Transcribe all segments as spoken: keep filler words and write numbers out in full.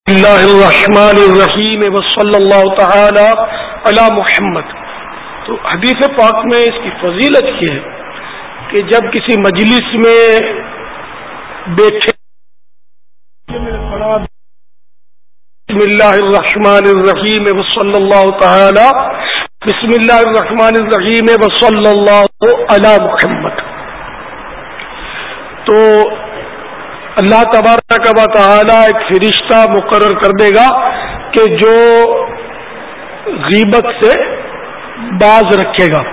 اللہ الرحمن الرحیم وصلی اللہ تعالی علی محمد۔ تو حدیث پاک میں اس کی فضیلت یہ ہے کہ جب کسی مجلس میں بیٹھے بسم اللہ الرحمن الرحیم وصلی اللہ تعالی بسم اللہ الرحمن الرحیم وصلی اللہ علی محمد، تو اللہ تبارک و تعالی ایک فرشتہ مقرر کر دے گا کہ جو غیبت سے باز رکھے گا،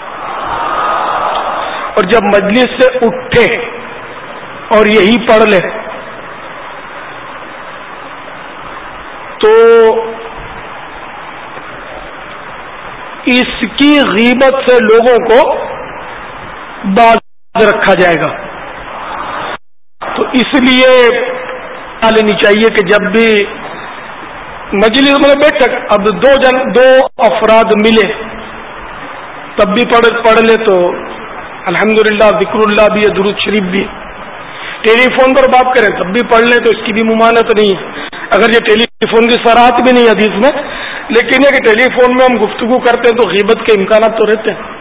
اور جب مجلس سے اٹھے اور یہی پڑھ لے تو اس کی غیبت سے لوگوں کو باز رکھا جائے گا۔ تو اس لیے لینی چاہیے کہ جب بھی مجلس میں بیٹھک اب دو جن دو افراد ملے تب بھی پڑھ پڑھ لے تو الحمدللہ، ذکر اللہ بھی ہے، درود شریف بھی۔ ٹیلی فون پر بات کریں تب بھی پڑھ لیں تو اس کی بھی ممانعت نہیں ہے، اگر یہ ٹیلی فون کی صراحت بھی نہیں حدیث میں، لیکن یہ کہ ٹیلی فون میں ہم گفتگو کرتے ہیں تو غیبت کے امکانات تو رہتے ہیں۔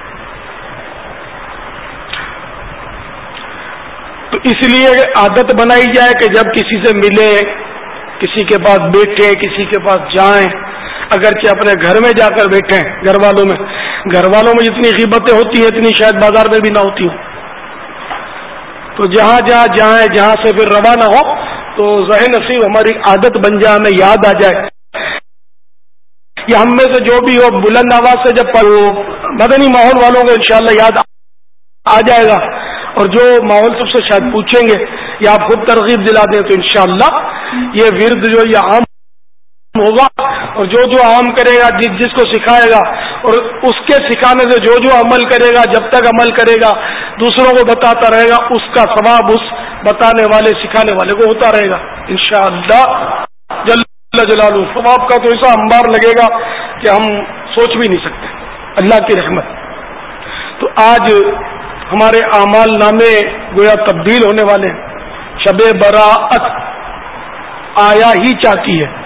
تو اس لیے عادت بنائی جائے کہ جب کسی سے ملے، کسی کے پاس بیٹھے، کسی کے پاس جائیں، اگرچہ اپنے گھر میں جا کر بیٹھیں، گھر والوں میں گھر والوں میں جتنی غیبتیں ہوتی ہیں اتنی شاید بازار میں بھی نہ ہوتی ہوں، تو جہاں جہاں جائیں، جہاں سے پھر روانہ ہو تو ذہن نصیب ہماری عادت بن جائے، ہمیں یاد آ جائے، یا ہم میں سے جو بھی ہو بلند آواز سے جب پڑھو، مدنی ماحول والوں کو انشاءاللہ یاد آ جائے گا، اور جو ماحول سب سے شاید پوچھیں گے یا آپ خود ترغیب دلا دیں تو انشاءاللہ یہ ورد جو یہ عام ہوگا، اور جو جو عام کرے گا، جس جس کو سکھائے گا اور اس کے سکھانے سے جو جو عمل کرے گا، جب تک عمل کرے گا دوسروں کو بتاتا رہے گا، اس کا ثواب اس بتانے والے سکھانے والے کو ہوتا رہے گا انشاءاللہ جل جلالہ۔ ثواب کا تو ایسا انبار لگے گا کہ ہم سوچ بھی نہیں سکتے، اللہ کی رحمت۔ تو آج ہمارے اعمال نامے گویا تبدیل ہونے والے ہیں، شب براءت آیا ہی چاہتی ہے،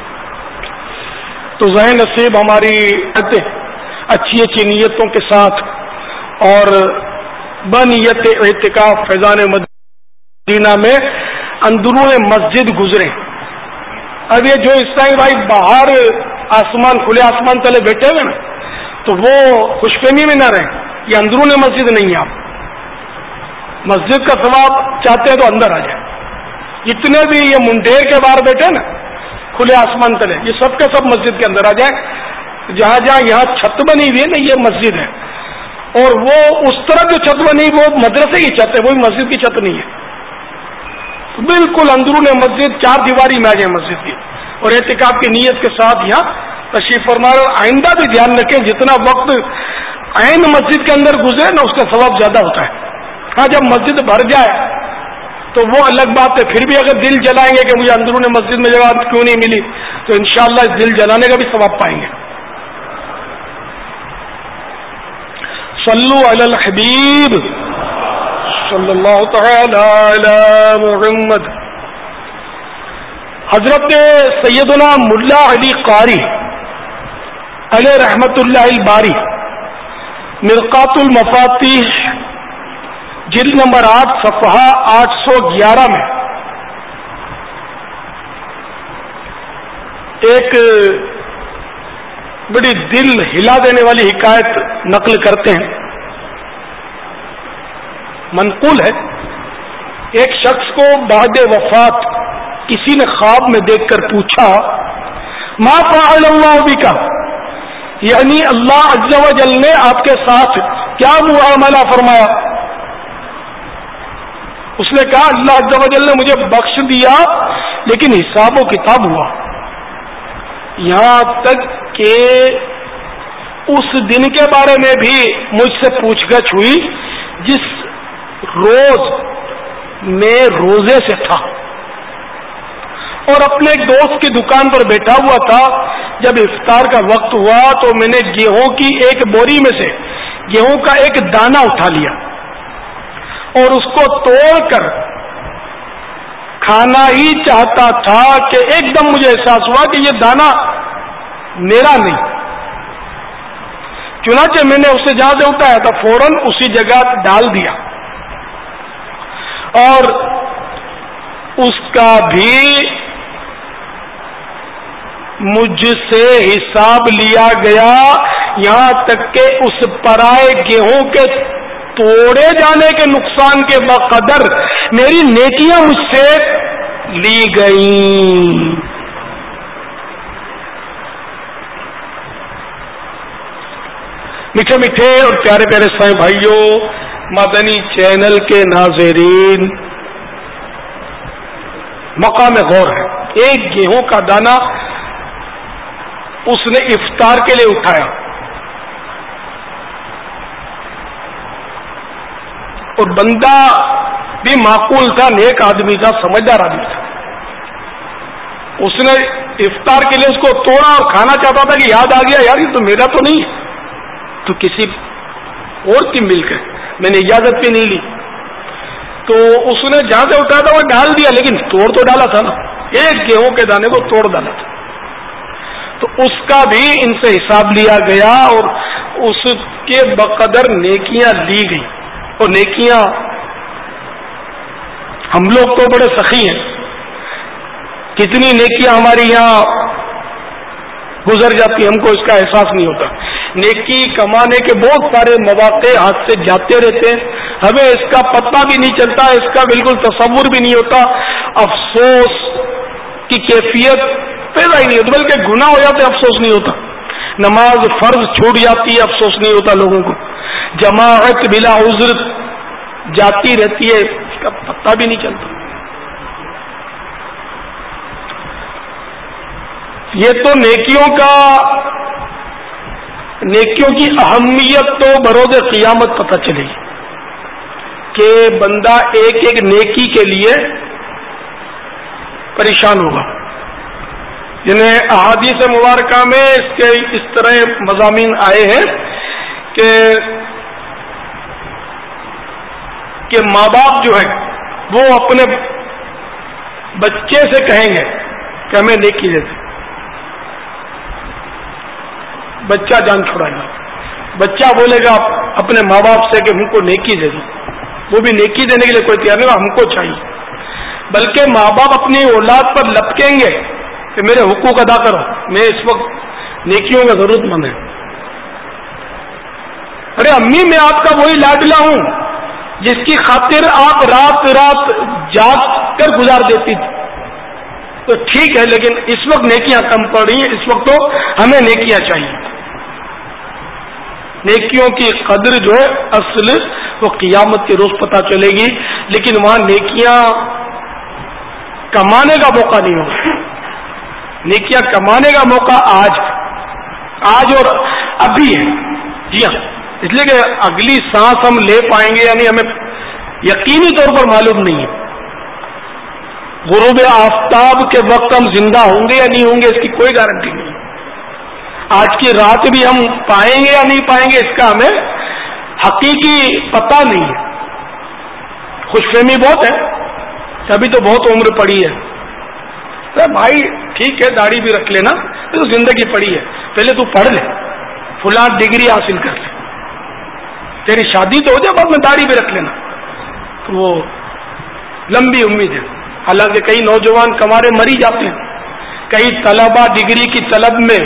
تو ذہن نصیب ہماری اچھی اچھی نیتوں کے ساتھ اور بنیت اعتکاف فیضان مدینہ میں اندرون مسجد گزرے۔ اب یہ جو اس ٹائم بھائی باہر آسمان کھلے آسمان تلے بیٹھے ہوئے نا، تو وہ خوش فہمی میں نہ رہیں، یہ اندرون مسجد نہیں ہے، آپ مسجد کا ثواب چاہتے ہیں تو اندر آ جائیں۔ جتنے بھی یہ منڈیر کے باہر بیٹھے نا کھلے آسمان تلے، یہ سب کے سب مسجد کے اندر آ جائیں، جہاں جہاں یہاں چھت بنی ہوئی ہے نا یہ مسجد ہے، اور وہ اس طرف جو چھت بنی وہ مدرسے کی چھت ہے، وہی مسجد کی چھت نہیں ہے، بالکل اندرون مسجد چار دیواری میں آ جائیں مسجد کی، اور اعتکاف کی نیت کے ساتھ یہاں تشریف فرما۔ اور آئندہ بھی دھیان رکھیں جتنا وقت عین مسجد کے اندر گزرے نا اس کا ثواب زیادہ ہوتا ہے۔ ہاں جب مسجد بھر جائے تو وہ الگ بات ہے، پھر بھی اگر دل جلائیں گے کہ مجھے اندرون مسجد میں جگہ کیوں نہیں ملی تو انشاءاللہ اس دل جلانے کا بھی ثواب پائیں گے۔ صلو علی الحبیب صلی اللہ تعالی علی محمد۔ حضرت سیدنا ملا علی قاری علیہ رحمت اللہ الباری مرقات المفاتیح جلد نمبر آٹھ صفحہ آٹھ سو گیارہ میں ایک بڑی دل ہلا دینے والی حکایت نقل کرتے ہیں، منقول ہے۔ ایک شخص کو بعد وفات کسی نے خواب میں دیکھ کر پوچھا، ما فعل اللہ بک، یعنی اللہ عز و جل نے آپ کے ساتھ کیا معاملہ فرمایا؟ اس نے کہا اللہ عز و جل نے مجھے بخش دیا لیکن حساب و کتاب ہوا، یہاں تک کہ اس دن کے بارے میں بھی مجھ سے پوچھ گچھ ہوئی جس روز میں روزے سے تھا، اور اپنے ایک دوست کی دکان پر بیٹھا ہوا تھا، جب افطار کا وقت ہوا تو میں نے گیہوں کی ایک بوری میں سے گیہوں کا ایک دانہ اٹھا لیا اور اس کو توڑ کر کھانا ہی چاہتا تھا کہ ایک دم مجھے احساس ہوا کہ یہ دانا میرا نہیں. چنانچہ میں نے اسے جہاں سے اٹھایا تھا فوراً اسی جگہ ڈال دیا اور اس کا بھی مجھ سے حساب لیا گیا، یہاں تک کہ اس پرائے گیہوں کے توڑے جانے کے نقصان کے بقدر میری نیکیاں مجھ سے لی گئیں. میٹھے میٹھے اور پیارے پیارے سائیں بھائیوں، مدنی چینل کے ناظرین، مقام غور ہے. ایک گیہوں کا دانہ اس نے افطار کے لیے اٹھایا اور بندہ بھی معقول تھا، نیک آدمی تھا، سمجھدار آدمی تھا. اس نے افطار کے لیے اس کو توڑا اور کھانا چاہتا تھا کہ یاد آ گیا یار یہ تو میرا تو نہیں ہے، تو کسی اور کی مل کے میں نے اجازت بھی نہیں لی، تو اس نے جہاں سے اٹھایا تھا وہ ڈال دیا، لیکن توڑ تو ڈالا تھا نا، ایک گیہوں کے دانے کو توڑ ڈالا تھا. تو اس کا بھی ان سے حساب لیا گیا اور اس کے بقدر نیکیاں لی گئی. اور نیکیاں ہم لوگ تو بڑے سخی ہیں، کتنی نیکیاں ہماری یہاں گزر جاتی، ہم کو اس کا احساس نہیں ہوتا. نیکی کمانے کے بہت سارے مواقع ہاتھ سے جاتے رہتے ہیں، ہمیں اس کا پتہ بھی نہیں چلتا، اس کا بالکل تصور بھی نہیں ہوتا. افسوس کی کیفیت پیدا ہی نہیں ہوتا، بلکہ گناہ ہو جاتے افسوس نہیں ہوتا. نماز فرض چھوٹ جاتی ہے افسوس نہیں ہوتا لوگوں کو. جماعت بلا عذر جاتی رہتی ہے، اس کا پتہ بھی نہیں چلتا. یہ تو نیکیوں کا نیکیوں کی اہمیت تو بروز قیامت پتہ چلے گی کہ بندہ ایک ایک نیکی کے لیے پریشان ہوگا. جنہیں احادیث مبارکہ میں اس کے اس طرح مضامین آئے ہیں کہ کہ ماں باپ جو ہیں وہ اپنے بچے سے کہیں گے کہ ہمیں نیکی دے دے. بچہ جان چھوڑائے گا، بچہ بولے گا اپنے ماں باپ سے کہ ہم کو نیکی دے دو، وہ بھی نیکی دینے کے لیے کوئی تیار نہیں، ہم کو چاہیے. بلکہ ماں باپ اپنی اولاد پر لپکیں گے کہ میرے حقوق ادا کرو، میں اس وقت نیکیوں کا ضرورت مند ہے. ارے امی میں آپ کا وہی لاڈلا ہوں جس کی خاطر آپ رات رات جاگ کر گزار دیتی تھی، تو ٹھیک ہے، لیکن اس وقت نیکیاں کم پڑ رہی ہیں، اس وقت تو ہمیں نیکیاں چاہیے. نیکیوں کی قدر جو ہے اصل وہ قیامت کے روز پتہ چلے گی، لیکن وہاں نیکیاں کمانے کا موقع نہیں ہوگا. نیکیاں کمانے کا موقع آج آج اور ابھی ہے. جی ہاں، اس لیے کہ اگلی سانس ہم لے پائیں گے یعنی ہمیں یقینی طور پر معلوم نہیں ہے. غروب آفتاب کے وقت ہم زندہ ہوں گے یا نہیں ہوں گے اس کی کوئی گارنٹی نہیں. آج کی رات بھی ہم پائیں گے یا نہیں پائیں گے اس کا ہمیں حقیقی پتہ نہیں ہے. خوش فہمی بہت ہے، ابھی تو بہت عمر پڑی ہے. بھائی ٹھیک ہے داڑھی بھی رکھ لینا، تو زندگی پڑی ہے، پہلے تو پڑھ لے، فلاں ڈگری حاصل کر لے، تیری شادی تو ہو جائے، بعد میں داڑھی بھی رکھ لینا. تو وہ لمبی امید ہے. حالانکہ کئی نوجوان کمارے مری جاتے ہیں، کئی طلبہ ڈگری کی طلب میں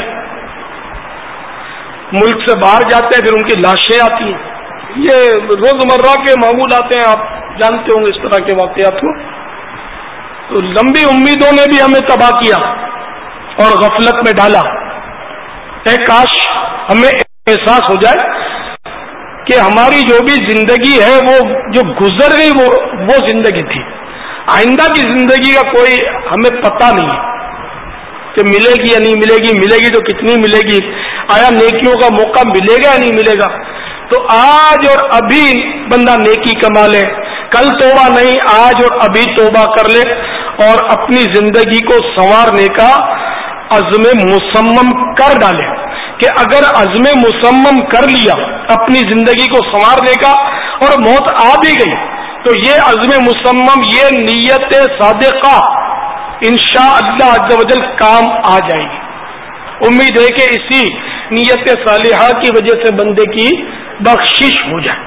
ملک سے باہر جاتے ہیں، پھر ان کی لاشیں آتی ہیں. یہ روزمرہ کے معمول آتے ہیں، آپ جانتے ہوں گے اس طرح کے واقعات کو. تو لمبی امیدوں نے بھی ہمیں تباہ کیا اور غفلت میں ڈالا. اے کاش ہمیں احساس ہو جائے کہ ہماری جو بھی زندگی ہے وہ جو گزر گئی وہ وہ زندگی تھی. آئندہ کی زندگی کا کوئی ہمیں پتہ نہیں ہے کہ ملے گی یا نہیں ملے گی، ملے گی تو کتنی ملے گی، آیا نیکیوں کا موقع ملے گا یا نہیں ملے گا. تو آج اور ابھی بندہ نیکی کما لے، کل توبہ نہیں، آج اور ابھی توبہ کر لے اور اپنی زندگی کو سنوارنے کا عزم مصمم کر ڈالے. کہ اگر عزم مصمم کر لیا اپنی زندگی کو سنوارنے کا اور موت آ بھی گئی تو یہ عزم مصمم، یہ نیت صادقہ انشاء اللہ عز و جل کام آ جائے گی. امید ہے کہ اسی نیت صالحہ کی وجہ سے بندے کی بخشش ہو جائے.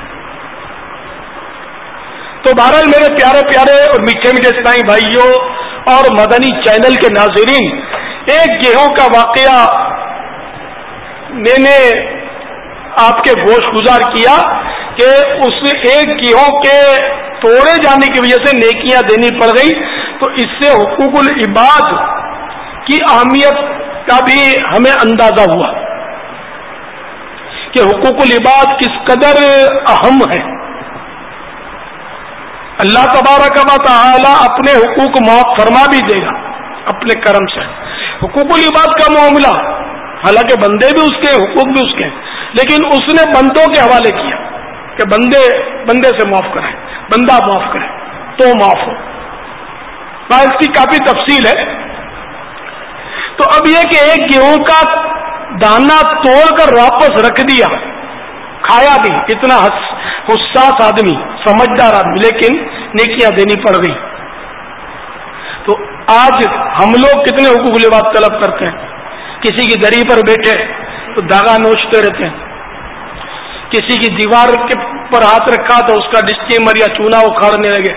تو بہرحال میرے پیارے پیارے اور میٹھے میٹھے اسلامی بھائیوں اور مدنی چینل کے ناظرین، ایک گیہوں کا واقعہ میں نے آپ کے گوش گزار کیا کہ اس ایک گیہوں کے توڑے جانے کی وجہ سے نیکیاں دینی پڑ گئی. تو اس سے حقوق العباد کی اہمیت کا بھی ہمیں اندازہ ہوا کہ حقوق العباد کس قدر اہم ہے. اللہ تبارک و تعالی اپنے حقوق معاف فرما بھی دے گا اپنے کرم سے. حقوق العباد کا معاملہ، حالانکہ بندے بھی اس کے، حقوق بھی اس کے، لیکن اس نے بندوں کے حوالے کیا کہ بندے بندے سے معاف کریں، بندہ معاف کرے تو معاف ہو. اس کی کافی تفصیل ہے. تو اب یہ کہ ایک گیہوں کا دانہ توڑ کر واپس رکھ دیا، کھایا بھی، اتنا حساس آدمی، سمجھدار آدمی، لیکن نیکیاں دینی پڑ گئی. تو آج ہم لوگ کتنے حقوق العباد طلب کرتے ہیں. کسی کی دری پر بیٹھے تو داغا نوچتے رہتے ہیں، کسی کی دیوار کے پر ہاتھ رکھا تو اس کا ڈسٹیمر یا چونا اکھاڑنے لگے،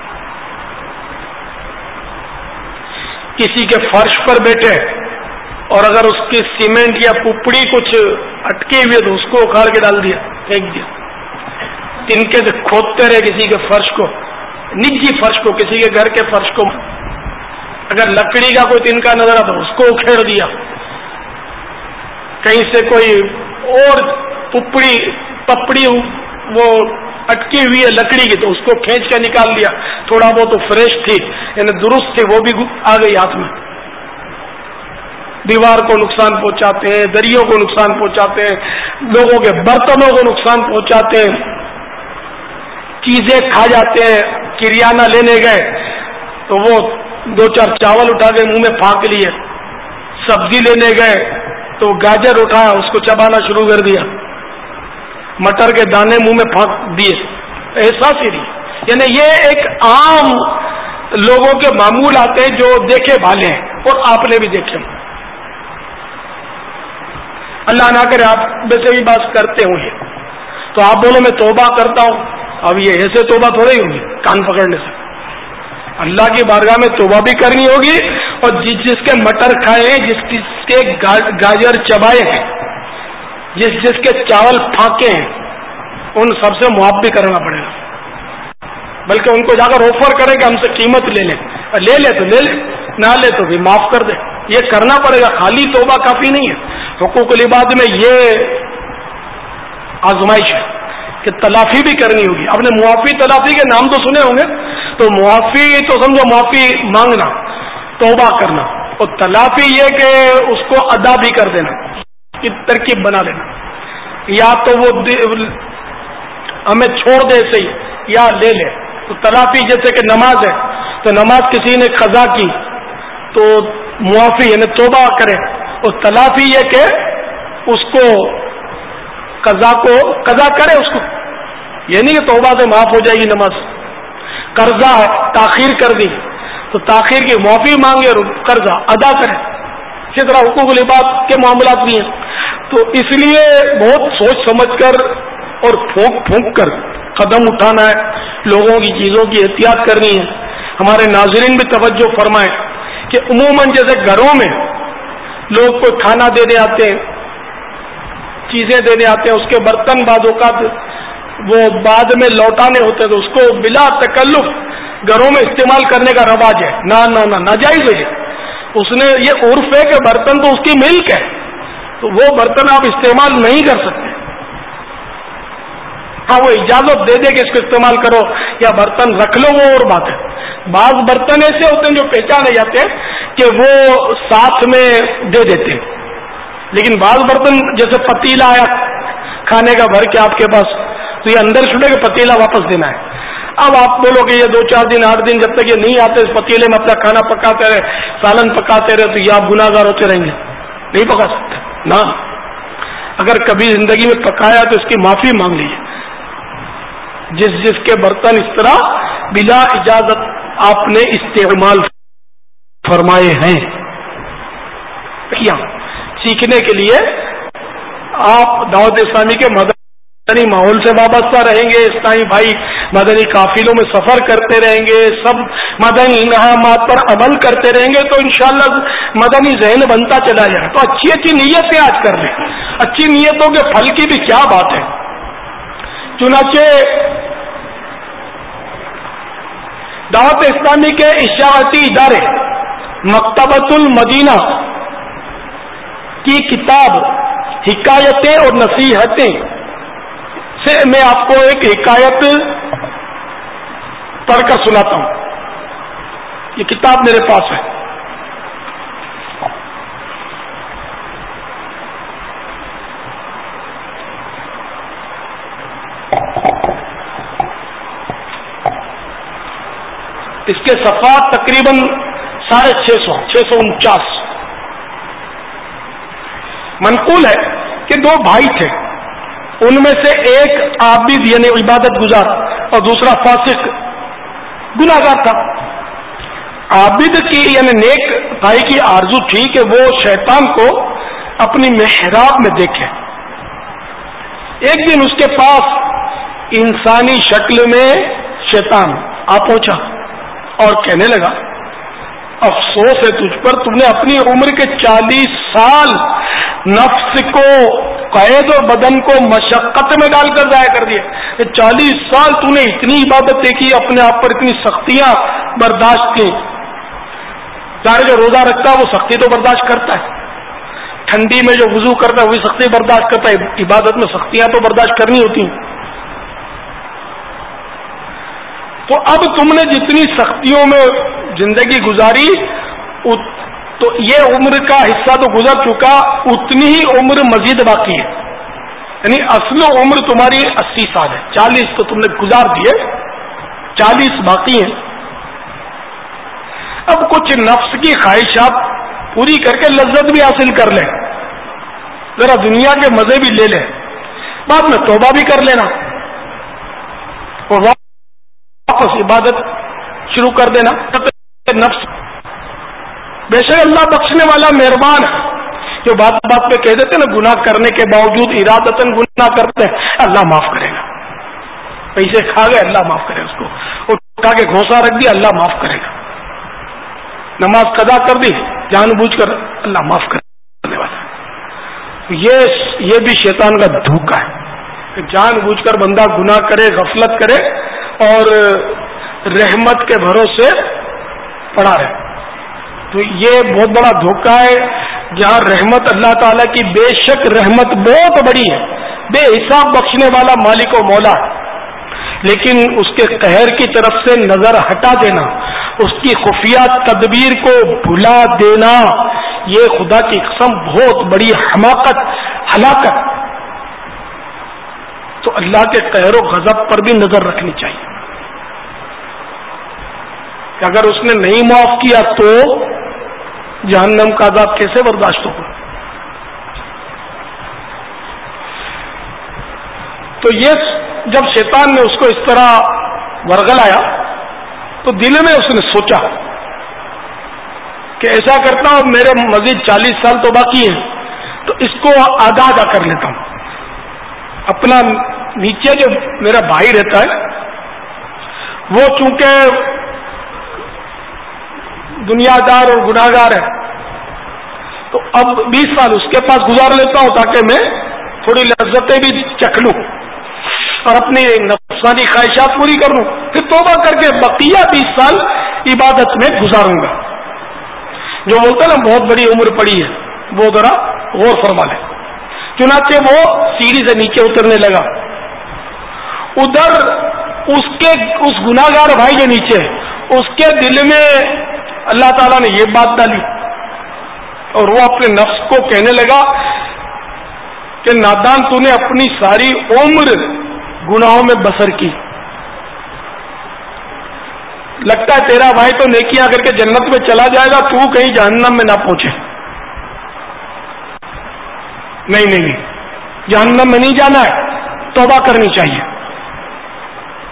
کسی کے فرش پر بیٹھے اور اگر اس کی سیمنٹ یا پپڑی کچھ اٹکی ہوئی ہے تو اس کو اکھاڑ کے ڈال دیا، پھینک دیا. تنکے سے کھودتے رہے کسی کے فرش کو، نجی فرش کو، کسی کے گھر کے فرش کو. اگر لکڑی کا کوئی تنکا نظر آتا اس کو اکھیڑ دیا. کہیں سے کوئی اور پپڑی پپڑی وہ اٹکی ہوئی ہے لکڑی کی تو اس کو کھینچ کے نکال دیا. تھوڑا بہت تو فریش تھی، یعنی درست تھی، وہ بھی آ گئی ہاتھ میں. دیوار کو نقصان پہنچاتے ہیں، دریوں کو نقصان پہنچاتے ہیں، لوگوں کے برتنوں کو نقصان پہنچاتے ہیں، چیزیں کھا جاتے ہیں. کریانہ لینے گئے تو وہ دو چار چاول اٹھا کے منہ میں پھانک لیے. سبزی لینے گئے تو گاجر اٹھایا، اس کو چبانا شروع کر دیا. مٹر کے دانے منہ میں پھانک دیے. احساس ہی نہیں. یعنی یہ ایک عام لوگوں کے معمول آتے ہیں جو دیکھے بھالے ہیں اور آپ نے بھی دیکھے. اللہ نہ کرے آپ میں سے بھی بات کرتے ہوں یہ تو آپ بولو میں توبہ کرتا ہوں. اب یہ ایسے توبہ تھوڑے ہی ہوگی کان پکڑنے سے. اللہ کی بارگاہ میں توبہ بھی کرنی ہوگی اور جس جس کے مٹر کھائے ہیں، جس جس کے گاجر چبائے ہیں، جس جس کے چاول پھانکے ہیں، ان سب سے معاف بھی کرنا پڑے گا. بلکہ ان کو جا کر آفر کریں کہ ہم سے قیمت لے لیں. لے لے تو لے لے، نہ لے تو بھی معاف کر دے. یہ کرنا پڑے گا. خالی توبہ کافی نہیں ہے. حقوق العباد میں یہ آزمائش ہے کہ تلافی بھی کرنی ہوگی. آپ نے معافی تلافی کے نام تو سنے ہوں گے. تو معافی تو سمجھو معافی مانگنا، توبہ کرنا، اور تلافی یہ کہ اس کو ادا بھی کر دینا، کی ترکیب بنا لینا. یا تو وہ ہمیں چھوڑ دے صحیح یا لے لے. تو تلافی جیسے کہ نماز ہے تو نماز کسی نے قضا کی تو معافی یعنی توبہ کرے. اور تلافی یہ کہ اس کو قضا کو قضا کرے، اس کو یہ نہیں کہ توبہ سے معاف ہو جائے گی نماز. قرضہ ہے، تاخیر کر دی تو تاخیر کی معافی مانگے اور قرضہ ادا کرے. اسی طرح حقوق العباد کے معاملات بھی ہیں. تو اس لیے بہت سوچ سمجھ کر اور پھونک پھونک کر قدم اٹھانا ہے. لوگوں کی چیزوں کی احتیاط کرنی ہے. ہمارے ناظرین بھی توجہ فرمائیں کہ عموماً جیسے گھروں میں لوگ کوئی کھانا دینے آتے ہیں، چیزیں دینے آتے ہیں، اس کے برتن بعض اوقات وہ بعد میں لوٹانے ہوتے ہیں تو اس کو بلا تکلف گھروں میں استعمال کرنے کا رواج ہے. نہ نہ نہ ناجائز ہے. اس نے یہ عرف ہے کہ برتن تو اس کی ملک ہے تو وہ برتن آپ استعمال نہیں کر سکتے. ہاں وہ اجازت دے دے کہ اس کو استعمال کرو یا برتن رکھ لو، وہ اور بات ہے. بعض برتن ایسے ہوتے ہیں جو پہچانے جاتے ہیں کہ وہ ساتھ میں دے دیتے ہیں. لیکن بعض برتن جیسے پتیلا آیا کھانے کا بھر کے آپ کے پاس تو یہ اندر چھوٹے کہ پتیلا واپس دینا ہے. اب آپ بولو کہ یہ دو چار دن آٹھ دن جب تک یہ نہیں آتے اس پتیلے میں اپنا کھانا پکاتے رہے، سالن پکاتے رہے تو یہ آپ گناہ گار ہوتے رہیں گے. نہیں پکا سکتے نا. اگر کبھی زندگی میں پکایا تو اس کی معافی مانگ لیجیے. جس جس کے برتن اس طرح بلا اجازت آپ نے استعمال فرمائے ہیں. سیکھنے کے لیے آپ دعوت اسلامی کے مدنی ماحول سے وابستہ رہیں گے، اسلامی بھائی مدنی قافلوں میں سفر کرتے رہیں گے، سب مدنی انعامات پر عمل کرتے رہیں گے، تو انشاءاللہ مدنی ذہن بنتا چلا جائے. تو اچھی اچھی نیتیں آج کر لیں. اچھی نیتوں کے پھل کی بھی کیا بات ہے. چنانچہ دعوت اسلامی کے اشاعتی ادارے مکتبۃ المدینہ کی کتاب حکایتیں اور نصیحتیں سے میں آپ کو ایک حکایت پڑھ کر سناتا ہوں. یہ کتاب میرے پاس ہے. اس کے صفحات تقریباً ساڑھے چھ سو چھ سو انچاس. منقول ہے کہ دو بھائی تھے، ان میں سے ایک عابد یعنی عبادت گزار اور دوسرا فاسق گناہگار تھا. عابد کی یعنی نیک بھائی کی آرزو تھی کہ وہ شیطان کو اپنی محراب میں دیکھے. ایک دن اس کے پاس انسانی شکل میں شیطان آ پہنچا اور کہنے لگا، افسوس ہے تجھ پر، تم نے اپنی عمر کے چالیس سال نفس کو قید اور بدن کو مشقت میں ڈال کر ضائع کر دیے. چالیس سال تو نے اتنی عبادتیں کی، اپنے آپ پر اتنی سختیاں برداشت کی. ظاہر جو روزہ رکھتا ہے وہ سختی تو برداشت کرتا ہے، ٹھنڈی میں جو وضو کرتا ہے وہی سختی برداشت کرتا ہے. عبادت میں سختیاں تو برداشت کرنی ہوتی ہیں. تو اب تم نے جتنی سختیوں میں زندگی گزاری تو یہ عمر کا حصہ تو گزر چکا، اتنی ہی عمر مزید باقی ہے. یعنی اصل عمر تمہاری اسی سال ہے، چالیس تو تم نے گزار دیے، چالیس باقی ہیں. اب کچھ نفس کی خواہشات پوری کر کے لذت بھی حاصل کر لیں، ذرا دنیا کے مزے بھی لے لیں، بعد میں توبہ بھی کر لینا اور واپس عبادت شروع کر دینا. نفس بے شک اللہ بخشنے والا مہربان ہے. جو بات بات پہ کہہ دیتے نا گناہ کرنے کے باوجود ارادتاً گناہ کرتے ہیں، اللہ معاف کرے گا. پیسے کھا گئے اللہ معاف کرے گا، اس کو اٹھا کے گھونسا رکھ دیا اللہ معاف کرے گا. نماز قضا کر دی جان بوجھ کر اللہ معاف کرنے والا. یہ یہ بھی شیطان کا دھوکہ ہے کہ جان بوجھ کر بندہ گناہ کرے، غفلت کرے اور رحمت کے بھروسے پڑا رہے. تو یہ بہت بڑا دھوکہ ہے. جہاں رحمت اللہ تعالیٰ کی بے شک رحمت بہت بڑی ہے، بے حساب بخشنے والا مالک و مولا ہے، لیکن اس کے قہر کی طرف سے نظر ہٹا دینا، اس کی خفیہ تدبیر کو بھلا دینا، یہ خدا کی قسم بہت بڑی حماقت، ہلاکت. تو اللہ کے قہر و غضب پر بھی نظر رکھنی چاہیے کہ اگر اس نے نہیں معاف کیا تو جہنم کا عذاب کیسے برداشت ہوگا. تو یہ جب شیطان نے اس کو اس طرح ورغلایا تو دل میں اس نے سوچا کہ ایسا کرتا ہوں میرے مزید چالیس سال تو باقی ہیں، تو اس کو آدھا آدھا کر لیتا ہوں. اپنا نیچے جو میرا بھائی رہتا ہے وہ چونکہ دنیا دار اور گناہ گار ہے، تو اب بیس سال اس کے پاس گزار لیتا ہوں تاکہ میں تھوڑی لذتیں بھی چکھ لوں اور اپنی نفسانی خواہشات پوری کر لوں، پھر توبہ کر کے بقیہ بیس سال عبادت میں گزاروں گا. جو بولتا ہے نا بہت بڑی عمر پڑی ہے، وہ ذرا غور فرما لے. چنانچہ وہ سیڑھی سے نیچے اترنے لگا. ادھر اس کے اس گناہگار بھائی جو نیچے اس کے دل میں اللہ تعالیٰ نے یہ بات ڈالی اور وہ اپنے نفس کو کہنے لگا کہ نادان تو نے اپنی ساری عمر گناہوں میں بسر کی، لگتا ہے تیرا بھائی تو نیکیاں کر کے جنت میں چلا جائے گا، تو کہیں جہنم میں نہ پہنچے. نہیں نہیں نہیں، جہنم میں نہیں جانا ہے، توبہ کرنی چاہیے.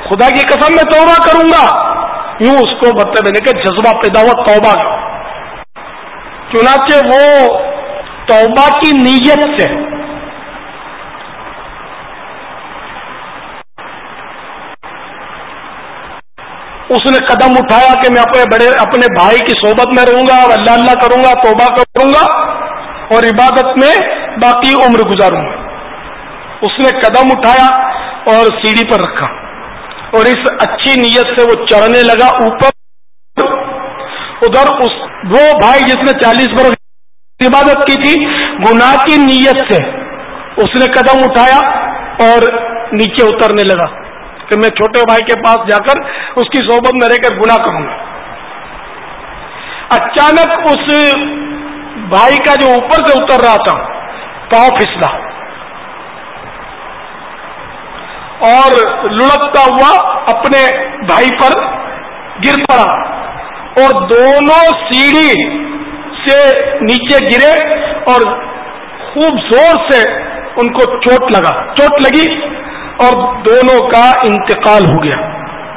خدا کی قسم میں توبہ کروں گا، یوں اس کو مطلب ہے کہ جذبہ پیدا ہوا توبہ کا. چنانچہ وہ توبہ کی نیت سے اس نے قدم اٹھایا کہ میں اپنے بڑے اپنے بھائی کی صحبت میں رہوں گا اور اللہ اللہ کروں گا، توبہ کروں گا اور عبادت میں باقی عمر گزاروں گا. اس نے قدم اٹھایا اور سیڑھی پر رکھا اور اس اچھی نیت سے وہ چڑھنے لگا اوپر. ادھر اس وہ بھائی جس نے چالیس برس عبادت کی تھی، گناہ کی نیت سے اس نے قدم اٹھایا اور نیچے اترنے لگا کہ میں چھوٹے بھائی کے پاس جا کر اس کی صحبت میں رہ کر گناہ کروں گا. اچانک اس بھائی کا جو اوپر سے اتر رہا تھا پاؤں پھسلا اور لڑکتا ہوا اپنے بھائی پر گر پڑا اور دونوں سیڑھی سے نیچے گرے اور خوب زور سے ان کو چوٹ لگا چوٹ لگی اور دونوں کا انتقال ہو گیا.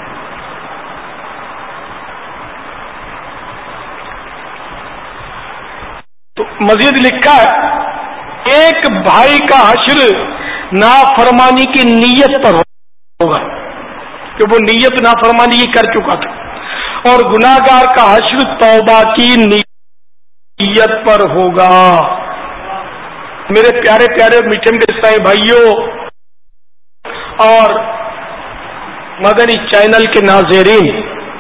تو مزید لکھا ہے ایک بھائی کا حشر نافرمانی کی نیت پر ہوگا کہ وہ نیت نافرمانی کی کر چکا تھا، اور گناہگار کا حشر توبہ کی نیت پر ہوگا. میرے پیارے پیارے میٹھے میٹھے بھائیوں اور مدنی چینل کے ناظرین،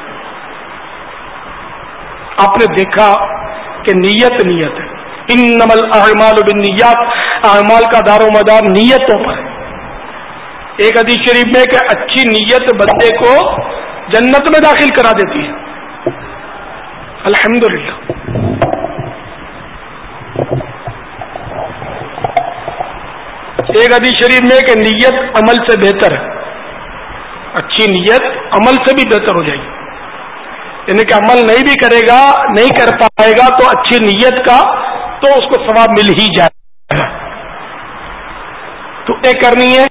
آپ نے دیکھا کہ نیت نیت ہے. انما الاعمال بالنیات، اعمال کا دار و مدار نیتوں پر. ایک حدیث شریف میں کہ اچھی نیت بندے کو جنت میں داخل کرا دیتی ہے. الحمدللہ. ایک حدیث شریف میں کہ نیت عمل سے بہتر ہے. اچھی نیت عمل سے بھی بہتر ہو جائے گی، یعنی کہ عمل نہیں بھی کرے گا، نہیں کر پائے گا تو اچھی نیت کا تو اس کو ثواب مل ہی جائے گا. تو یہ کرنی ہے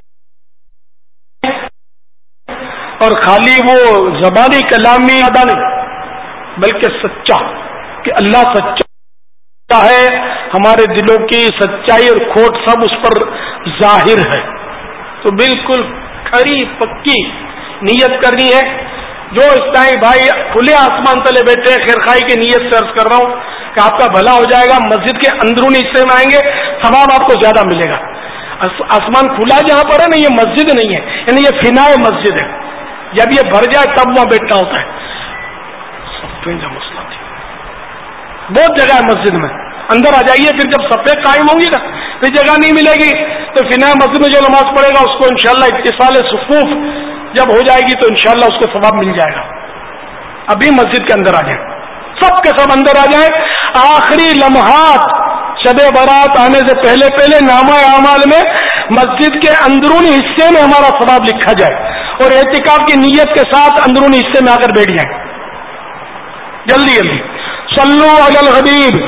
اور خالی وہ زبانی کلامی ادا نہیں بلکہ سچا، کہ اللہ سچا ہے، ہمارے دلوں کی سچائی اور کھوٹ سب اس پر ظاہر ہے. تو بالکل کھری پکی نیت کرنی ہے. جو اسلامی بھائی کھلے آسمان تلے بیٹھے ہیں، خیر خائی کی نیت سے عرض کر رہا ہوں کہ آپ کا بھلا ہو جائے گا. مسجد کے اندرونی حصے میں آئیں گے ثواب آپ کو زیادہ ملے گا. آسمان کھلا جہاں پر ہے نا، یہ مسجد نہیں ہے، یعنی یہ فنا مسجد ہے. جب یہ بھر جائے تب وہاں بیٹھنا ہوتا ہے. مسئلہ بہت جگہ ہے مسجد میں، اندر آ جائیے. پھر جب صفیں قائم ہوں گی نا، پھر جگہ نہیں ملے گی تو فنا مسجد میں جو نماز پڑھے گا اس کو انشاءاللہ اتصال صفوف جب ہو جائے گی تو انشاءاللہ اس کو ثواب مل جائے گا. ابھی مسجد کے اندر آ جائیں، سب کے سب اندر آ جائیں. آخری لمحات شب برات آنے سے پہلے پہلے نامہ اعمال میں مسجد کے اندرونی حصے میں ہمارا ثواب لکھا جائے اور اعتکاف کی نیت کے ساتھ اندرونی حصے میں آ کر بیٹھ جائیں. جلدی جلدی صلو علی الحبیب.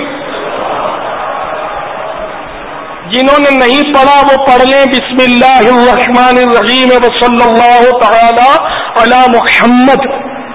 جنہوں نے نہیں پڑھا وہ پڑھ لیں. بسم اللہ الرحمن الرحیم وصلی اللہ تعالی علی محمد.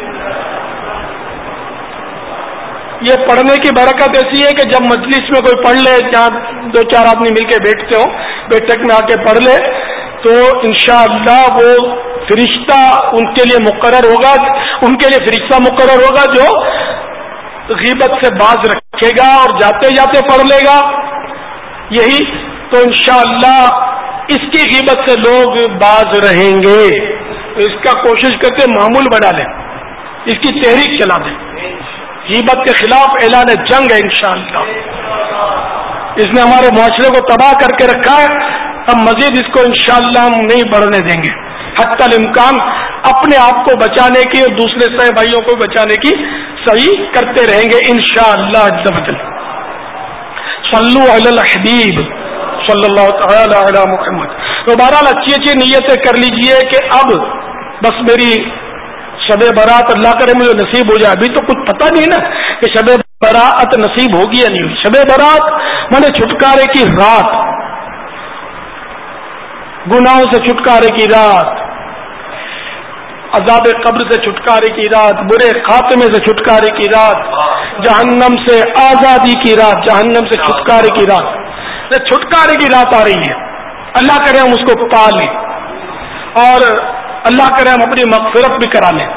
یہ پڑھنے کی برکت ایسی ہے کہ جب مجلس میں کوئی پڑھ لے، جہاں دو چار آدمی مل کے بیٹھتے ہوں، بیٹھک میں آ کے پڑھ لے تو انشاءاللہ وہ فرشتہ ان کے لیے مقرر ہوگا، ان کے لیے فرشتہ مقرر ہوگا جو غیبت سے باز رکھے گا اور جاتے جاتے پڑھ لے گا. یہی تو انشاءاللہ اس کی غیبت سے لوگ باز رہیں گے. اس کا کوشش کرتے معمول بنا لیں، اس کی تحریک چلا دیں. غیبت کے خلاف اعلان جنگ ہے انشاءاللہ. اس نے ہمارے معاشرے کو تباہ کر کے رکھا ہے. ہم مزید اس کو انشاءاللہ ہم نہیں بڑھنے دیں گے. حتی الامکان اپنے آپ کو بچانے کی اور دوسرے صحیح بھائیوں کو بچانے کی صحیح کرتے رہیں گے انشاءاللہ عز و جل. صلو علی الحبیب صلی اللہ تعالی علی محمد. تو بہرحال اچھی اچھی نیتیں کر لیجئے کہ اب بس میری شب برات اللہ کرے مجھے نصیب ہو جائے. ابھی تو کچھ پتہ نہیں نا کہ شب برات نصیب ہوگی یا نہیں ہوگی. شب برات مانے چھٹکارے کی رات، گناہوں سے چھٹکارے کی رات، عذاب قبر سے چھٹکارے کی رات، برے خاتمے سے چھٹکارے کی رات، جہنم سے آزادی کی رات، جہنم سے چھٹکارے کی رات، چھٹکارے کی رات آ رہی ہے. اللہ کرے ہم اس کو پا لیں اور اللہ کرے ہم اپنی مغفرت بھی کرا لیں،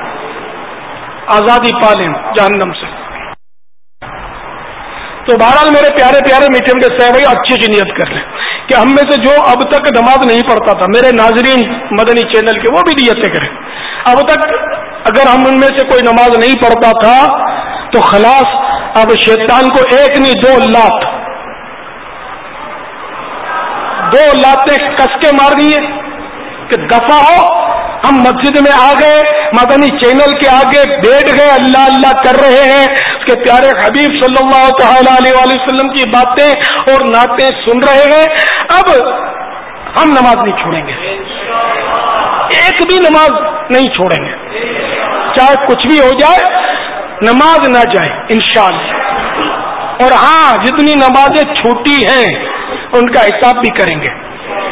آزادی پا لیں جہنم سے. تو بہرحال میرے پیارے پیارے میٹھے میٹھے صاحب بھائی اچھی اچھی نیت کر لیں کہ ہم میں سے جو اب تک نماز نہیں پڑھتا تھا، میرے ناظرین مدنی چینل کے، وہ بھی نیتیں کریں. اب تک اگر ہم ان میں سے کوئی نماز نہیں پڑھتا تھا تو خلاص اب شیطان کو ایک نہیں دو لات دو لاتیں کس کے مار دیے کہ دفع ہو. ہم مسجد میں آ گئے، مدنی چینل کے آگے بیٹھ گئے، اللہ اللہ کر رہے ہیں، اس کے پیارے حبیب صلی اللہ تعالی علیہ وآلہ وسلم کی باتیں اور نعتیں سن رہے ہیں. اب ہم نماز نہیں چھوڑیں گے، ایک بھی نماز نہیں چھوڑیں گے، چاہے کچھ بھی ہو جائے نماز نہ جائے انشاءاللہ. اور ہاں جتنی نمازیں چھوٹی ہیں ان کا حساب بھی کریں گے،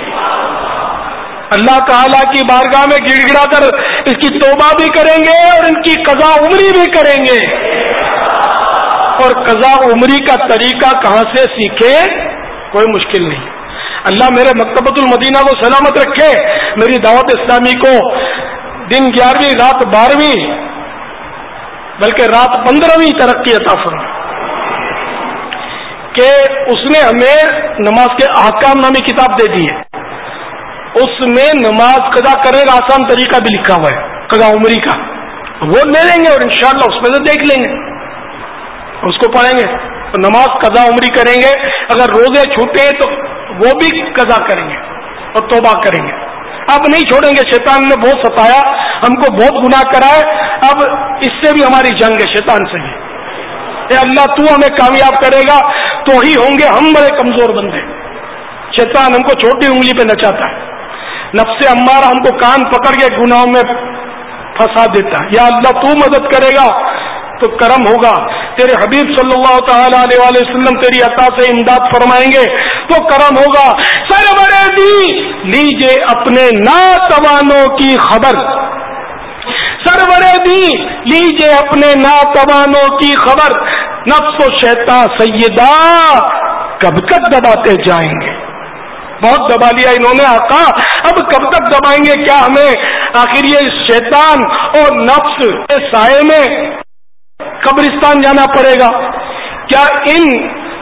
اللہ تعالیٰ کی بارگاہ میں گڑ گڑا کر اس کی توبہ بھی کریں گے اور ان کی قضا عمری بھی کریں گے. اور قضا عمری کا طریقہ کہاں سے سیکھے؟ کوئی مشکل نہیں. اللہ میرے مکتبۃ المدینہ کو سلامت رکھے، میری دعوت اسلامی کو دن گیارہویں رات بارہویں بلکہ رات پندرہویں ترقی عطا فرمائے کہ اس نے ہمیں نماز کے احکام نامی کتاب دے دی ہے. اس میں نماز قضا کرنے کا آسان طریقہ بھی لکھا ہوا ہے، قضا عمری کا. وہ لے لیں گے اور انشاءاللہ اس میں سے دیکھ لیں گے، اس کو پڑھیں گے. تو نماز قضا عمری کریں گے. اگر روزے چھوٹے تو وہ بھی قضا کریں گے اور توبہ کریں گے. اب نہیں چھوڑیں گے. شیطان نے بہت ستایا، ہم کو بہت گناہ کرائے، اب اس سے بھی ہماری جنگ ہے، شیطان سے بھی. اے اللہ تو ہمیں کامیاب کرے گا تو ہی ہوں گے ہم بڑے کمزور بندے. شیطان ہم کو چھوٹی انگلی پہ نچاتا ہے، نفس امارہ ہم کو کان پکڑ کے گناہوں میں پھنسا دیتا ہے. یا اللہ تو مدد کرے گا تو کرم ہوگا، تیرے حبیب صلی اللہ تعالی علیہ وآلہ وسلم تیری عطا سے امداد فرمائیں گے تو کرم ہوگا. سرور دی لیجئے اپنے ناتوانوں کی خبر، سرور دی لیجئے اپنے ناتوانوں کی خبر، نفس و شیطان سیدہ کب تک دباتے جائیں گے. بہت دبا لیا انہوں نے آقا، اب کب تک دبائیں گے؟ کیا ہمیں آخر یہ شیطان اور نفس کے سائے میں قبرستان جانا پڑے گا؟ کیا ان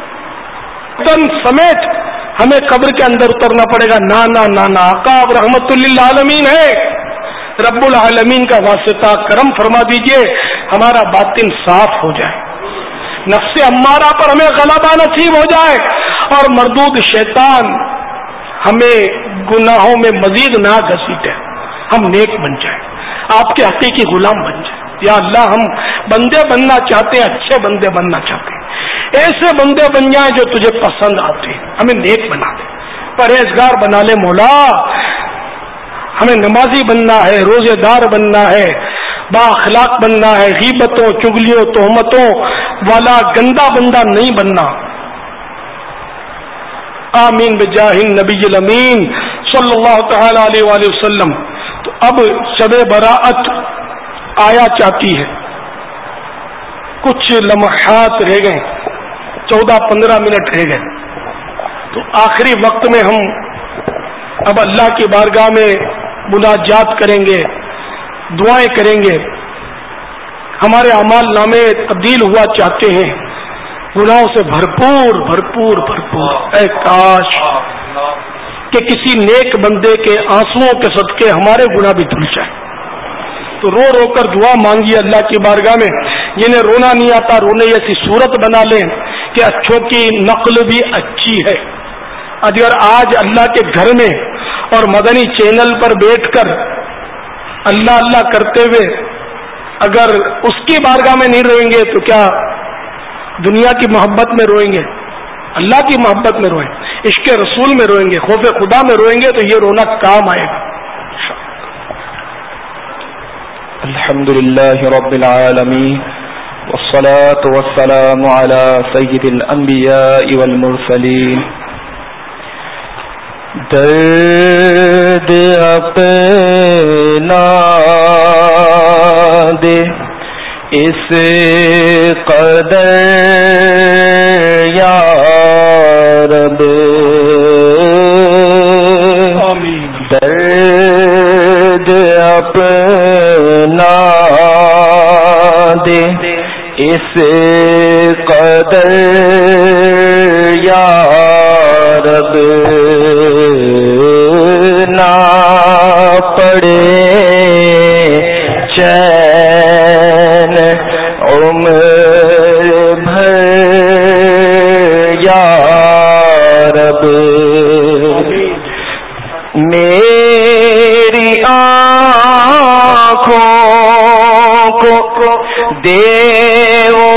تن سمیت ہمیں قبر کے اندر اترنا پڑے گا؟ نا نا نا نا آقا اب رحمت للعالمین ہے، رب العالمین کا واسطہ، کرم فرما دیجئے ہمارا باطن صاف ہو جائے، نفس امارہ پر ہمیں غلبہ نصیب ہو جائے اور مردود شیطان ہمیں گناہوں میں مزید نہ گھسیٹے، ہم نیک بن جائیں، آپ کے حقیقی غلام بن جائیں. یا اللہ ہم بندے بننا چاہتے ہیں، اچھے بندے بننا چاہتے ہیں، ایسے بندے بن جائیں جو تجھے پسند آتے ہیں، ہمیں نیک بنا دے، پرہیزگار بنا لے مولا. ہمیں نمازی بننا ہے، روزے دار بننا ہے، با اخلاق بننا ہے، غیبتوں چغلیوں تہمتوں والا گندا بندہ نہیں بننا. آمین بجاہ النبی الامین صلی اللہ تعالی علیہ وآلہ وسلم. تو اب شب براءت آیا چاہتی ہے، کچھ لمحات رہ گئے، چودہ پندرہ منٹ رہ گئے. تو آخری وقت میں ہم اب اللہ کی بارگاہ میں مناجات کریں گے، دعائیں کریں گے. ہمارے اعمال نامے تبدیل ہوا چاہتے ہیں، گناہوں سے بھرپور بھرپور بھرپور. اے کاش کہ کسی نیک بندے کے آنسوؤں کے صدقے ہمارے گناہ بھی دھل جائیں. تو رو رو کر دعا مانگیے اللہ کی بارگاہ میں. جنہیں رونا نہیں آتا رونے ایسی صورت بنا لیں کہ اچھوں کی نقل بھی اچھی ہے. اگر آج اللہ کے گھر میں اور مدنی چینل پر بیٹھ کر اللہ اللہ کرتے ہوئے اگر اس کی بارگاہ میں نہیں روئیں گے تو کیا دنیا کی محبت میں روئیں گے؟ اللہ کی محبت میں روئیں، عشق رسول میں روئیں گے، خوف خدا میں روئیں گے تو یہ رونا کام آئے گا. الحمد للہ رب العالمین والصلاة والسلام على سید الانبیاء والمرسلین. درد اپنا دے اس قدر یا رب، درد اپنا دے اس قدر یا رب، نہ پڑے چین عمر بھر یا رب، میری آنکھوں کو دے وہ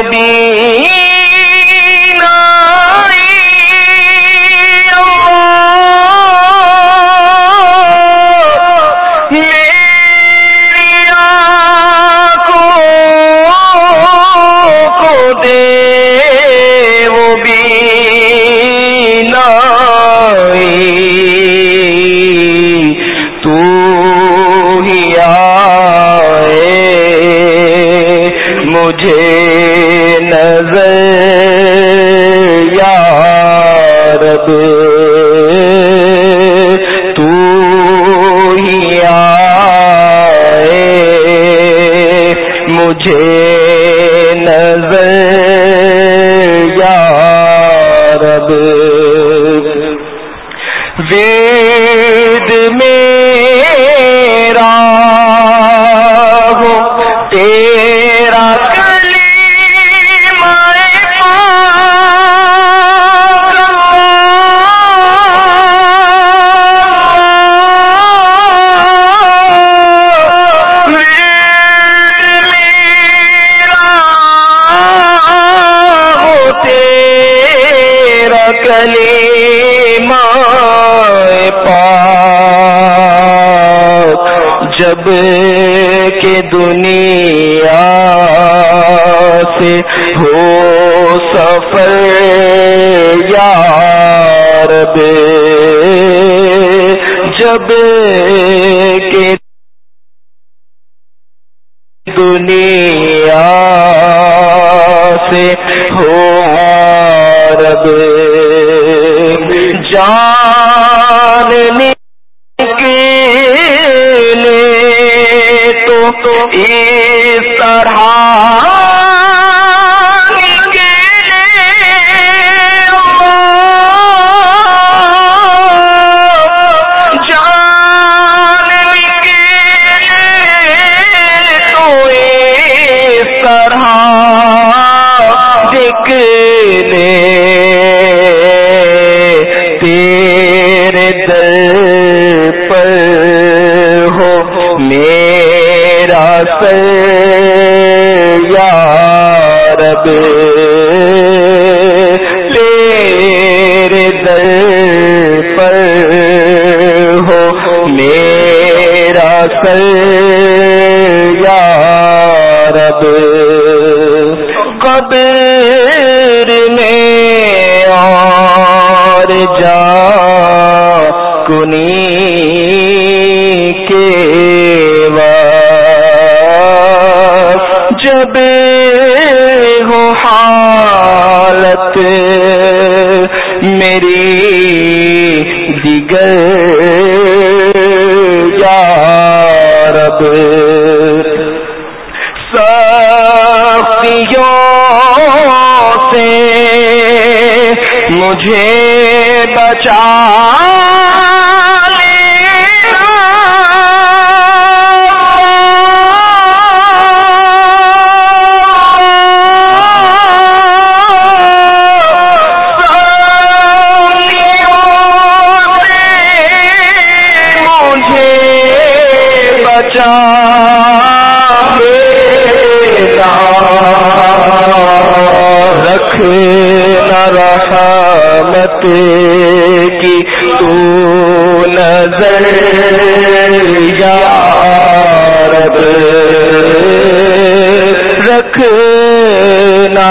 جب کہ دنیا سے ہو سفر یا رب، جب کہ دنیا سے ہو رب، جان تو اس طرح یا رب، تیرے در پر ہو میرا سر یا رب، قبر میں اور جا کنی جب ہو حالت میری دیگر یا رب، سختیوں سے مجھے بچا رکھنا رحمت کی تو نظر یا رب، رکھنا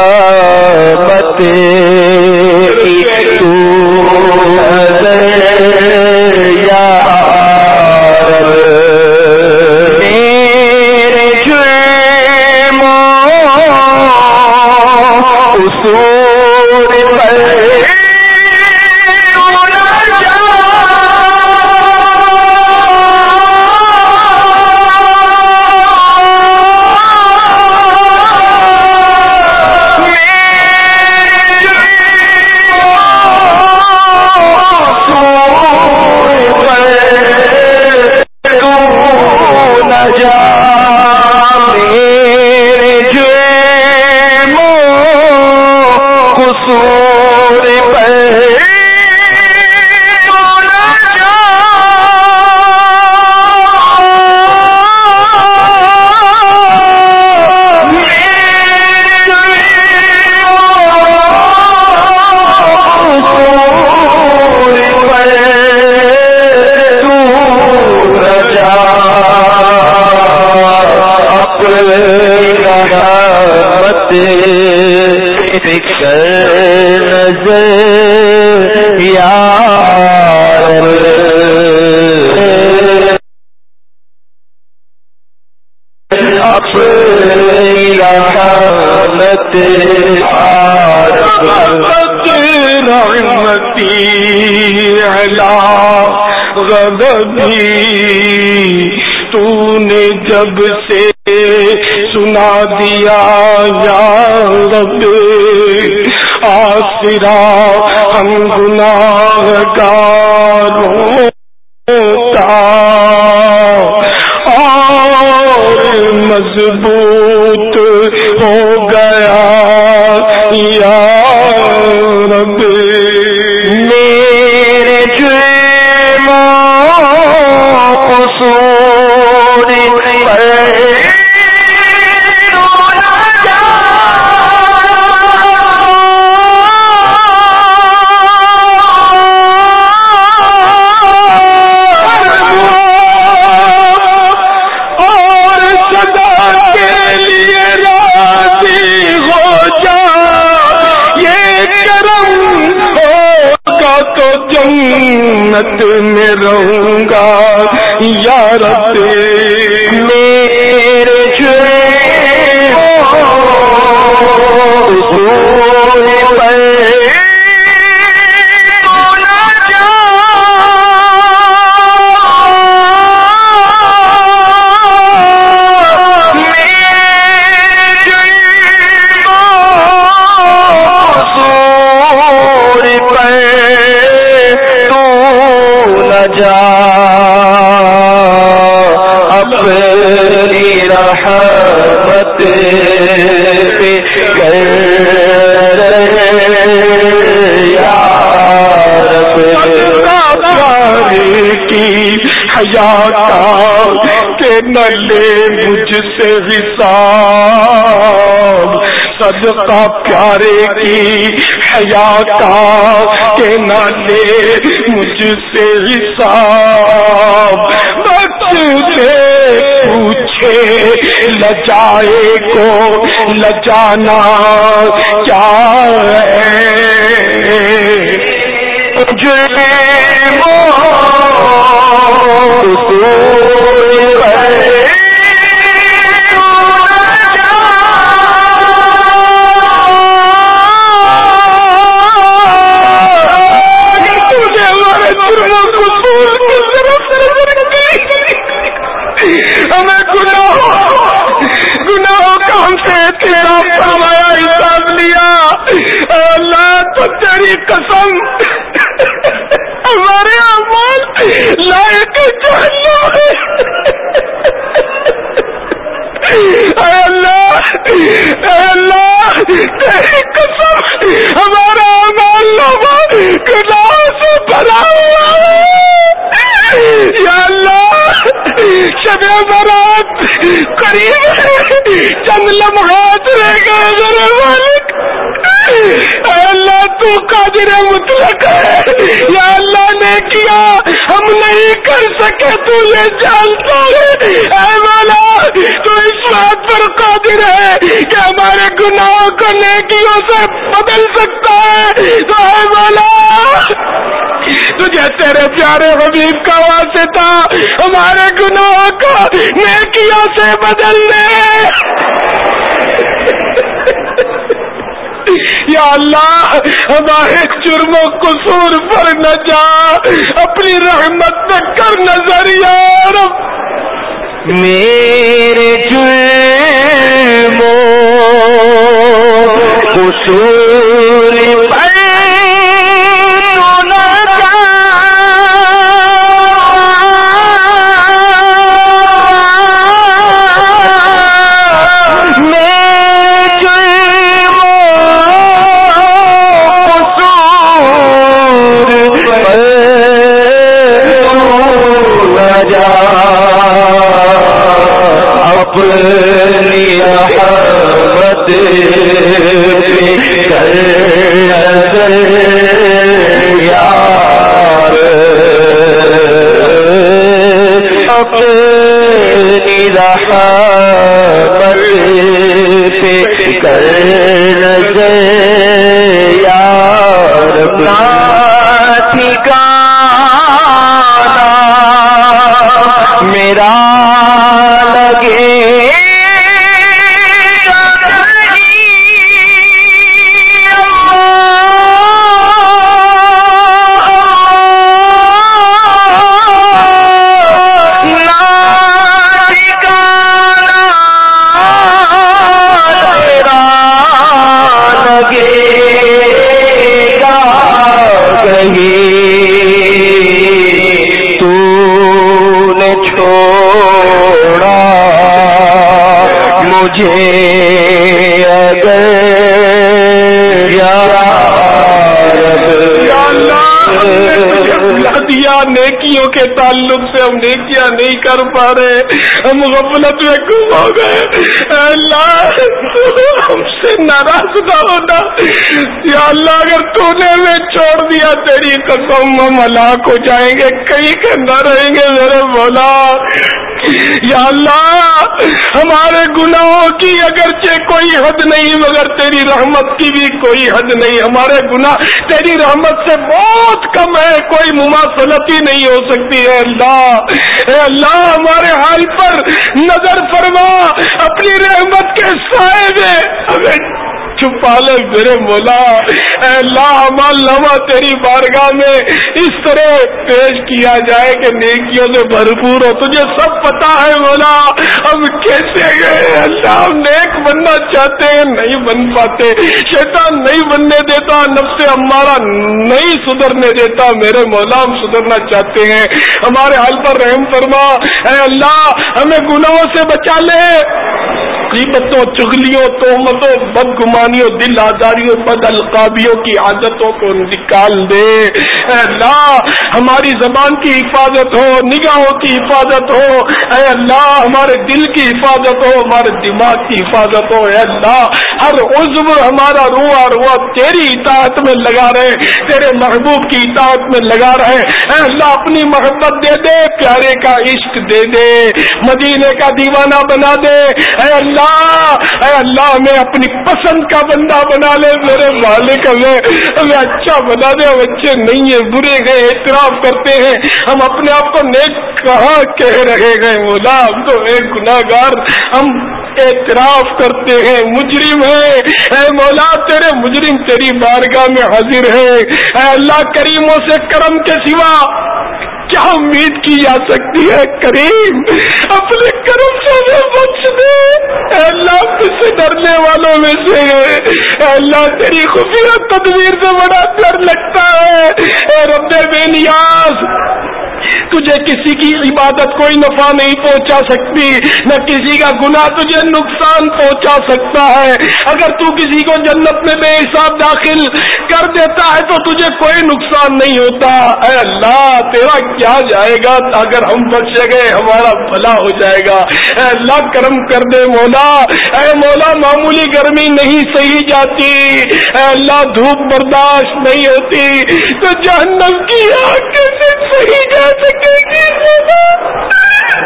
رحمت کی تو نظر قصور پر تو نے جب سے سنا دیا یا رب آسرا ہم گناہگاروں کا اور مضبوط ہو گیا یا رب میرے جرم قصور پر جنت میں رہوں گا یا رب میرے کہ نہ لے مجھ سے حساب صدقہ پیارے کی حیا کا کہ نہ لے مجھ سے حساب بخش دے پوچھے لجائے کو لجانا کیا ہے ہمیں گناہوں کا ہم سے تیرا فرمایا حساب لیا اللہ تو تیری قسم ہمارے اعمال لائق جہنم ہے اے اللہ اے اللہ تیری قسم ہمارا اعمال نامہ گناہوں سے بھرا ہوا ہے یا اللہ شب برات قریب ہے چند لمحات رہ گئے میرے مالک اے اللہ تو قادر مطلق ہے یا اللہ نے کیا ہم نہیں کر سکے تو یہ جانتا ہے اے مولا تو اس بات پر قادر ہے کہ ہمارے گناہوں کو نیکیوں سے بدل سکتا ہے تو اے مولا تجھے تیرے پیارے حبیب کا واسطہ ہمارے گناہوں کو نیکیوں سے بدل دے یا اللہ ہمارے جرم و قصور پر نہ جا، اپنی رحمت میں کر نظر یا رب۔ میرے جرم و قصور پر نیکیوں کے تعلق سے ہم نیکیاں نہیں کر پا رہے، ہم غفلت میں گم ہو گئے۔ اے اللہ ہم سے ناراض نہ ہونا یا اللہ، اگر تو نے ہمیں چھوڑ دیا تیری قسم ہم ہلاک ہو جائیں گے، کہیں کہ نہ رہیں گے میرے مولا۔ یا اللہ ہمارے گناہوں کی اگرچہ کوئی حد نہیں مگر تیری رحمت کی بھی کوئی حد نہیں، ہمارے گناہ تیری رحمت سے بہت کم ہے، کوئی مماثلت ہی نہیں ہو سکتی ہے۔ اللہ اے اللہ ہمارے حال پر نظر فرما، اپنی رحمت کے سائے میں ہمیں چھپا لے میرے مولا۔ اے اللہ ہمارا لمحہ تیری بارگاہ میں اس طرح پیش کیا جائے کہ نیکیوں سے بھرپور ہو، تجھے سب پتا ہے مولا ہم کیسے گئے۔ اللہ ہم نیک بننا چاہتے ہیں نہیں بن پاتے، شیطان نہیں بننے دیتا، نفس ہمارا نہیں سدھرنے دیتا میرے مولا، ہم سدھرنا چاہتے ہیں، ہمارے حال پر رحم فرما۔ اے اللہ ہمیں گناہوں سے بچا لے، غیبتوں، چغلیوں، تہمتوں، بدگمانیوں، دل آزاریوں، بد القابیوں کی عادتوں کو نکال دے۔ اے اللہ ہماری زبان کی حفاظت ہو، نگاہوں کی حفاظت ہو، اے اللہ ہمارے دل کی حفاظت ہو، ہمارے دماغ کی حفاظت ہو۔ اے اللہ ہر عضو ہمارا روح اور روح تیری اطاعت میں لگا رہے، تیرے محبوب کی اطاعت میں لگا رہے۔ اے اللہ اپنی محبت دے دے، پیارے کا عشق دے دے، مدینے کا دیوانہ بنا دے۔ اے اللہ اے اللہ ہمیں اپنی پسند کا بندہ بنا لے میرے مالک، ہمیں ہمیں اچھا بنا دے، ہم اچھے نہیں ہیں، برے گئے، اعتراف کرتے ہیں، ہم اپنے آپ کو نیک کہاں کہہ رہے گئے مولا، ہم تو ایک گناہ گار، ہم اعتراف کرتے ہیں، مجرم ہیں۔ اے مولا تیرے مجرم تیری بارگاہ میں حاضر ہے۔ اے اللہ کریموں سے کرم کے سوا کیا امید کی جا سکتی ہے؟ کریم اپنے کرم سے ہمیں بخش دے۔ اے اللہ تجھ سے ڈرنے والوں میں سے ہے، اے اللہ تیری خفیہ تدبیر سے بڑا ڈر لگتا ہے۔ اے رب بے نیاز تجھے کسی کی عبادت کوئی نفع نہیں پہنچا سکتی، نہ کسی کا گناہ تجھے نقصان پہنچا سکتا ہے۔ اگر تو کسی کو جنت میں بے حساب داخل کر دیتا ہے تو تجھے کوئی نقصان نہیں ہوتا۔ اے اللہ تیرا کیا جائے گا، اگر ہم بچے گئے ہمارا بھلا ہو جائے گا۔ اے اللہ کرم کر دے مولا۔ اے مولا معمولی گرمی نہیں سہی جاتی، اے اللہ دھوپ برداشت نہیں ہوتی تو جہنم کی آگ کیسے سہی جا سکے گی مولا؟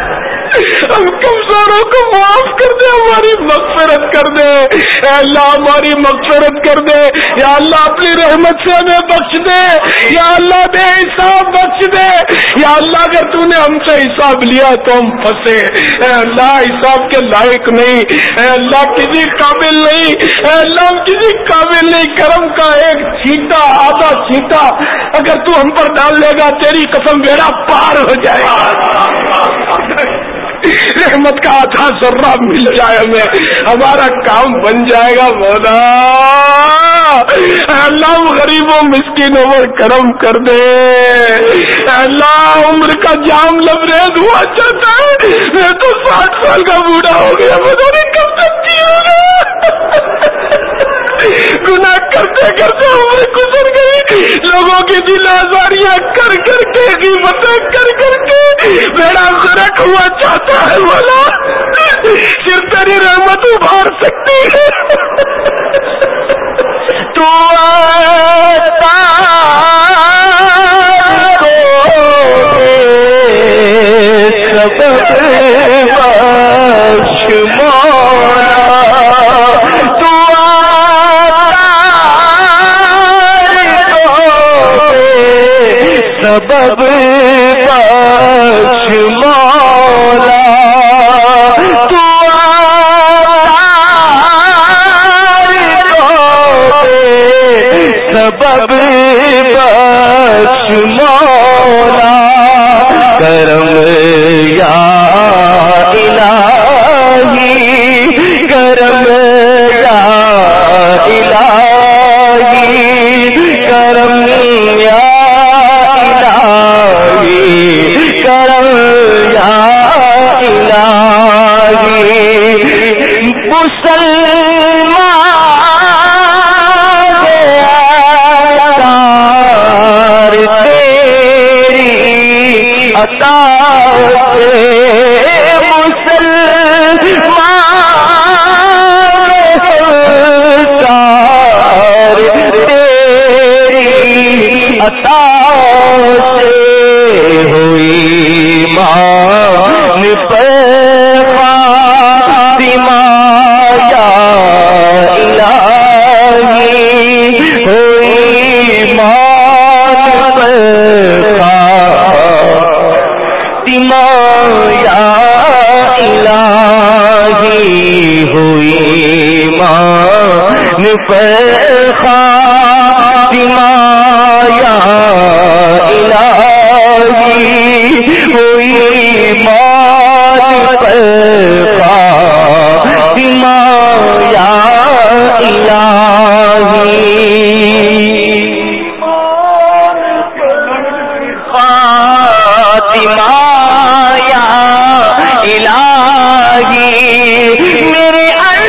ہم کمزوروں کو معاف کر دے، ہماری مغفرت کر دے، اے اللہ ہماری مغفرت کر دے، یا اللہ اپنی رحمت سے ہمیں بخش دے، یا اللہ بے حساب بخش دے، یا اللہ اگر تو نے ہم سے حساب لیا تو ہم پھنسے، اے اللہ حساب کے لائق نہیں، اے اللہ کسی قابل نہیں، اے اللہ ہم کسی قابل نہیں، کرم کا ایک چھینٹا آدھا چھینٹا اگر تو ہم پر ڈال لے گا تیری قسم بیڑا پار ہو جائے گا، رحمت کا آدھا ذرہ مل جائے ہمیں ہمارا کام بن جائے گا مولا، اللہ غریبوں مسکینوں پر کرم کر دے، اللہ عمر کا جام لبریز ہوا چاہتا ہے، میں تو ساٹھ سال کا بوڑھا ہو گیا، پتہ نہیں کب تک جیوں گناہ کرتے کرتے عمر گزر گئی، لوگوں کی دل آزاریاں کر کر کے غیبتیں کر کر کے میرا غرق ہوا چاہتا ہے مولا، صرف تیری رحمت ابھار سکتی ہے، تو آتا سبب بخش مولا، تو سبب بخش مولا، تو سبب بخش مولا، کرم یا الہی، کرم یا الہی، کرم یا کرم یا الہی، مسلمان اتار تیری عطا سے، مسلمان اتار تیری عطا سے ہوئی مان پر خاتمہ یا الہی، ہوئی مان پر خاتمہ یا الہی، ہوئی مان پر خاتمہ یا الہی، ہوئی مان پر خاتمہ یا الہی، خاتمہ یا الہی، میرے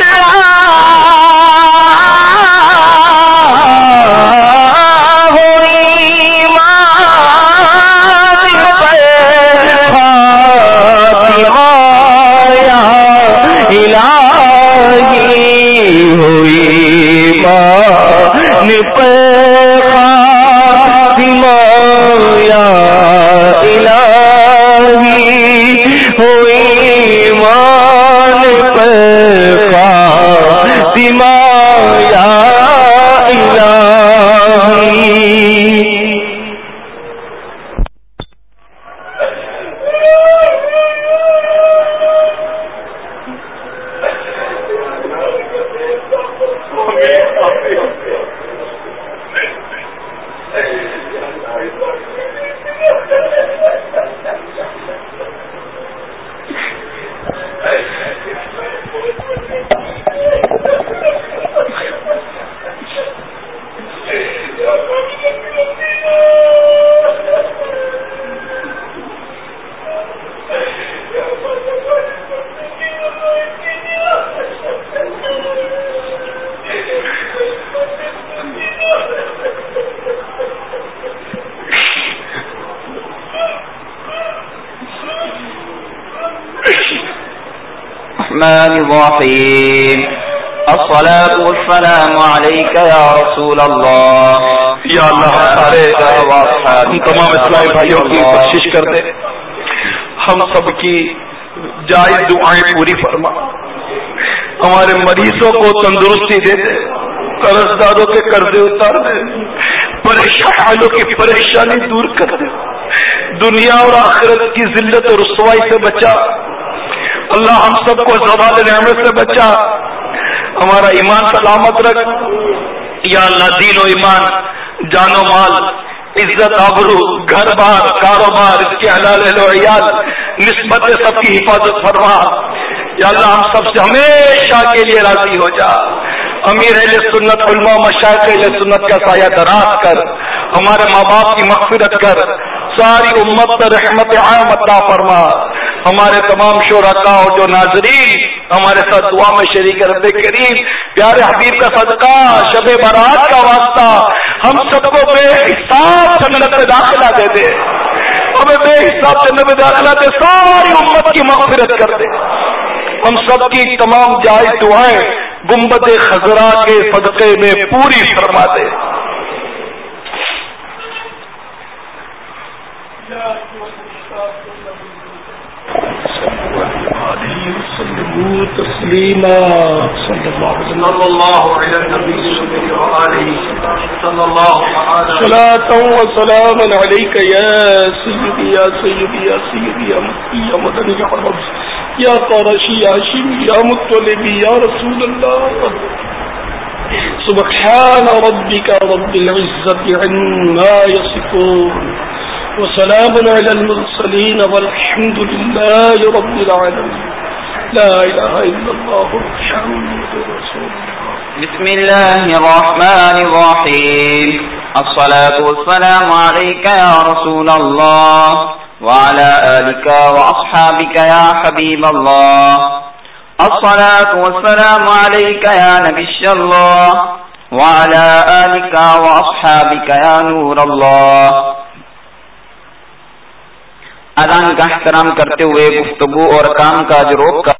الرحمن الرحيم الصلاة والسلام عليك يا رسول الله یا اللہ سارے ہم تمام اسلامی بھائیوں کی بخشش کر دے، ہم سب کی جائز دعائیں پوری فرما، ہمارے مریضوں کو تندرستی دے دے، قرض داروں کے قرضے اتار دے، پریشان والوں کی پریشانی دور کر دے، دنیا اور آخرت کی ذلت اور رسوائی سے بچا اللہ، ہم سب کو زوال نعمت سے بچا، ہمارا ایمان سلامت رکھ یا اللہ، دین و ایمان، جان و مال، عزت آبرو، گھر بار، کاروبار، اس کے حلال اہل و عیال، نسبت سب کی حفاظت فرما یا اللہ، ہم سب سے ہمیشہ کے لیے راضی ہو جا، امیر اہل سنت، علماء مشائخ اہل سنت کا سایہ دراز کر، ہمارے ماں باپ کی مغفرت کر، ساری امت پر رحمت عام عطا فرما، ہمارے تمام شرکاء اور جو ناظرین ہمارے ساتھ دعا میں شریک، رب کریم پیارے حبیب کا صدقہ، شب برات کا واسطہ، ہم سب کو بے حساب جنت میں داخلہ دے دے، ہمیں بے حساب جنت میں داخلہ دے، ساری امت کی مغفرت کر دے، ہم سب کی تمام جائز دعائیں گنبد خضرا کے صدقے میں پوری فرما دے۔ تسلیما صلی اللہ علیہ صلاۃ و سلام علیک یا سیدی یا سیدی یا سیدی یا مکی یا مدنی یا حرم یا قرشی یا ہاشمی یا مطلبی یا رسول اللہ، سبحان ربک رب العزت عما یصفون وسلام علی المرسلین والحمد للہ رب العالمین، لا الہ الا اللہ محمد رسول اللہ۔ بسم اللہ الرحمن الرحیم، الصلاة والسلام علیک یا رسول اللہ وعلى آلك وأصحابك يا حبيب الله، الصلاة والسلام عليك يا نبي الله وعلى آلك وأصحابك يا نور الله۔ اذان کا احترام کرتے ہوئے گفتگو اور کام کاج روک کر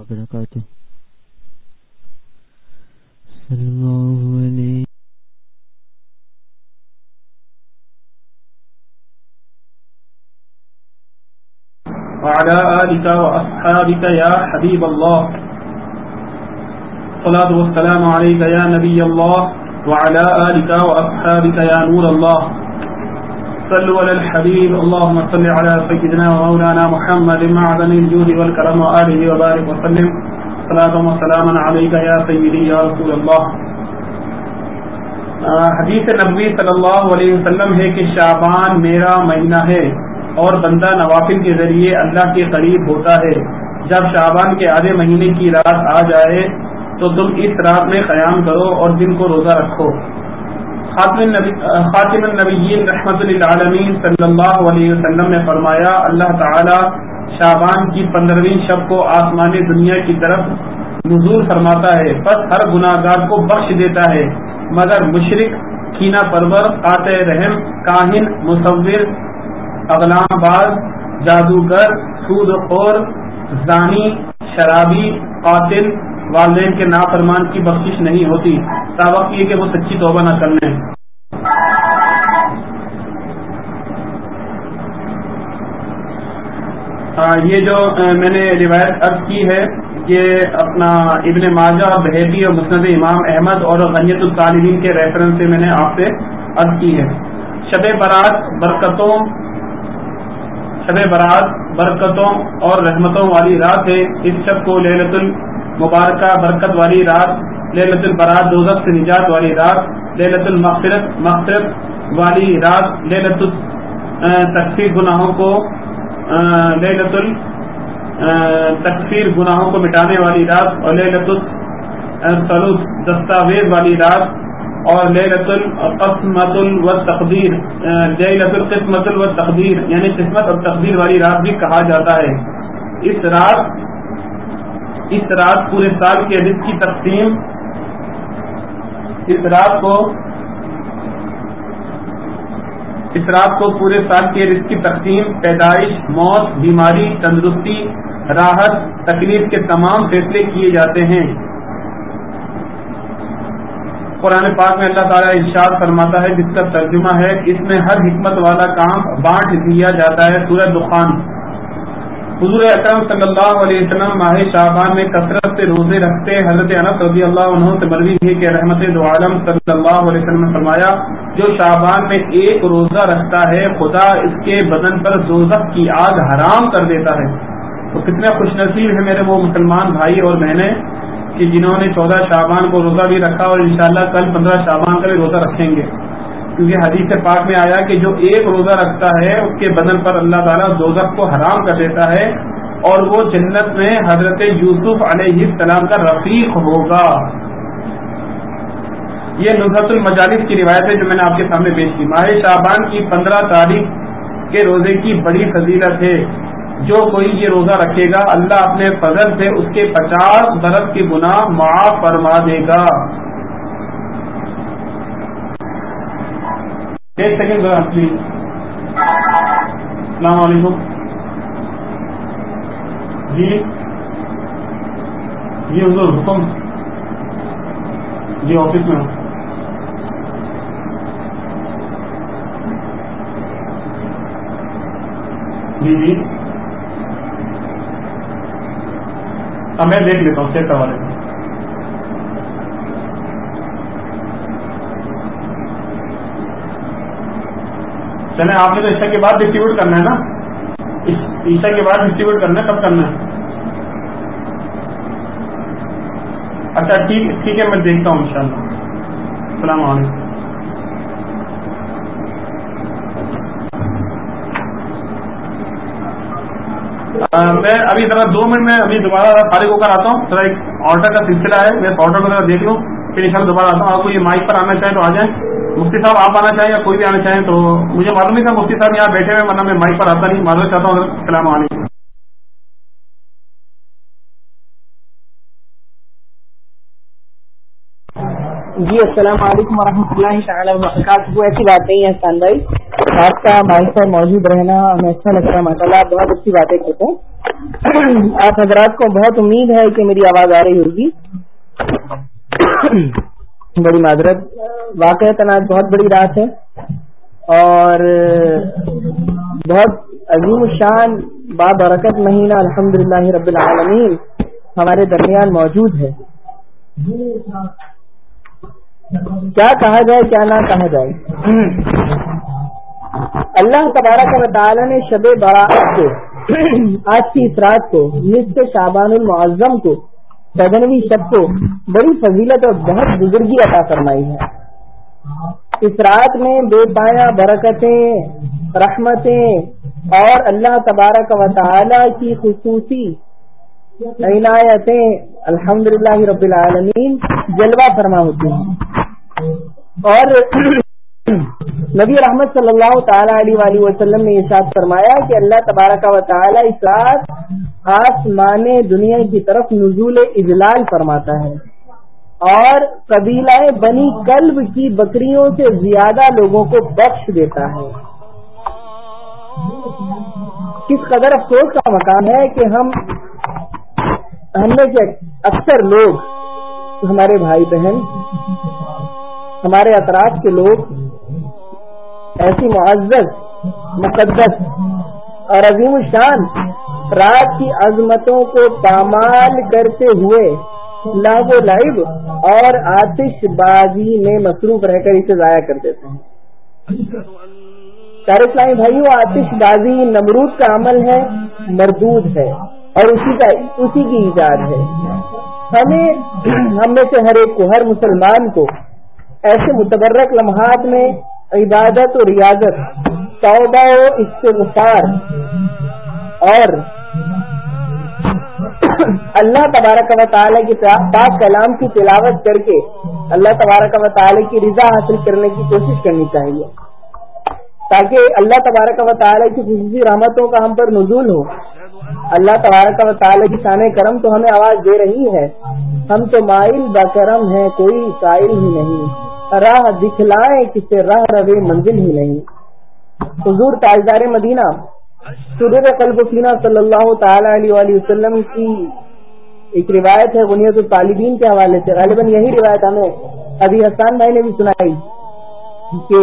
وبرکاتہ. صلی اللہ علیہ وعلى آلك وأصحابك يا حبيب الله. الصلاة والسلام عليك يا نبي الله وعلى آلك وأصحابك يا نور الله. صلوا على الحبيب. اللهم صل على سيدنا ومولانا محمد معدن الجود والكرم وآله وبارك وسلم. صلاة وسلاما عليك يا سيدي يا رسول الله. حدیث نبوی صلی اللہ علیہ وسلم ہے کہ شعبان میرا مہینہ ہے اور بندہ نوافل کے ذریعے اللہ کے قریب ہوتا ہے. جب شعبان کے آدھے مہینے کی رات آ جائے تو تم اس رات میں قیام کرو اور دن کو روزہ رکھو. خاتم النبیین رحمت للعالمین صلی اللہ علیہ وسلم نے فرمایا اللہ تعالی شعبان کی پندرہویں شب کو آسمان دنیا کی طرف نزول فرماتا ہے، پس ہر گناہگار کو بخش دیتا ہے مگر مشرک، کینہ پرور، قاطع رحم، کاہن، مصور، اغلام باز، جادوگر، سود خور، زانی، شرابی، قاتل، والدین کے نافرمان کی بخشش نہیں ہوتی تاوقت یہ کہ وہ سچی توبہ نہ کر لیں. یہ جو میں نے روایت عرض کی ہے یہ اپنا ابن ماجہ، بہقی اور مسند امام احمد اور غنیت الطالبین کے ریفرنس سے میں نے آپ سے عرض کی ہے. شب برات برکتوں شب برات برکتوں اور رحمتوں والی رات ہے. اس شب کو لیلۃ المبارکہ برکت والی رات، لیلۃ البرات دوزخ سے نجات والی رات، لیلۃ المغفرت مغفرت والی رات، لیلۃ تکفیر گناہوں کو لیلۃ تکفیر گناہوں کو مٹانے والی رات، اور لیلۃ الثلث دستاویز والی رات، اور لیلۃ القسمۃ والتقدیر لیلۃ القسمۃ والتقدیر یعنی قسمت اور تقدیر والی رات بھی کہا جاتا ہے. اس رات اس رات پورے سال کے رزق کی تقسیم اس رات کو اس رات کو پورے سال کے رزق کی تقسیم، پیدائش، موت، بیماری، تندرستی، راحت، تکلیف کے تمام فیصلے کیے جاتے ہیں. قرآن پاک میں اللہ تعالیٰ ارشاد فرماتا ہے جس کا ترجمہ ہے اس میں ہر حکمت والا کام بانٹ دیا جاتا ہے. سورہ دخان. حضور اکرم صلی اللہ علیہ وسلم ماہ شعبان میں کثرت سے روزے رکھتے. حضرت انس رضی اللہ عنہ سے مروی ہے کہ رحمت دو عالم صلی اللہ علیہ وسلم نے فرمایا جو شعبان میں ایک روزہ رکھتا ہے خدا اس کے بدن پر دوزخ کی آگ حرام کر دیتا ہے. تو کتنے خوش نصیب ہیں میرے وہ مسلمان بھائی اور بہنیں کہ جنہوں نے چودہ شعبان کو روزہ بھی رکھا اور انشاءاللہ کل پندرہ شعبان کا بھی روزہ رکھیں گے، کیونکہ حدیث پاک میں آیا کہ جو ایک روزہ رکھتا ہے اس کے بدن پر اللہ تعالیٰ دوزخ کو حرام کر دیتا ہے اور وہ جنت میں حضرت یوسف علیہ السلام کا رفیق ہوگا. یہ نزہۃ المجالس کی روایت ہے جو میں نے آپ کے سامنے پیش کی. ماہ شعبان کی پندرہ تاریخ کے روزے کی بڑی فضیلت ہے. جو کوئی یہ روزہ رکھے گا اللہ اپنے فضل سے اس کے پچاس برس کے گناہ معاف فرما دے گا. ایک سیکنڈ ذرا پلیز. السلام علیکم. جی جی حضور حکم. جی آفس میں ہوں. جی جی اب میں دیکھ لیتا ہوں چیک کروا لیتا ہوں. چلیں آپ نے تو عشاء کے بعد ڈسٹریبیوٹ کرنا ہے نا، عشاء کے بعد ڈسٹریبیوٹ کرنا ہے، کب کرنا ہے؟ اچھا ٹھیک ٹھیک ہے میں دیکھتا ہوں انشاءاللہ. السلام علیکم. میں ابھی ذرا دو منٹ میں ابھی دوبارہ فارغ ہو کر آتا ہوں. ذرا ایک آرڈر کا سلسلہ ہے، میں آرڈر کو ذرا دیکھ لوں پھر انشاءاللہ دوبارہ آتا ہوں. آپ کو یہ مائک پر آنا چاہیں تو آ جائیں. مفتی صاحب آپ آنا چاہیں یا کوئی بھی آنا چاہیں تو مجھے معلوم نہیں تھا مفتی صاحب یہاں بیٹھے ہوئے، ورنہ میں مائک پر آتا نہیں. معذرت چاہتا ہوں. السلام علیکم. جی السلام علیکم ورحمۃ اللہ تعالی وبرکاتہ. وہ ایسی بات نہیں ہے حسان بھائی، آپ کا مائک پر موجود رہنا ہمیں اچھا لگتا ہے. ماشاء اللہ آپ بہت اچھی باتیں کرتے ہیں. آپ حضرات کو بہت امید ہے کہ میری آواز آ رہی ہوگی. بڑی معذرت, واقعتاً آج بہت بڑی رات ہے اور بہت عظیم الشان بابرکت مہینہ الحمدللہ رب العالمین ہمارے درمیان موجود ہے. کیا کہا جائے کیا نہ کہا جائے. اللہ تبارک و تعالی نے شب برات کو, آج کی اس رات کو, نصف شعبان المعظم کو, سدنوی شب کو بڑی فضیلت اور بہت بزرگی عطا فرمائی ہے. اس رات میں بے پایا برکتیں, رحمتیں اور اللہ تبارک و تعالی کی خصوصی عنایتیں الحمدللہ رب العالمین جلوہ فرما ہوتی ہیں. اور نبی رحمت صلی اللہ تعالی علیہ وآلہ وسلم نے ارشاد فرمایا کہ اللہ تبارک و تعالی اس رات آسمان دنیا کی طرف نزول اجلال فرماتا ہے اور قبیلہ بنی کلب کی بکریوں سے زیادہ لوگوں کو بخش دیتا ہے. کس قدر افسوس کا مقام ہے کہ ہم ہم میں سے اکثر لوگ, ہمارے بھائی بہن, ہمارے اطراف کے لوگ ایسی معزز, مقدس اور عظیم الشان رات کی عظمتوں کو پامال کرتے ہوئے لہو و لعب اور آتش بازی میں مصروف رہ کر اسے ضائع کر دیتے ہیں. پیارے اسلامی بھائیوں, آتش بازی نمرود کا عمل ہے, مردود ہے اور اسی کا اسی کی ایجاد ہے. ہمیں ہم میں سے ہر ایک کو, ہر مسلمان کو ایسے متبرک لمحات میں عبادت و ریاضت, توبہ و استغفار اور اللہ تبارک و تعالی کی پاک کلام کی تلاوت کر کے اللہ تبارک و تعالی کی رضا حاصل کرنے کی کوشش کرنی چاہیے, تاکہ اللہ تبارک و تعالی کی خصوصی رحمتوں کا ہم پر نزول ہو. اللہ تبارک و تعالی کی شان کرم تو ہمیں آواز دے رہی ہے, ہم تو مائل با کرم ہیں, کوئی قائل ہی نہیں, راہ دکھلائے کسے راہ روے منزل ہی نہیں. حضور تاجدار مدینہ سرور قلب و سینہ صلی اللہ تعالی علیہ وآلہ وسلم کی ایک روایت ہے غنیت الطالبین کے حوالے سے, غالباً یہی روایت ہمیں ابھی حسان بھائی نے بھی سنائی کہ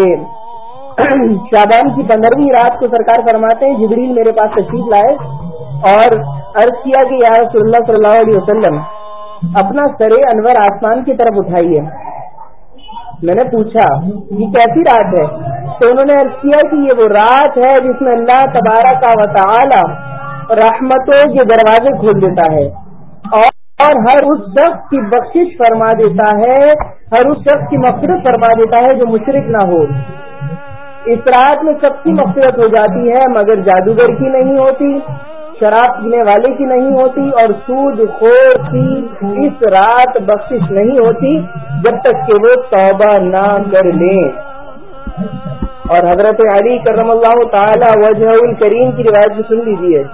شعبان کی پندرہویں رات کو سرکار فرماتے ہیں جبریل میرے پاس تشریف لائے اور عرض کیا کہ یا رسول اللہ صلی اللہ علیہ وسلم اپنا سر انور آسمان کی طرف اٹھائیے. میں نے پوچھا یہ کیسی رات ہے, تو انہوں نے عرض کیا کہ یہ وہ رات ہے جس میں اللہ تبارک و تعالی رحمتوں کے دروازے کھول دیتا ہے اور ہر اس شخص کی بخشش فرما دیتا ہے, ہر اس شخص کی مغفرت فرما دیتا ہے جو مشرک نہ ہو. اس رات میں سب کی مغفرت ہو جاتی ہے مگر جادوگر کی نہیں ہوتی, شراب پینے والے کی نہیں ہوتی اور سود خور کی اس رات بخشش نہیں ہوتی جب تک کہ وہ توبہ نہ کر لیں. اور حضرت علی کرم اللہ تعالی وجہ الکریم کی روایت بھی سن لیجیے.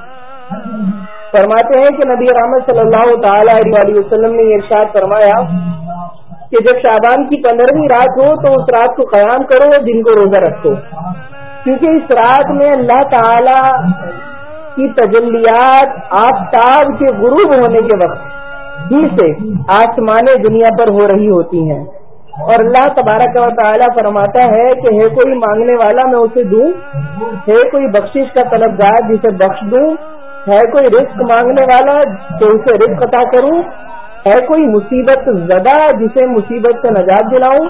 فرماتے ہیں کہ نبی رحمت صلی اللہ تعالی علیہ وسلم نے ارشاد فرمایا کہ جب شعبان کی پندرہویں رات ہو تو اس رات کو قیام کرو اور دن کو روزہ رکھو, کیونکہ اس رات میں اللہ تعالی کی تجلیات آفتاب کے غروب ہونے کے وقت ہی سے آسمان دنیا پر ہو رہی ہوتی ہیں. اور اللہ تبارک و تعالی فرماتا ہے کہ ہے کوئی مانگنے والا میں اسے دوں, ہے کوئی بخشش کا طلبگار جسے بخش دوں, ہے کوئی رزق مانگنے والا تو اسے رزق عطا کروں, ہے کوئی مصیبت زدہ جسے مصیبت سے نجات دلاؤں.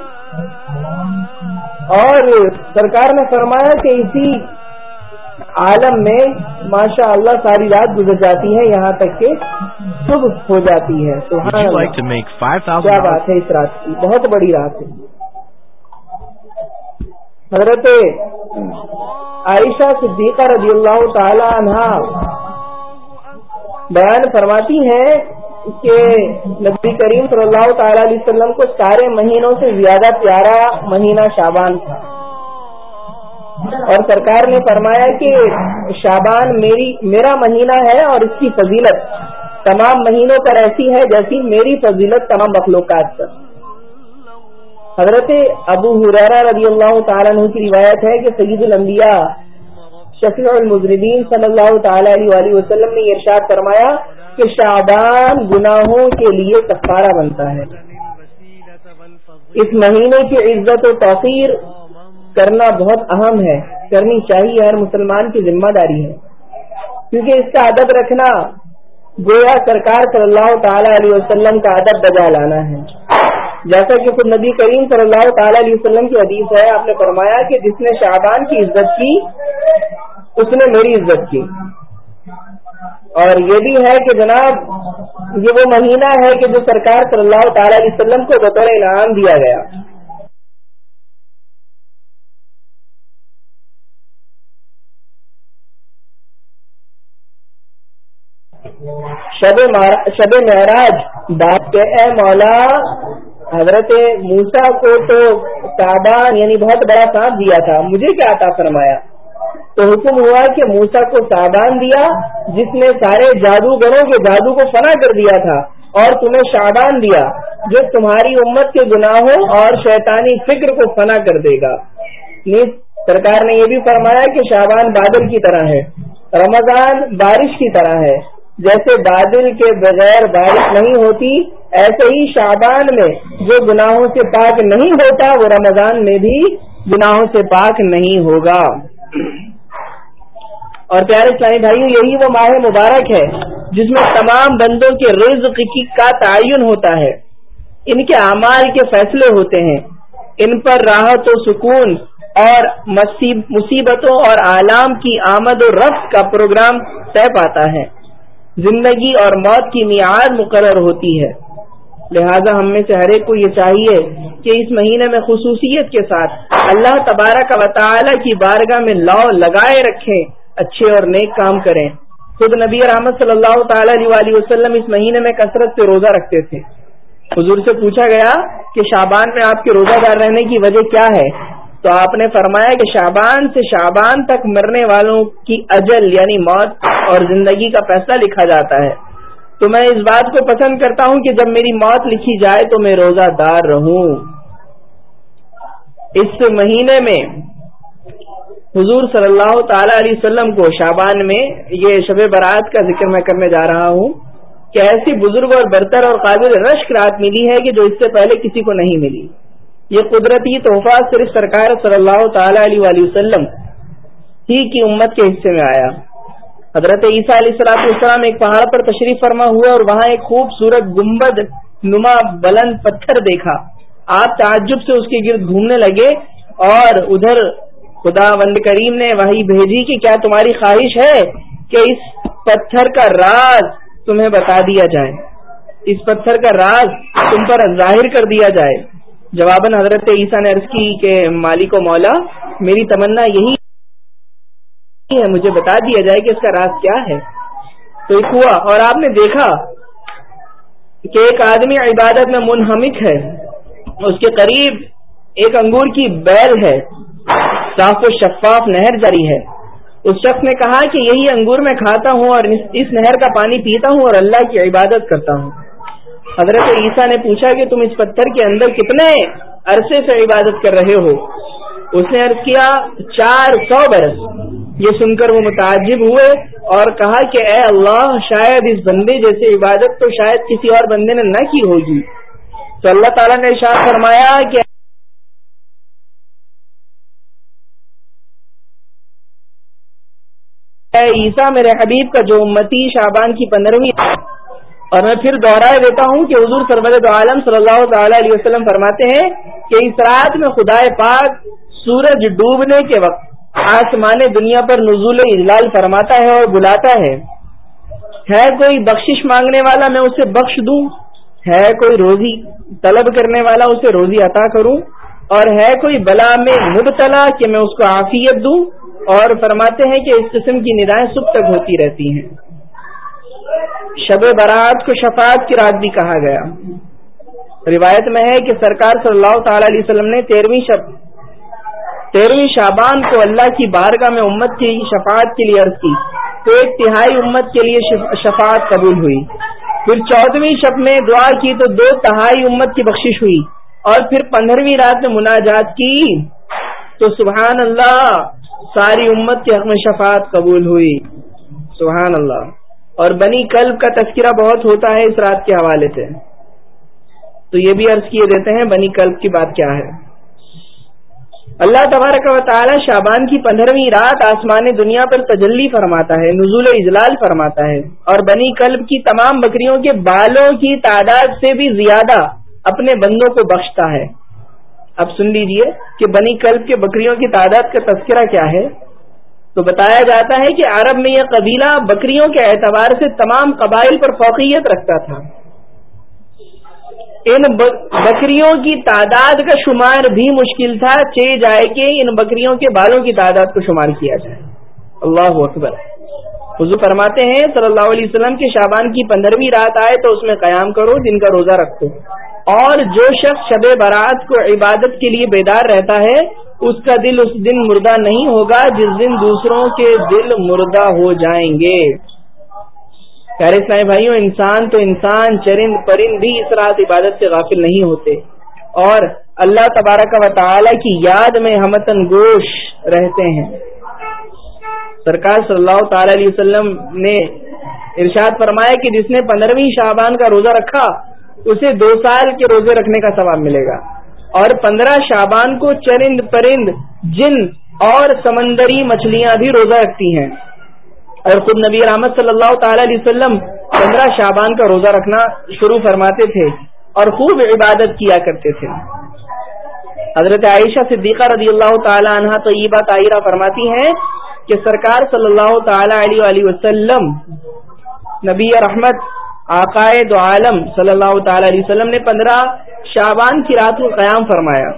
اور سرکار نے فرمایا کہ اسی عالم میں ماشاء اللہ ساری رات گزر جاتی ہے یہاں تک کہ صبح ہو جاتی ہے. سبحان اللہ, کیا بات ہے اس رات کی, بہت بڑی رات ہے. حضرت عائشہ صدیقہ رضی اللہ تعالی عنہا بیان فرماتی ہیں کہ نبی کریم صلی اللہ تعالی علیہ وسلم کو سارے مہینوں سے زیادہ پیارا مہینہ شعبان تھا, اور سرکار نے فرمایا کہ شعبان میری میرا مہینہ ہے اور اس کی فضیلت تمام مہینوں پر ایسی ہے جیسی میری فضیلت تمام مخلوقات پر. حضرت ابو ہریرہ رضی اللہ تعالیٰ عنہ کی روایت ہے کہ سید الانبیاء شفیع المذنبین صلی اللہ تعالی علیہ وآلہ وسلم نے ارشاد فرمایا کہ شعبان گناہوں کے لیے کفارہ بنتا ہے۔ اس مہینے کی عزت و توقیر کرنا بہت اہم ہے، کرنی چاہیے، ہر مسلمان کی ذمہ داری ہے، کیونکہ اس کا ادب رکھنا گویا سرکار صلی اللہ تعالی علیہ وسلم کا ادب بجا لانا ہے۔ جیسا کہ خود نبی کریم صلی اللہ تعالی علیہ وسلم کی حدیث ہے، آپ نے فرمایا کہ جس نے شعبان کی عزت کی اس نے میری عزت کی۔ اور یہ بھی ہے کہ جناب یہ وہ مہینہ ہے کہ جو سرکار صلی اللہ تعالی علیہ وسلم کو بطور انعام دیا گیا۔ شب شب معراج بات کے اے مولا، حضرت موسیٰ کو تو شعبان یعنی بہت بڑا سانپ دیا تھا، مجھے کیا عطا فرمایا؟ تو حکم ہوا کہ موسیٰ کو شعبان دیا جس نے سارے جادوگروں کے جادو کو فنا کر دیا تھا، اور تمہیں شعبان دیا جو تمہاری امت کے گناہوں اور شیطانی فکر کو فنا کر دے گا۔ نیز سرکار نے یہ بھی فرمایا کہ شعبان بادل کی طرح ہے، رمضان بارش کی طرح ہے، جیسے بادل کے بغیر بارش نہیں ہوتی، ایسے ہی شعبان میں جو گناہوں سے پاک نہیں ہوتا وہ رمضان میں بھی گناہوں سے پاک نہیں ہوگا۔ اور پیارے اسلامی بھائیوں، یہی وہ ماہ مبارک ہے جس میں تمام بندوں کے رزق کی کا تعین ہوتا ہے، ان کے اعمال کے فیصلے ہوتے ہیں، ان پر راحت و سکون اور مصیبتوں اور آلام کی آمد و رفت کا پروگرام طے پاتا ہے، زندگی اور موت کی میعاد مقرر ہوتی ہے۔ لہذا ہم میں سے ہر ایک کو یہ چاہیے کہ اس مہینے میں خصوصیت کے ساتھ اللہ تبارک و تعالی کی بارگاہ میں لاؤ لگائے رکھیں، اچھے اور نیک کام کریں۔ خود نبی رحمت صلی اللہ تعالی علیہ وآلہ وسلم اس مہینے میں کثرت سے روزہ رکھتے تھے۔ حضور سے پوچھا گیا کہ شعبان میں آپ کے روزہ دار رہنے کی وجہ کیا ہے؟ تو آپ نے فرمایا کہ شعبان سے شعبان تک مرنے والوں کی اجل یعنی موت اور زندگی کا فیصلہ لکھا جاتا ہے، تو میں اس بات کو پسند کرتا ہوں کہ جب میری موت لکھی جائے تو میں روزہ دار رہوں۔ اس مہینے میں حضور صلی اللہ تعالی علیہ وسلم کو شعبان میں یہ شب برات کا ذکر میں کرنے جا رہا ہوں کہ ایسی بزرگ اور برتر اور قابل رشک رات ملی ہے کہ جو اس سے پہلے کسی کو نہیں ملی۔ یہ قدرتی تحفہ صرف سرکار صلی اللہ تعالی علیہ وآلہ وسلم ہی کی امت کے حصے میں آیا۔ حضرت عیسیٰ علیہ الصلوۃ والسلام ایک پہاڑ پر تشریف فرما ہوئے اور وہاں ایک خوبصورت گنبد نما بلند پتھر دیکھا۔ آپ تعجب سے اس کے گرد گھومنے لگے اور ادھر خدا وند کریم نے وحی بھیجی کہ کیا تمہاری خواہش ہے کہ اس پتھر کا راز تمہیں بتا دیا جائے، اس پتھر کا راز تم پر ظاہر کر دیا جائے؟ جواباً حضرت عیسیٰ نے عرض کی کہ مالک و مولا، میری تمنا یہی ہے، مجھے بتا دیا جائے کہ اس کا راز کیا ہے۔ تو ایک ہوا اور آپ نے دیکھا کہ ایک آدمی عبادت میں منہمک ہے، اس کے قریب ایک انگور کی بیل ہے، صاف و شفاف نہر جاری ہے۔ اس شخص نے کہا کہ یہی انگور میں کھاتا ہوں اور اس نہر کا پانی پیتا ہوں اور اللہ کی عبادت کرتا ہوں۔ حضرت عیسیٰ نے پوچھا کہ تم اس پتھر کے اندر کتنے عرصے سے عبادت کر رہے ہو؟ اس نے عرض کیا چار سو برس۔ یہ سن کر وہ متعجب ہوئے اور کہا کہ اے اللہ، شاید اس بندے جیسے عبادت تو شاید کسی اور بندے نے نہ کی ہوگی۔ تو اللہ تعالیٰ نے ارشاد فرمایا کہ اے عیسیٰ میرے حبیب کا جو امتی شعبان کی پندرہویں، اور میں پھر دوہرائے دیتا ہوں کہ حضور سرور عالم صلی اللہ تعالی علیہ وسلم فرماتے ہیں کہ اس رات میں خدا پاک سورج ڈوبنے کے وقت آسمان دنیا پر نزول اجلال فرماتا ہے اور بلاتا ہے، ہے کوئی بخشش مانگنے والا میں اسے بخش دوں، ہے کوئی روزی طلب کرنے والا اسے روزی عطا کروں، اور ہے کوئی بلا میں مبتلا کہ میں اس کو عافیت دوں۔ اور فرماتے ہیں کہ اس قسم کی ندائیں صبح تک ہوتی رہتی ہیں۔ شب برات کو شفاعت کی رات بھی کہا گیا۔ روایت میں ہے کہ سرکار صلی اللہ تعالی علیہ وسلم نے تیرہویں شب تیرہویں شعبان کو اللہ کی بارگاہ میں امت کی شفاعت کے لیے عرض کی تو ایک تہائی امت کے لیے شفاعت قبول ہوئی۔ پھر چودہویں شب میں دعا کی تو دو تہائی امت کی بخشش ہوئی، اور پھر پندرہویں رات میں مناجات کی تو سبحان اللہ ساری امت کے حق میں شفاعت قبول ہوئی. سبحان اللہ. اور بنی کلب کا تذکرہ بہت ہوتا ہے اس رات کے حوالے سے، تو یہ بھی عرض کیے دیتے ہیں بنی کلب کی بات کیا ہے. اللہ تبارک و تعالی شعبان کی پندرہویں رات آسمان دنیا پر تجلی فرماتا ہے، نزول اجلال فرماتا ہے، اور بنی کلب کی تمام بکریوں کے بالوں کی تعداد سے بھی زیادہ اپنے بندوں کو بخشتا ہے. اب سن لیجئے کہ بنی کلب کے بکریوں کی تعداد کا تذکرہ کیا ہے. تو بتایا جاتا ہے کہ عرب میں یہ قبیلہ بکریوں کے اعتبار سے تمام قبائل پر فوقیت رکھتا تھا. ان بکریوں کی تعداد کا شمار بھی مشکل تھا، چہ جائے کہ ان بکریوں کے بالوں کی تعداد کو شمار کیا جائے. اللہ اکبر. حضور فرماتے ہیں صلی اللہ علیہ وسلم کہ شعبان کی پندرہویں رات آئے تو اس میں قیام کرو، دن کا روزہ رکھو، اور جو شخص شب برات کو عبادت کے لیے بیدار رہتا ہے اس کا دل اس دن مردہ نہیں ہوگا جس دن دوسروں کے دل مردہ ہو جائیں گے. پیارے اسلامی بھائیوں، انسان تو انسان، چرند پرند بھی اس رات عبادت سے غافل نہیں ہوتے اور اللہ تبارک و تعالی کی یاد میں ہمتن گوش رہتے ہیں. سرکار صلی اللہ تعالی علیہ وسلم نے ارشاد فرمایا کہ جس نے پندرہویں شعبان کا روزہ رکھا اسے دو سال کے روزے رکھنے کا ثواب ملے گا، اور پندرہ شعبان کو چرند پرند، جن اور سمندری مچھلیاں بھی روزہ رکھتی ہیں. اور خود نبی رحمت صلی اللہ تعالی علیہ وسلم پندرہ شعبان کا روزہ رکھنا شروع فرماتے تھے اور خوب عبادت کیا کرتے تھے. حضرت عائشہ صدیقہ رضی اللہ تعالی عنہا طیبہ طاہرہ فرماتی ہیں کہ سرکار صلی اللہ تعالی علیہ وآلہ وسلم نبی رحمت آقائے دو عالم صلی اللہ تعالی علیہ وسلم نے پندرہ شعبان کی رات کو قیام فرمایا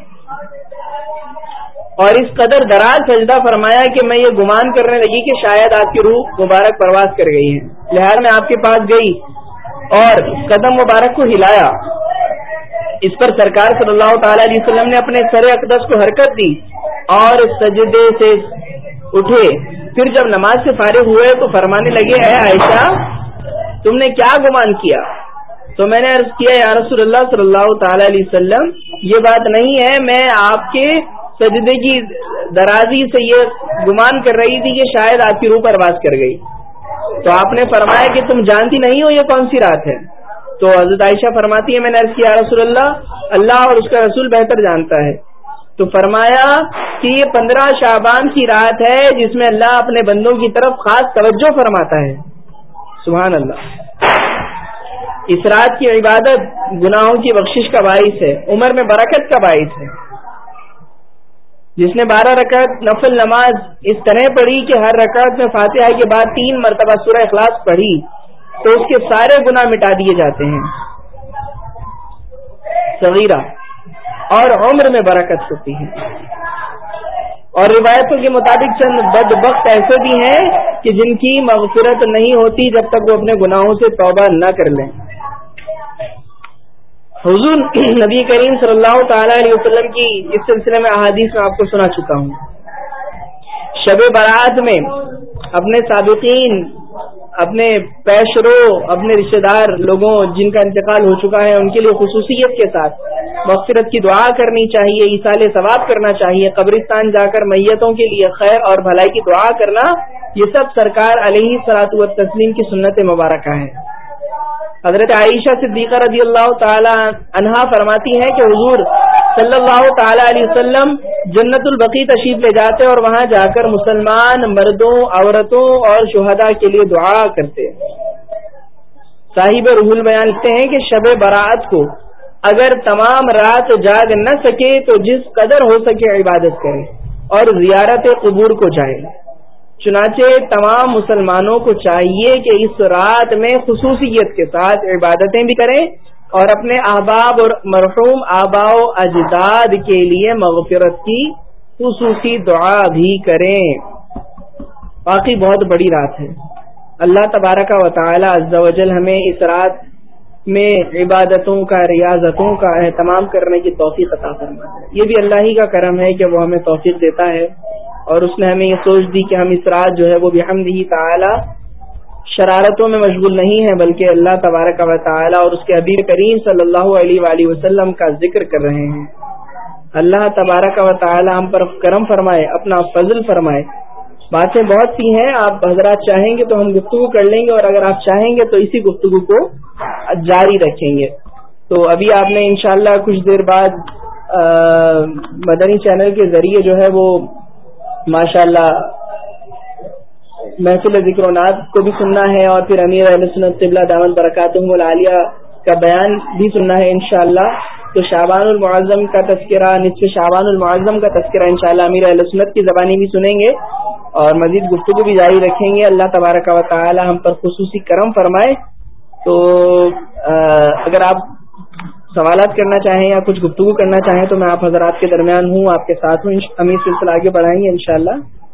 اور اس قدر دراز سجدہ فرمایا کہ میں یہ گمان کرنے لگی کہ شاید آپ کی روح مبارک پرواز کر گئی ہے. لہٰذا میں آپ کے پاس گئی اور قدم مبارک کو ہلایا. اس پر سرکار صلی اللہ تعالی علیہ وسلم نے اپنے سر اقدس کو حرکت دی اور سجدے سے اٹھے. پھر جب نماز سے فارغ ہوئے تو فرمانے لگے، اے عائشہ تم نے کیا گمان کیا؟ تو میں نے عرض کیا، یا رسول اللہ صلی اللہ تعالی علیہ وسلم یہ بات نہیں ہے، میں آپ کے سجدے کی درازی سے یہ گمان کر رہی تھی کہ شاید آپ کی روح پرواز کر گئی. تو آپ نے فرمایا کہ تم جانتی نہیں ہو یہ کون سی رات ہے؟ تو حضرت عائشہ فرماتی ہے میں نے عرض کیا، یا رسول اللہ اللہ اور اس کا رسول بہتر جانتا ہے. تو فرمایا کہ یہ پندرہ شعبان کی رات ہے جس میں اللہ اپنے بندوں کی طرف خاص توجہ فرماتا ہے. سبحان اللہ. اس رات کی عبادت گناہوں کی بخشش کا باعث ہے، عمر میں برکت کا باعث ہے. جس نے بارہ رکعت نفل نماز اس طرح پڑھی کہ ہر رکعت میں فاتحہ کے بعد تین مرتبہ سورہ اخلاص پڑھی تو اس کے سارے گناہ مٹا دیے جاتے ہیں صغیرہ، اور عمر میں برکت ہوتی ہے. اور روایتوں کے مطابق چند بدبخت ایسے بھی ہیں کہ جن کی مغفرت نہیں ہوتی جب تک وہ اپنے گناہوں سے توبہ نہ کر لیں. حضور نبی کریم صلی اللہ تعالی علیہ وسلم کی اس سلسلے میں احادیث میں آپ کو سنا چکا ہوں. شب برات میں اپنے سابقین، اپنے پیشرو، اپنے رشتہ دار لوگوں جن کا انتقال ہو چکا ہے ان کے لیے خصوصیت کے ساتھ مغفرت کی دعا کرنی چاہیے، ایصال ثواب کرنا چاہیے، قبرستان جا کر میتوں کے لیے خیر اور بھلائی کی دعا کرنا، یہ سب سرکار علیہ الصلوۃ والتسلیم کی سنت مبارکہ ہے. حضرت عائشہ صدیقہ رضی اللہ تعالی عنہا فرماتی ہیں کہ حضور صلی اللہ تعالی علیہ وسلم جنت البقیع تشریف لے جاتے اور وہاں جا کر مسلمان مردوں، عورتوں اور شہداء کے لیے دعا کرتے. صاحب روح البیان لکھتے ہیں کہ شب برات کو اگر تمام رات جاگ نہ سکے تو جس قدر ہو سکے عبادت کرے اور زیارت قبور کو جائے. چنانچہ تمام مسلمانوں کو چاہیے کہ اس رات میں خصوصیت کے ساتھ عبادتیں بھی کریں اور اپنے احباب اور مرحوم آباء و اجداد کے لیے مغفرت کی خصوصی دعا بھی کریں. واقعی بہت بڑی رات ہے. اللہ تبارک و تعالی عز و جل ہمیں اس رات میں عبادتوں کا، ریاضتوں کا اہتمام کرنے کی توفیق عطا فرمائے. یہ بھی اللہ ہی کا کرم ہے کہ وہ ہمیں توفیق دیتا ہے اور اس نے ہمیں یہ سوچ دی کہ ہم اس رات جو ہے وہ بحمدہ تعالی شرارتوں میں مشغول نہیں ہیں بلکہ اللہ تبارک و تعالی اور اس کے حبیب کریم صلی اللہ علیہ وآلہ وسلم کا ذکر کر رہے ہیں. اللہ تبارک و تعالی ہم پر کرم فرمائے، اپنا فضل فرمائے. باتیں بہت سی ہیں، آپ حضرات چاہیں گے تو ہم گفتگو کر لیں گے، اور اگر آپ چاہیں گے تو اسی گفتگو کو جاری رکھیں گے. تو ابھی آپ نے انشاءاللہ کچھ دیر بعد مدنی چینل کے ذریعے جو ہے وہ ماشاءاللہ محفل ذکر و نعت کو بھی سننا ہے، اور پھر امیر اہل سنت قبلہ دامت برکاتہم العالیہ کا بیان بھی سننا ہے انشاءاللہ. تو شعبان المعظم کا تذکرہ، نصف شعبان المعظم کا تذکرہ انشاءاللہ امیر اہل سنت کی زبانی بھی سنیں گے، اور مزید گفتگو بھی جاری رکھیں گے. اللہ تبارک و تعالی ہم پر خصوصی کرم فرمائے. تو اگر آپ سوالات کرنا چاہیں یا کچھ گفتگو کرنا چاہیں تو میں آپ حضرات کے درمیان ہوں، آپ کے ساتھ ہوں. امیر سلسلہ آگے بڑھائیں گے انشاءاللہ.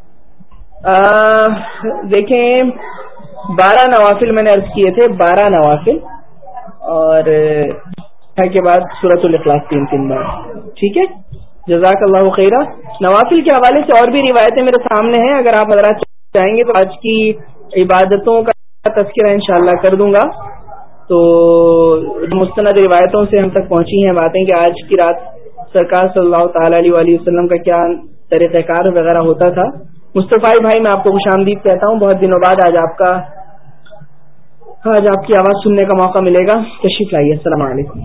دیکھیں بارہ نوافل میں نے عرض کیے تھے، بارہ نوافل، اور کے بعد سورۃ الاخلاص تین تین بار. ٹھیک ہے، جزاک اللہ خیرہ. نوافل کے حوالے سے اور بھی روایتیں میرے سامنے ہیں، اگر آپ حضرات چاہیں گے تو آج کی عبادتوں کا تذکرہ انشاءاللہ کر دوں گا. تو مستند روایتوں سے ہم تک پہنچی ہیں باتیں کہ آج کی رات سرکار صلی اللہ تعالی علیہ وآلہ وسلم کا کیا طریقہ کار وغیرہ ہوتا تھا. مصطفی بھائی میں آپ کو خوش آمدید کہتا ہوں، بہت دنوں بعد آج آپ کا آج آپ کی آواز سننے کا موقع ملے گا. تشریف لائیے. السلام علیکم.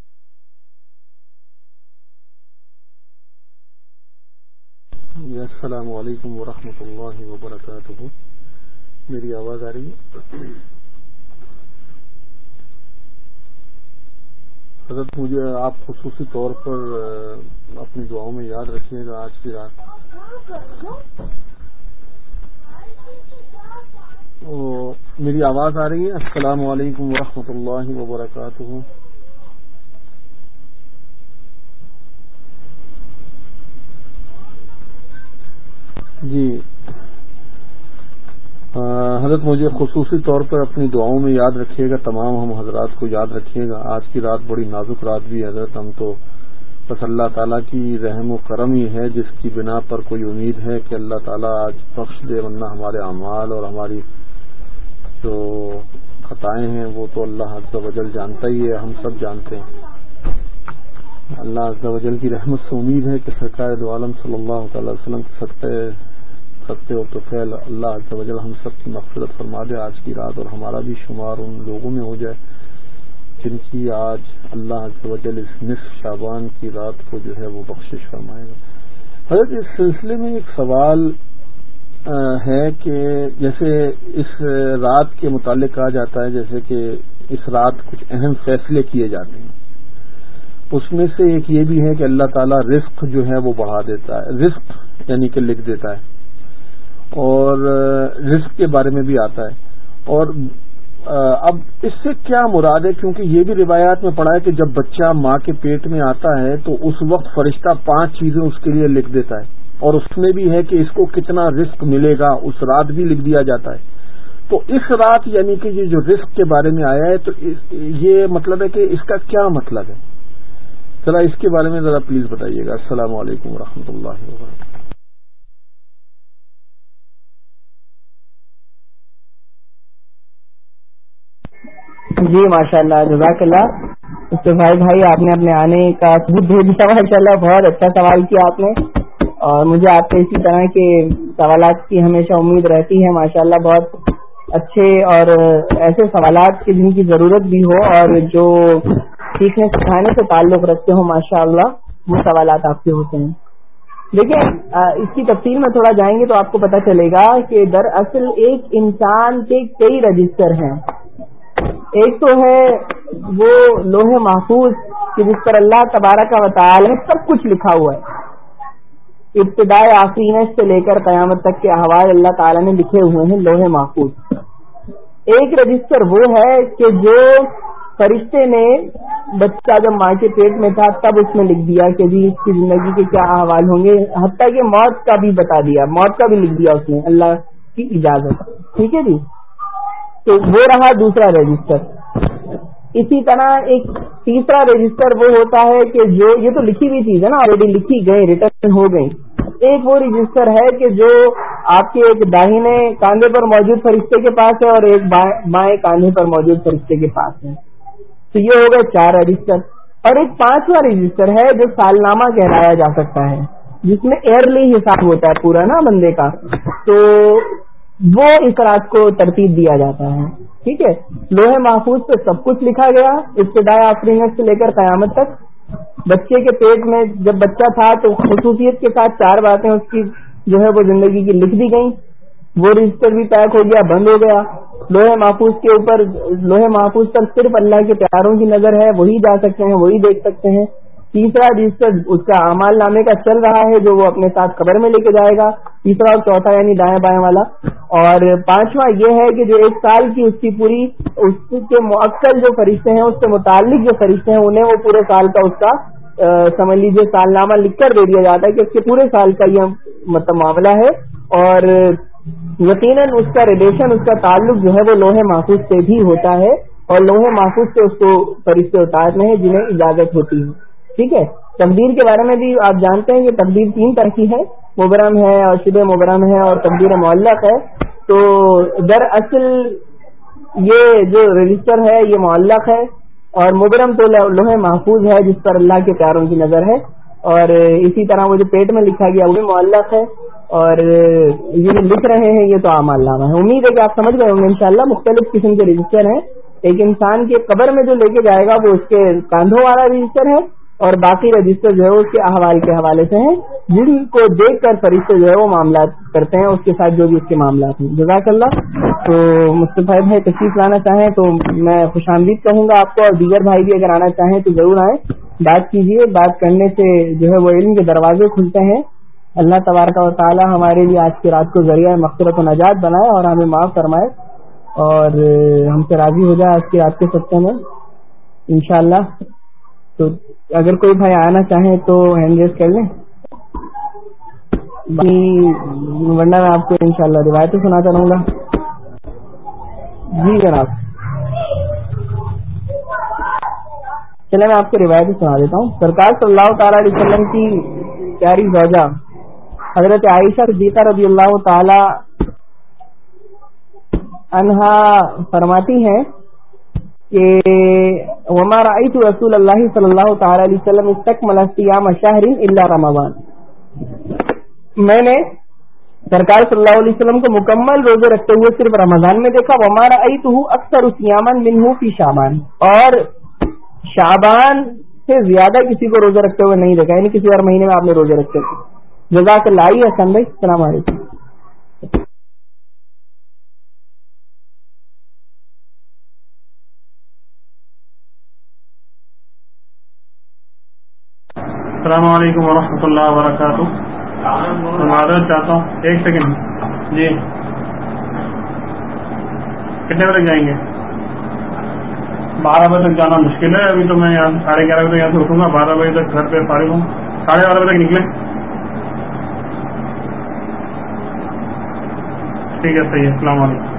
السلام علیکم ورحمۃ اللہ وبرکاتہ. میری آواز آ رہی ہے؟ حضرت مجھے آپ خصوصی طور پر اپنی دعاؤں میں یاد رکھیے گا آج کی رات. او, میری آواز آ رہی ہے؟ السلام علیکم ورحمۃ اللہ وبرکاتہ. جی حضرت مجھے خصوصی طور پر اپنی دعاؤں میں یاد رکھیے گا، تمام ہم حضرات کو یاد رکھیے گا. آج کی رات بڑی نازک رات بھی ہے حضرت. ہم تو بس اللہ تعالیٰ کی رحم و کرم ہی ہے جس کی بنا پر کوئی امید ہے کہ اللہ تعالیٰ آج بخش دے، ورنہ ہمارے اعمال اور ہماری جو خطائیں ہیں وہ تو اللہ عز و جل جانتا ہی ہے، ہم سب جانتے ہیں. اللہ عز و جل کی رحمت سے امید ہے کہ سرکار دو عالم صلی اللہ تعالی وسلم کے صدقے سکتے ہو تو خیر اللہ عز و جل ہم سب کی مغفرت فرما دے آج کی رات، اور ہمارا بھی شمار ان لوگوں میں ہو جائے جن کی آج اللہ عز و جل اس نصف شعبان کی رات کو جو ہے وہ بخشش فرمائے گا. حضرت اس سلسلے میں ایک سوال ہے کہ جیسے اس رات کے متعلق کہا جاتا ہے جیسے کہ اس رات کچھ اہم فیصلے کیے جاتے ہیں، اس میں سے ایک یہ بھی ہے کہ اللہ تعالیٰ رزق جو ہے وہ بڑھا دیتا ہے، رزق یعنی کہ لکھ دیتا ہے، اور رزق کے بارے میں بھی آتا ہے. اور اب اس سے کیا مراد ہے؟ کیونکہ یہ بھی روایات میں پڑھا ہے کہ جب بچہ ماں کے پیٹ میں آتا ہے تو اس وقت فرشتہ پانچ چیزیں اس کے لیے لکھ دیتا ہے، اور اس میں بھی ہے کہ اس کو کتنا رزق ملے گا اس رات بھی لکھ دیا جاتا ہے. تو اس رات یعنی کہ یہ جو رزق کے بارے میں آیا ہے تو یہ مطلب ہے کہ اس کا کیا مطلب ہے؟ ذرا اس کے بارے میں ذرا پلیز بتائیے گا. السلام علیکم ورحمۃ اللہ وبرکاتہ. جی ماشاء اللہ، جزاک اللہ. مصطفی بھائی آپ نے اپنے آنے کا ثبوت بھیج دیا، ماشاء اللہ بہت اچھا سوال کیا آپ نے، اور مجھے آپ سے اسی طرح کے سوالات کی ہمیشہ امید رہتی ہے. ماشاء اللہ بہت اچھے اور ایسے سوالات کی جن کی ضرورت بھی ہو اور جو سیکھنے سکھانے سے تعلق رکھتے ہوں، ماشاء اللہ وہ سوالات آپ کے ہوتے ہیں. دیکھیں اس کی تفصیل میں تھوڑا جائیں گے تو آپ کو پتہ چلے گا کہ دراصل ایک انسان کے کئی رجسٹر ہیں. ایک تو ہے وہ لوح محفوظ کہ جس پر اللہ تبارک و تعالی نے سب کچھ لکھا ہوا ہے، ابتدائے آفرینش سے لے کر قیامت تک کے احوال اللہ تعالی نے لکھے ہوئے ہیں لوح محفوظ. ایک رجسٹر وہ ہے کہ جو فرشتے نے بچہ جب ماں کے پیٹ میں تھا تب اس میں لکھ دیا کہ جی اس کی زندگی کے کیا احوال ہوں گے، حتیٰ کہ موت کا بھی بتا دیا، موت کا بھی لکھ دیا اس نے اللہ کی اجازت. ٹھیک ہے جی، تو وہ رہا دوسرا رجسٹر. اسی طرح ایک تیسرا رجسٹر وہ ہوتا ہے کہ جو یہ تو لکھی ہوئی چیز ہے نا، آلریڈی لکھی گئی، ریٹرن ہو گئی. ایک وہ رجسٹر ہے کہ جو آپ کے ایک داہنے کاندھے پر موجود فرشتے کے پاس ہے اور ایک بائیں کاندھے پر موجود فرشتے کے پاس ہے. تو یہ ہو گئے چار رجسٹر. اور ایک پانچواں رجسٹر ہے جو سالنامہ کہلایا جا سکتا ہے، جس میں ایئرلی حساب ہوتا ہے پورا نا بندے کا، تو وہ اس رات کو ترتیب دیا جاتا ہے. ٹھیک ہے، لوہے محفوظ پہ سب کچھ لکھا گیا ابتدائی آفرینت سے لے کر قیامت تک. بچے کے پیٹ میں جب بچہ تھا تو خصوصیت کے ساتھ چار باتیں اس کی جو ہے وہ زندگی کی لکھ دی گئیں. وہ رجسٹر بھی پیک ہو گیا، بند ہو گیا. لوہے محفوظ کے اوپر لوہے محفوظ پر صرف اللہ کے پیاروں کی نظر ہے، وہی جا سکتے ہیں، وہی دیکھ سکتے ہیں. تیسرا رجسٹر اس کا اعمال نامے کا چل رہا ہے جو وہ اپنے ساتھ قبر میں لے کے جائے گا. تیسرا اور چوتھا یعنی دائیں بائیں والا. اور پانچواں یہ ہے کہ جو ایک سال کی اس کی پوری اس کے معقل جو فرشتے ہیں، اس سے متعلق جو فرشتے ہیں، انہیں وہ پورے سال کا اس کا سمجھ لیجیے سال نامہ لکھ کر دے دیا جاتا ہے کہ اس کے پورے سال کا یہ مطلب معاملہ ہے. اور یقیناً اس کا ریلیشن، اس کا تعلق جو ہے وہ لوہے محفوظ سے بھی ہوتا ہے، اور لوہے محفوظ سے اس کو فرشتے اتارنے ہیں جنہیں اجازت ہوتی ہے. ٹھیک ہے. تقدیر کے بارے میں بھی آپ جانتے ہیں کہ تقدیر تین طرح کی ہے، مبرم ہے اور شبہ مبرم ہے اور تقدیر معلق ہے. تو دراصل یہ جو رجسٹر ہے یہ معلق ہے، اور مبرم تو لوہے محفوظ ہے جس پر اللہ کے پیاروں کی نظر ہے. اور اسی طرح وہ جو پیٹ میں لکھا گیا وہ بھی معلق ہے، اور یہ جو لکھ رہے ہیں یہ تو اعمال نامہ ہے. امید ہے کہ آپ سمجھ گئے ہوں گے انشاءاللہ. مختلف قسم کے رجسٹر ہیں. ایک انسان کے قبر میں جو لے کے جائے گا وہ اس کے کاندھوں والا رجسٹر ہے، اور باقی رجسٹر جو ہے اس کے احوال کے حوالے سے ہیں، جن کو دیکھ کر فرشتے جو ہے وہ معاملات کرتے ہیں اس کے ساتھ جو بھی اس کے معاملات ہیں. جزاک اللہ. تو مصطفی بھائی تشریف لانا چاہیں تو میں خوش آمدید کہوں گا آپ کو، اور دیگر بھائی بھی اگر آنا چاہیں تو ضرور آئیں، بات کیجیے. بات کرنے سے جو ہے وہ علم کے دروازے کھلتے ہیں. اللہ تبارک و تعالی ہمارے لیے آج کی رات کو ذریعہ مغفرت و نجات بنائے اور ہمیں معاف فرمائے، اور ہم سے راضی ہو جائے آج کی رات کے سبقے میں انشاءاللہ. تو اگر کوئی بھائی آنا چاہیں تو ہینڈ ریز کر لیں، ورنہ میں آپ کو انشاءاللہ روایتیں سناتا رہوں گا. جی جناب، چلے میں آپ کو روایتیں سنا دیتا ہوں. سرکار صلی اللہ تعالی علیہ وسلم کی پیاری زوجہ حضرت عائشہ صدیقہ رضی اللہ تعالی عنہا فرماتی ہیں کہ وما رأيت رسول اللہ صلی اللہ تعالی علیہ وسلم استکمل صیام شہر الا رمضان. میں نے سرکار صلی اللہ علیہ وسلم کو مکمل روزے رکھتے ہوئے صرف رمضان میں دیکھا. وما رأيته اکثر صیاما منه فی شعبان، اور شعبان سے زیادہ کسی کو روزے رکھتے ہوئے نہیں دیکھا، یعنی کسی اور مہینے میں آپ نے روزے رکھتے تھے. جزاک اللہ. آئیے حسن بھائی، السلام علیکم. السلام علیکم ورحمۃ اللہ وبرکاتہ. معذرت چاہتا ہوں، ایک سیکنڈ. جی کتنے بجے جائیں گے؟ بارہ بجے تک جانا مشکل ہے. ابھی تو میں یہاں ساڑھے گیارہ بجے یہاں سے اٹھوں گا، بارہ بجے تک گھر پہ فارغ ہوں. ساڑھے بارہ بجے تک نکلیں. ٹھیک ہے، صحیح ہے. السلام علیکم.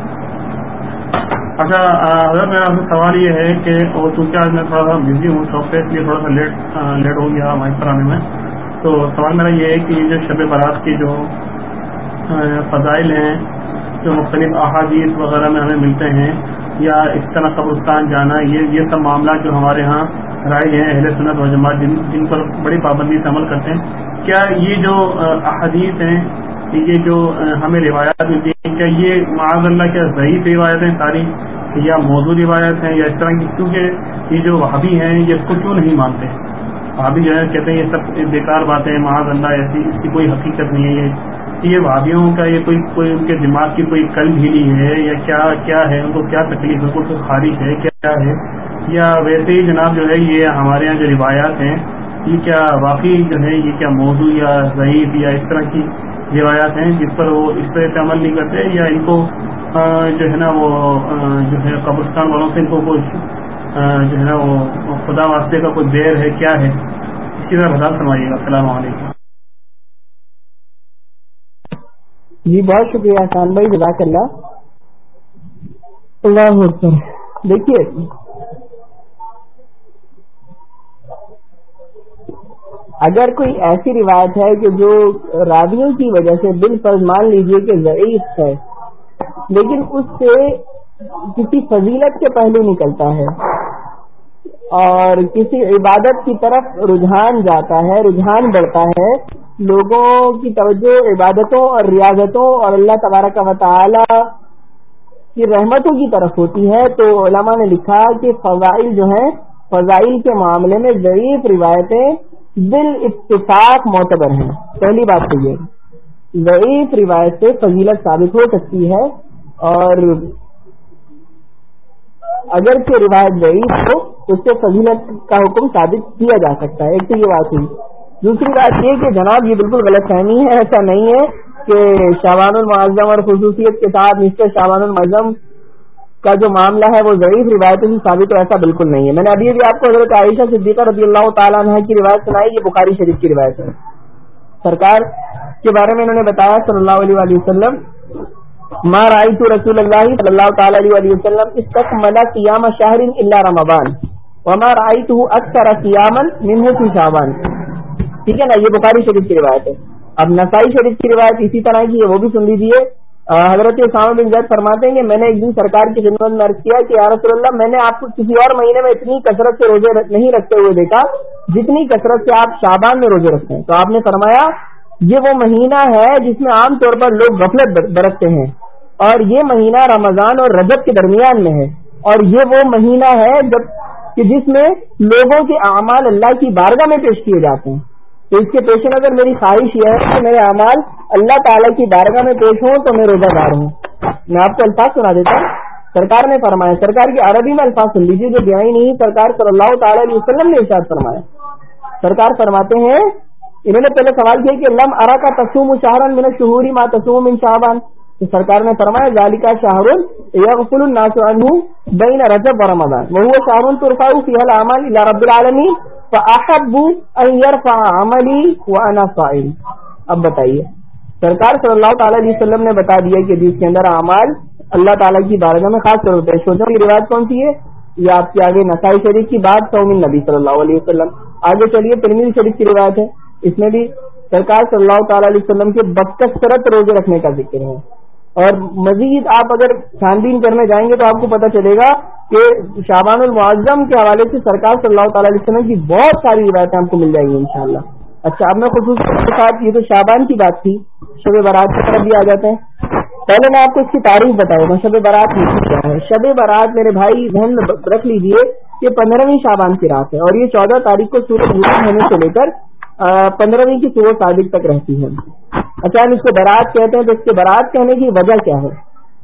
اچھا حضرت، میرا آپ سے سوال یہ ہے کہ اور چونکہ آج میں تھوڑا سا بزی ہوں شاپ پہ، اس لیے تھوڑا سا لیٹ لیٹ ہو گیا مائک پر آنے میں. تو سوال میرا یہ ہے کہ یہ جو شب برات کی جو فضائل ہیں، جو مختلف احادیث وغیرہ میں ہمیں ملتے ہیں، یا اس طرح قبرستان جانا، یہ یہ سب معاملات جو ہمارے ہاں رائج ہیں اہل سنت و جماعت جن جن پر بڑی پابندی سے عمل کرتے ہیں، کیا یہ جو احادیث ہیں، یہ جو ہمیں روایات ملتی ہیں، کیا یہ معاذ اللہ کیا ضعیف روایت ہیں ساری، یا موضوع روایت ہیں، یا اس طرح کی؟ کیونکہ یہ جو وہابی ہیں یہ اس کو کیوں نہیں مانتے؟ وہابی جو ہے کہتے ہیں یہ سب بیکار باتیں، معاذ اللہ ایسی اس کی کوئی حقیقت نہیں ہے. یہ یہ وہابیوں کا یہ کوئی کوئی ان کے دماغ کی کوئی کل ڈھیلی ہے، یا کیا کیا ہے؟ ان کو کیا تکلیف ہے؟ ان کو کوئی خارش ہے کیا ہے؟ یا ویسے ہی جناب جو ہے یہ ہمارے یہاں جو روایات ہیں یہ کیا واقعی جو ہے یہ کیا موضوع یا ضعیف یا اس طرح کی روایات ہیں جس پر وہ اس طرح سے عمل نہیں کرتے، یا ان کو جو ہے نا وہ جو ہے قبرستان والوں سے ان کو کوئی جو ہے نا وہ خدا واسطے کا کوئی دیر ہے، کیا ہے؟ اس کی طرح بتا فرمائیے گا. السلام علیکم. جی بہت شکریہ احسان بھائی، جزاک اللہ. اللہ اکبر. دیکھیے اگر کوئی ایسی روایت ہے کہ جو راویوں کی وجہ سے بالفرض مان لیجئے کہ ضعیف ہے، لیکن اس سے کسی فضیلت کے پہلو نکلتا ہے، اور کسی عبادت کی طرف رجحان جاتا ہے، رجحان بڑھتا ہے، لوگوں کی توجہ عبادتوں اور ریاضتوں اور اللہ تبارک و تعالی کی رحمتوں کی طرف ہوتی ہے، تو علماء نے لکھا کہ فضائل جو ہیں، فضائل کے معاملے میں ضعیف روایتیں بالاتفاق معتبر ہیں۔ پہلی بات تو یہ ضعیف روایت سے فضیلت ثابت ہو سکتی ہے، اور اگر کہ روایت ضعیف ہو تو اس سے فضیلت کا حکم ثابت کیا جا سکتا ہے۔ ایک تو یہ بات ہوئی۔ دوسری بات یہ کہ جناب یہ بالکل غلط فہمی ہے، ایسا نہیں ہے کہ شعبان المعظم اور خصوصیت کے ساتھ نصف شعبان المعظم کا جو معاملہ ہے وہ ضعیف روایتوں سے ثابت ہو، ایسا بالکل نہیں ہے۔ میں نے ابھی ابھی آپ کو حضرت عائشہ صدیقہ رضی اللہ تعالیٰ عنہ کی روایت سنائی، یہ بخاری شریف کی روایت ہے۔ سرکار کے بارے میں انہوں نے بتایا صلی اللہ علیہ وآلہ وسلم، ما رأيت رسول اللہ صلی اللہ تعالیٰ علیہ وسلم استكمل صيام شهر الا رمضان وما رأيته اكثر صياما منه في شعبان۔ ٹھیک ہے نا، یہ بخاری شریف کی روایت ہے۔ اب نسائی شریف کی روایت اسی طرح کی ہے، وہ بھی سن لیجیے۔ حضرت اسامہ بن زید فرماتے ہیں کہ میں نے ایک دن سرکار کی خدمت میں عرض کیا کہ یا رسول اللہ، میں نے آپ کو کسی اور مہینے میں اتنی کثرت سے روزے نہیں رکھتے ہوئے دیکھا جتنی کثرت سے آپ شعبان میں روزے رکھتے ہیں۔ تو آپ نے فرمایا یہ وہ مہینہ ہے جس میں عام طور پر لوگ غفلت برتتے ہیں، اور یہ مہینہ رمضان اور رجب کے درمیان میں ہے، اور یہ وہ مہینہ ہے جب کہ جس میں لوگوں کے اعمال اللہ کی بارگاہ میں پیش کیے جاتے ہیں۔ تو اس کے پیش نظر میری خواہش یہ ہے کہ میرے اعمال اللہ تعالیٰ کی بارگاہ میں پیش ہوں تو میں روزہ دار ہوں۔ میں آپ کو الفاظ سنا دیتا ہوں۔ سرکار نے فرمایا، سرکار کی عربی میں الفاظ سن لیجیے جو بیائی نہیں، سرکار صلی اللہ تعالیٰ علیہ وسلم نے ارشاد فرمایا۔ سرکار فرماتے ہیں، انہوں نے پہلے سوال کیا کہ لم ارا کا تصوم شہرا من الشہور ما تصوم من شعبان، تو سرکار نے فرمایا ذالک شہر یغفل الناس عنہ بین رجب و رمضان وهو شہر ترفع فیہ الاعمال الی رب العالمین فاحب ان یرفع عملی وانا صائم۔ اب بتائیے، سرکار صلی اللہ تعالی علیہ وسلم نے بتا دیا کہ جس کے اندر اعمال اللہ تعالیٰ کی بارگاہ میں خاص طور پر سوچوں کی روایت کون سی ہے؟ یہ آپ کے آگے نسائی شریف کی بات صوم النبی صلی اللہ علیہ وسلم۔ آگے چلیے ترمذی شریف کی روایت ہے، اس میں بھی سرکار صلی اللہ تعالی علیہ وسلم کے بکثرت روزے رکھنے کا ذکر ہے، اور مزید آپ اگر چھان بین کرنے جائیں گے تو آپ کو پتہ چلے گا کہ شعبان المعظم کے حوالے سے سرکار صلی اللہ تعالی علیہ وسلم کی بہت ساری روایتیں آپ کو مل جائیں گی انشاءاللہ۔ اچھا، اب میں خصوصاً کے ساتھ یہ تو شعبان کی بات تھی، شب برات کی طرف بھی آ جاتے ہیں۔ پہلے میں آپ کو اس کی تاریخ بتاؤں گا، شب برات کیا ہے۔ شب برات میرے بھائی ذہن میں رکھ لیجئے کہ پندرہویں شعبان کی رات ہے، اور یہ چودہ تاریخ کو سورج غروب ہونے سے لے کر پندرہویں کی صبح صادق تک رہتی ہے۔ اچھا، ہم اس کو برات کہتے ہیں، تو اس کے برات کہنے کی وجہ کیا ہے؟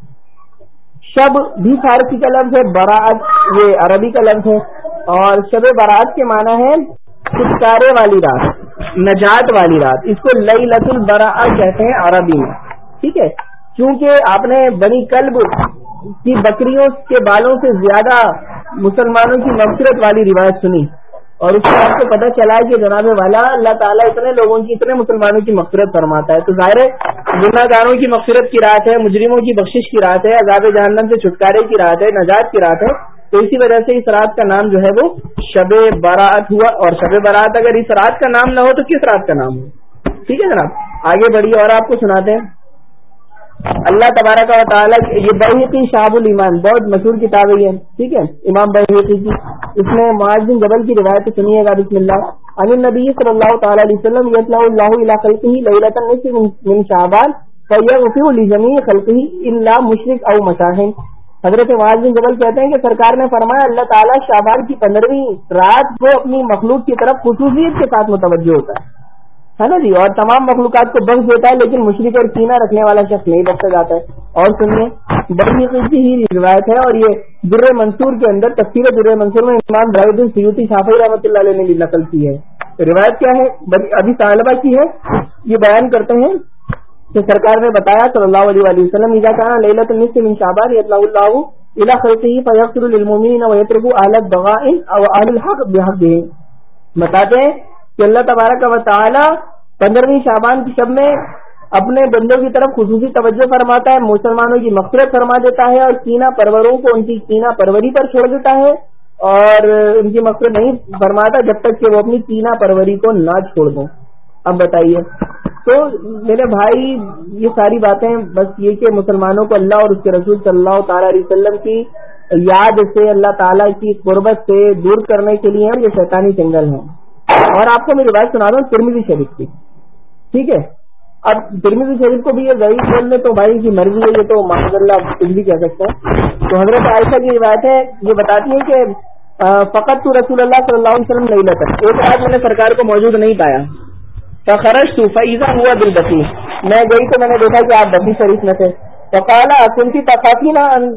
شب بھی فارسی کا لفظ ہے، برات یہ عربی کا لفظ ہے، اور شب برات کے معنی ہے چھٹکارے والی رات، نجات والی رات۔ اس کو لیلۃ البراء کہتے ہیں عربی میں، ٹھیک ہے؟ کیونکہ آپ نے بنی کلب کی بکریوں کے بالوں سے زیادہ مسلمانوں کی مغفرت والی روایت سنی، اور اس سے آپ کو پتہ چلا کہ جناب والا اللہ تعالیٰ اتنے لوگوں کی اتنے مسلمانوں کی مغفرت فرماتا ہے، تو ظاہر ہے گناہ گاروں کی مغفرت کی رات ہے، مجرموں کی بخشش کی رات ہے، عذاب جہنم سے چھٹکارے کی رات ہے، نجات کی رات ہے۔ تو اسی وجہ سے اس رات کا نام جو ہے وہ شب برات ہوا، اور شب برات اگر اس رات کا نام نہ ہو تو کس رات کا نام ہو؟ ٹھیک ہے جناب، آگے بڑھیے اور آپ کو سناتے ہیں۔ اللہ تبارک و تعالیٰ، یہ بحقی شعب الایمان بہت مشہور کتاب ہے، ٹھیک ہے، امام بحقی کی، اس میں معاذ بن جبل کی روایت سنیے گا۔ بسم اللہ، عن النبی صلی اللہ تعالی علیہ وسلم یطلع اللہ الی خلقہ لیلۃ النصف من شعبان فیغفر لجمیع خلقہ الا مشرک او مشاہن۔ حضرت معاذ بن جبل کہتے ہیں کہ سرکار نے فرمایا اللہ تعالیٰ شعبان کی پندرہویں رات کو اپنی مخلوق کی طرف خصوصیت کے ساتھ متوجہ ہوتا ہے ہے نا جی، اور تمام مخلوقات کو بخش دیتا ہے، لیکن مشرک اور کینہ رکھنے والا شخص نہیں بخشا جاتا ہے۔ اور سنیے، بڑی قیمتی ہی روایت ہے، اور یہ در منصور کے اندر تفسیر در منصور میں امام جلال الدین سیوطی شافعی رحمۃ اللہ علیہ نے بھی نقل کی ہے۔ روایت کیا ہے؟ ابھی طالبہ کی ہے، یہ بیان کرتے ہیں کہ سرکار نے بتایا صلی اللہ علیہ وآلہ وسلم اذا كان ليلة النصف من شعبان يطلع الله الى خلقه فيغفر للمؤمنين ويترك اهل الضغائن او اهل الحق بحقهم۔ بتاتے ہیں کہ اللہ تبارک و تعالی پندرہویں شعبان کی شب میں اپنے بندوں کی طرف خصوصی توجہ فرماتا ہے، مسلمانوں کی مغفرت فرما دیتا ہے، اور کینہ پروروں کو ان کی کینہ پروری پر چھوڑ دیتا ہے، اور ان کی مغفرت نہیں فرماتا جب تک کہ وہ اپنی کینہ پروری کو نہ چھوڑ دیں۔ اب بتائیے، تو میرے بھائی یہ ساری باتیں بس یہ کہ مسلمانوں کو اللہ اور اس کے رسول صلی اللہ تعالی علیہ وسلم کی یاد سے، اللہ تعالیٰ کی قربت سے دور کرنے کے لیے ہیں، یہ شیطانی چنگل ہیں. اور آپ کو میں روایت سنا رہا ہوں ترمذی شریف کی، ٹھیک ہے. اب ترمذی شریف کو بھی یہ ضعیف بول دیں تو بھائی کی مرضی ہے، یہ تو معاذ اللہ کچھ بھی کہہ سکتے ہیں. تو حضرت عائشہ کی روایت ہے، یہ بتاتی ہے کہ فقط تو رسول اللہ صلی اللہ علیہ وسلم لیلۃ، ایک رات میں نے سرکار کو موجود نہیں پایا. فخرجت فاذا هو بالبقیع، میں گئی تو میں نے دیکھا کہ آپ بقیع شریف میں تھے. فقال كنت تخافين ان،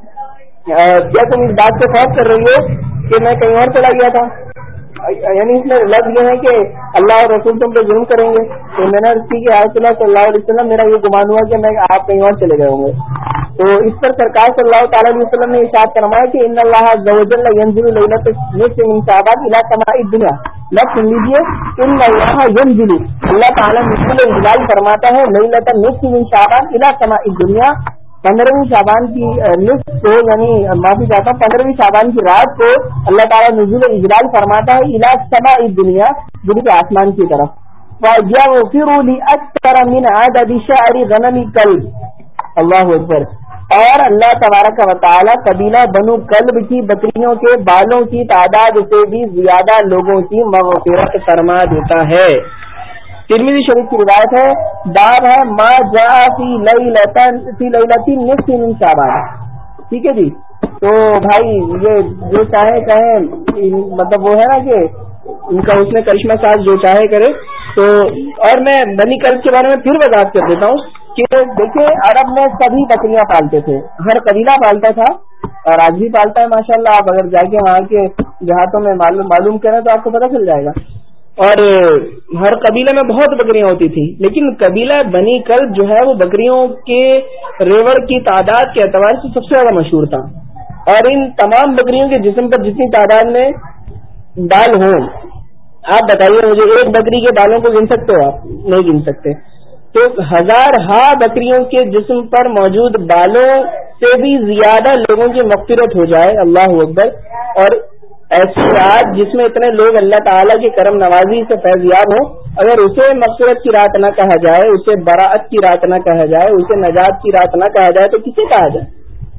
کیا تم اس بات سے خوف کر رہی ہو کہ میں کہیں اور چلا گیا تھا؟ یعنی اس میں لفظ یہ ہے کہ اللہ اور رسول تم پہ ظلم کریں گے. تو میں نے کی کہ رسول اللہ صلی اللہ علیہ وسلم میرا یہ گمان ہوا کہ میں آپ کہیں اور چلے گئے ہوں گے. تو اس پر سرکار صلی اللہ تعالیٰ علیہ وسلم نے ارشاد فرمایا کہ ان اللہ عز وجل ينزل ليلۃ النصف من شعبان الى سماء الدنيا. لفظ سن لیجیے، ان اللہ ينزل، اللہ تعالیٰ نزول انزلال فرماتا ہے لیلۃ النصف من شعبان الى سماء الدنيا، پندرہویں شعبان کی نصف کو، یعنی معافی چاہتا ہوں پندرہویں شعبان کی رات کو اللہ تعالیٰ نزول اجلال فرماتا ہے الی سماء الدنیا، دنیا کے آسمان کی طرف. وَيَغْفِرُ لِأَكْثَرَ مِنْ عَدَدِ شَعْرِ غَنَمِ كَلْبٍ، اللہ اکبر. اور اللہ تبارک و تعالیٰ قبیلہ بنو کلب کی بکریوں کے بالوں کی تعداد سے بھی زیادہ لوگوں کی مغفرت فرما دیتا ہے. ترمذی شریف کی روایت ہے، باب ہے ما جاء فی لیلۃ فی لیلۃ نصف من شعبان. ٹھیک ہے جی. تو بھائی یہ جو چاہے کہیں، مطلب وہ ہے نا کہ ان کا اس نے کرشمہ ساز جو چاہے کرے. تو اور میں بنی کلب کے بارے میں پھر وضاحت کر دیتا ہوں کہ دیکھیں عرب میں سبھی بکریاں پالتے تھے، ہر قبیلہ پالتا تھا اور آج بھی پالتا ہے ماشاءاللہ. آپ اگر جا کے وہاں کے دیہاتوں میں معلوم معلوم کریں تو آپ کو پتہ چل جائے گا. اور ہر قبیلے میں بہت بکریاں ہوتی تھی، لیکن قبیلہ بنی کلب جو ہے وہ بکریوں کے ریوڑ کی تعداد کے اعتبار سے سب سے زیادہ مشہور تھا. اور ان تمام بکریوں کے جسم پر جتنی تعداد میں بال ہوں، آپ بتائیے مجھے، ایک بکری کے بالوں کو گن سکتے ہو آپ؟ نہیں گن سکتے. تو ہزار ہا بکریوں کے جسم پر موجود بالوں سے بھی زیادہ لوگوں کی مغفرت ہو جائے، اللہ اکبر. اور ایسی رات جس میں اتنے لوگ اللہ تعالیٰ کی کرم نوازی سے فیضیاب ہوں، اگر اسے مغفرت کی رات نہ کہا جائے، اسے براءت کی رات نہ کہا جائے، اسے نجات کی رات نہ کہا جائے تو کسے کہا جائے؟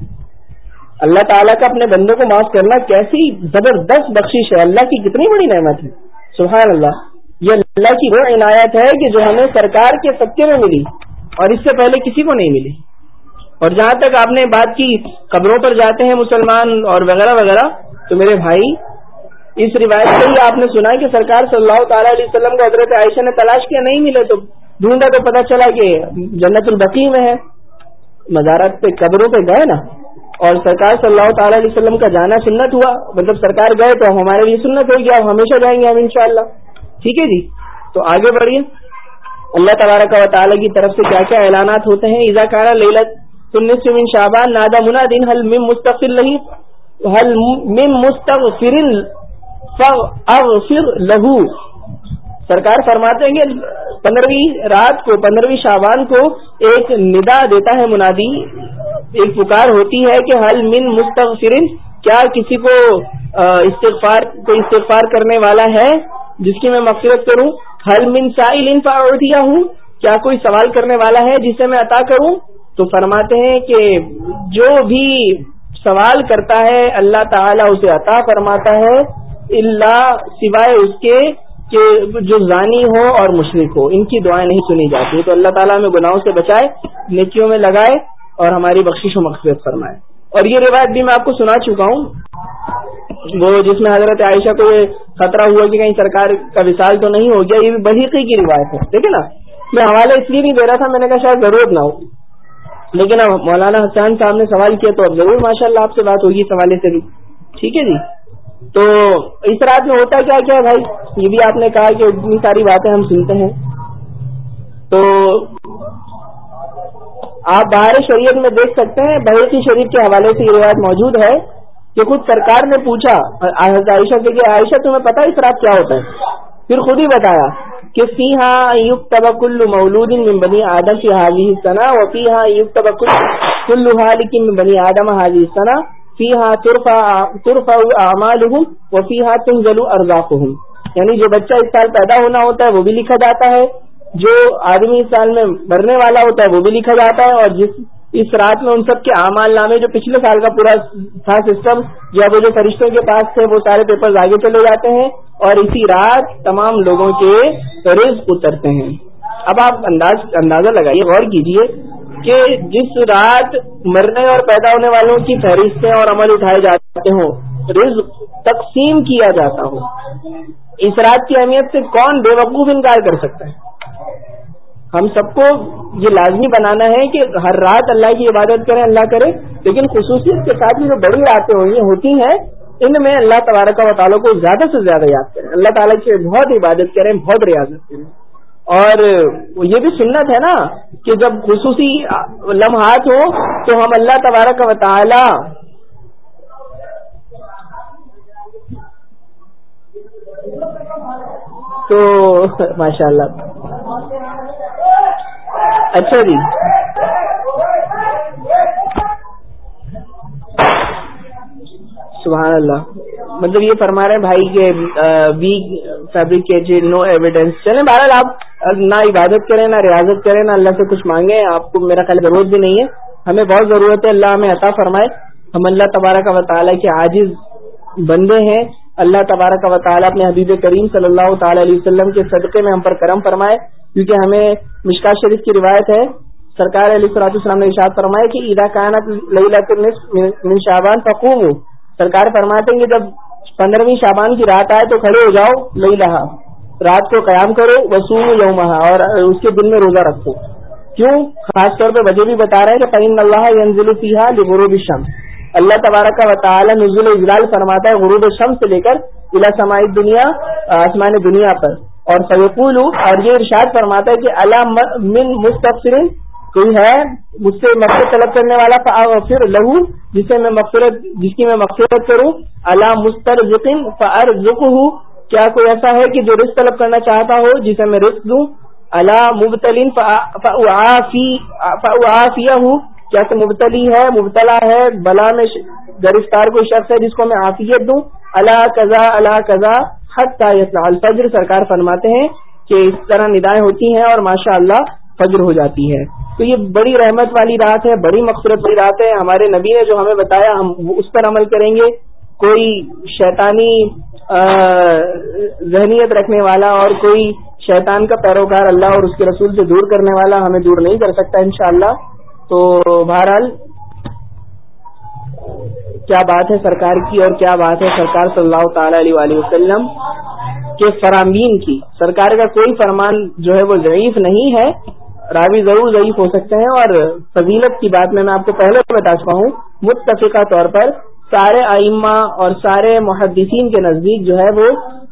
اللہ تعالیٰ کا اپنے بندوں کو معاف کرنا کیسی زبردست بخشش ہے، اللہ کی کتنی بڑی نعمت ہے، سبحان اللہ. یہ اللہ کی وہ عنایت ہے کہ جو ہمیں سرکار کے صدقے میں ملی اور اس سے پہلے کسی کو نہیں ملی. اور جہاں تک آپ نے بات کی قبروں پر جاتے ہیں مسلمان اور وغیرہ وغیرہ، تو میرے بھائی اس روایت سے ہی آپ نے سنا کہ سرکار صلی اللہ تعالیٰ علیہ وسلم کو حضرت عائشہ نے تلاش کیا، نہیں ملے تو ڈھونڈا تو پتہ چلا کہ جنت البقیع میں ہے. مزارات پہ قبروں پہ گئے نا، اور سرکار صلی اللہ تعالیٰ علیہ وسلم کا جانا سنت ہوا، مطلب سرکار گئے تو ہمارے لیے سنت ہوگی، اب ہمیشہ جائیں گے ہم انشاءاللہ. ٹھیک ہے جی. تو آگے بڑھیے. اللہ تبارک و تعالیٰ کی طرف سے کیا کیا اعلانات ہوتے ہیں. اذا کان لیلۃ النصف من شعبان نادى مناد هل من مستغفر له هل من مستغفر فاغفر له. سرکار فرماتے ہیں کہ پندرہویں رات کو، پندرہویں شعبان کو ایک ندا دیتا ہے منادی، ایک پکار ہوتی ہے کہ حل من مستغفر، کیا کسی کو استغفار کوئی استغفار کرنے والا ہے جس کی میں مغفرت کروں. حل من سائل فاعطیہ، کیا کوئی سوال کرنے والا ہے جسے میں عطا کروں. تو فرماتے ہیں کہ جو بھی سوال کرتا ہے اللہ تعالیٰ اسے عطا فرماتا ہے، اللہ سوائے اس کے کہ جو زانی ہو اور مشرک ہو، ان کی دعائیں نہیں سنی جاتی. تو اللہ تعالیٰ ہمیں گناہوں سے بچائے، نیکیوں میں لگائے اور ہماری بخشش و مغفرت فرمائے. اور یہ روایت بھی میں آپ کو سنا چکا ہوں، وہ جس میں حضرت عائشہ کو یہ خطرہ ہوا کہ کہیں سرکار کا وصال تو نہیں ہو گیا. یہ بھی بحیقی کی روایت ہے. دیکھیں نا، میں حوالہ اس لیے نہیں دے رہا تھا، میں نے کہا شاید ضرورت نہ ہو، لیکن اب مولانا حسان صاحب نے سوال کیا تو اب ضرور ماشاءاللہ آپ سے بات ہوگی اس حوالے سے بھی. ٹھیک ہے جی. تو اس رات میں ہوتا کیا کیا بھائی، یہ بھی آپ نے کہا کہ اتنی ساری باتیں ہم سنتے ہیں. تو آپ باہر شریعت میں دیکھ سکتے ہیں، بحیقی شریف کے حوالے سے یہ روایت موجود ہے کہ خود سرکار نے پوچھا حضرت عائشہ سے کہ عائشہ تمہیں پتہ اس رات کیا ہوتا ہے؟ پھر خود ہی بتایا کہ فیہا یکتب کل مولود من بنی آدم فی ہذہ السنہ وفیہا یکتب کل ہالک من بنی آدم ہذہ السنہ فیہا ترفع ترفع اعمالہم وفیہا تنزل ارزاقہم. یعنی جو بچہ اس سال پیدا ہونا ہوتا ہے وہ بھی لکھا جاتا ہے، جو آدمی اس سال میں مرنے والا ہوتا ہے وہ بھی لکھا جاتا ہے، اور جس اس رات میں ان سب کے اعمال نامے جو پچھلے سال کا پورا تھا سسٹم، یا وہ جو فرشتوں کے پاس تھے وہ سارے پیپرز آگے چلے جاتے ہیں اور اسی رات تمام لوگوں کے رزق اترتے ہیں. اب آپ انداز اندازہ لگائیے، غور کیجئے کہ جس رات مرنے اور پیدا ہونے والوں کی فہرستیں اور عمل اٹھائے جاتے ہوں، رزق تقسیم کیا جاتا ہو، اس رات کی اہمیت سے کون بے وقوف انکار کر سکتا ہے؟ ہم سب کو یہ لازمی بنانا ہے کہ ہر رات اللہ کی عبادت کریں، اللہ کرے، لیکن خصوصیت کے ساتھ جو بڑی راتیں ہوتی ہیں ان میں اللہ تبارک و تعالیٰ کو زیادہ سے زیادہ یاد کریں، اللہ تعالیٰ کی بہت عبادت کریں، بہت ریاضت کریں. اور یہ بھی سنت ہے نا کہ جب خصوصی لمحات ہوں تو ہم اللہ تبارک و تعالیٰ تو ماشاء اللہ. اچھا جی، سبحان اللہ. مطلب یہ فرما رہے ہیں بھائی کہ ویک فیبریکیٹڈ، نو ایویڈینس. چلیں بہرحال آپ نہ عبادت کریں، نہ ریاضت کریں، نہ اللہ سے کچھ مانگیں، آپ کو میرا خیال ضرورت بھی نہیں ہے. ہمیں بہت ضرورت ہے، اللہ ہمیں عطا فرمائے. ہم اللہ تبارک و تعالیٰ کے عاجز بندے ہیں. اللہ تبارک و تعالیٰ اپنے حبیب کریم صلی اللہ تعالی علیہ وسلم کے صدقے میں ہم پر کرم فرمائے، کیونکہ ہمیں مشکات شریف کی روایت ہے، سرکار علیہ الصلوۃ والسلام نے ارشاد فرمایا کہ اذا کانت لیلۃ النصف من شعبان فقوموا. سرکار فرماتے ہیں کہ جب پندرہویں شعبان کی رات آئے تو کھڑے ہو جاؤ، لیلہ، رات کو قیام کرو، وصوموا یومہا، اور اس کے دن میں روزہ رکھو. کیوں؟ خاص طور پہ وجہ بھی بتا رہے ہیں کہ فإن اللہ ينزل فيها لغروب الشمس. اللہ تبارک و تعالی نزول اجلال فرماتا ہے غروب شمس سے لے کر الی سماء دنیا، آسمان دنیا پر. اور فیقول، اور یہ ارشاد فرماتا ہے کہ الا من مستغفر، کوئی ہے مجھ سے مغفرت طلب کرنے والا، فاغفر لہو، جسے میں مغفرت جس کی میں مغفرت کروں. الا مسترزق فارزقہ، کیا کوئی ایسا ہے کہ جو رزق طلب کرنا چاہتا ہو جسے میں رزق دوں. الا مبتل فاعافی فاعافیہ، کیا کہ مبتلی ہے، مبتلا ہے، بلا میں گرفتار کوئی شخص ہے جس کو میں عافیت دوں. الا کذا الا کذا حتی یطلع الفجر. سرکار فرماتے ہیں کہ اس طرح ندائیں ہوتی ہیں اور ماشاء اللہ فجر ہو جاتی ہے. تو یہ بڑی رحمت والی رات ہے، بڑی مغفرت والی رات ہے. ہمارے نبی نے جو ہمیں بتایا ہم اس پر عمل کریں گے. کوئی شیطانی ذہنیت رکھنے والا اور کوئی شیطان کا پیروکار اللہ اور اس کے رسول سے دور کرنے والا ہمیں دور نہیں کر سکتا انشاءاللہ. تو بہرحال کیا بات ہے سرکار کی، اور کیا بات ہے سرکار صلی اللہ تعالی علیہ وآلہ وسلم کے فرامین کی. سرکار کا کوئی فرمان جو ہے وہ ضعیف نہیں ہے، راوی ضرور ضعیف ہو سکتے ہیں. اور فضیلت کی بات میں میں آپ کو پہلے بتا چکا ہوں، متفقہ طور پر سارے ائمہ اور سارے محدثین کے نزدیک جو ہے وہ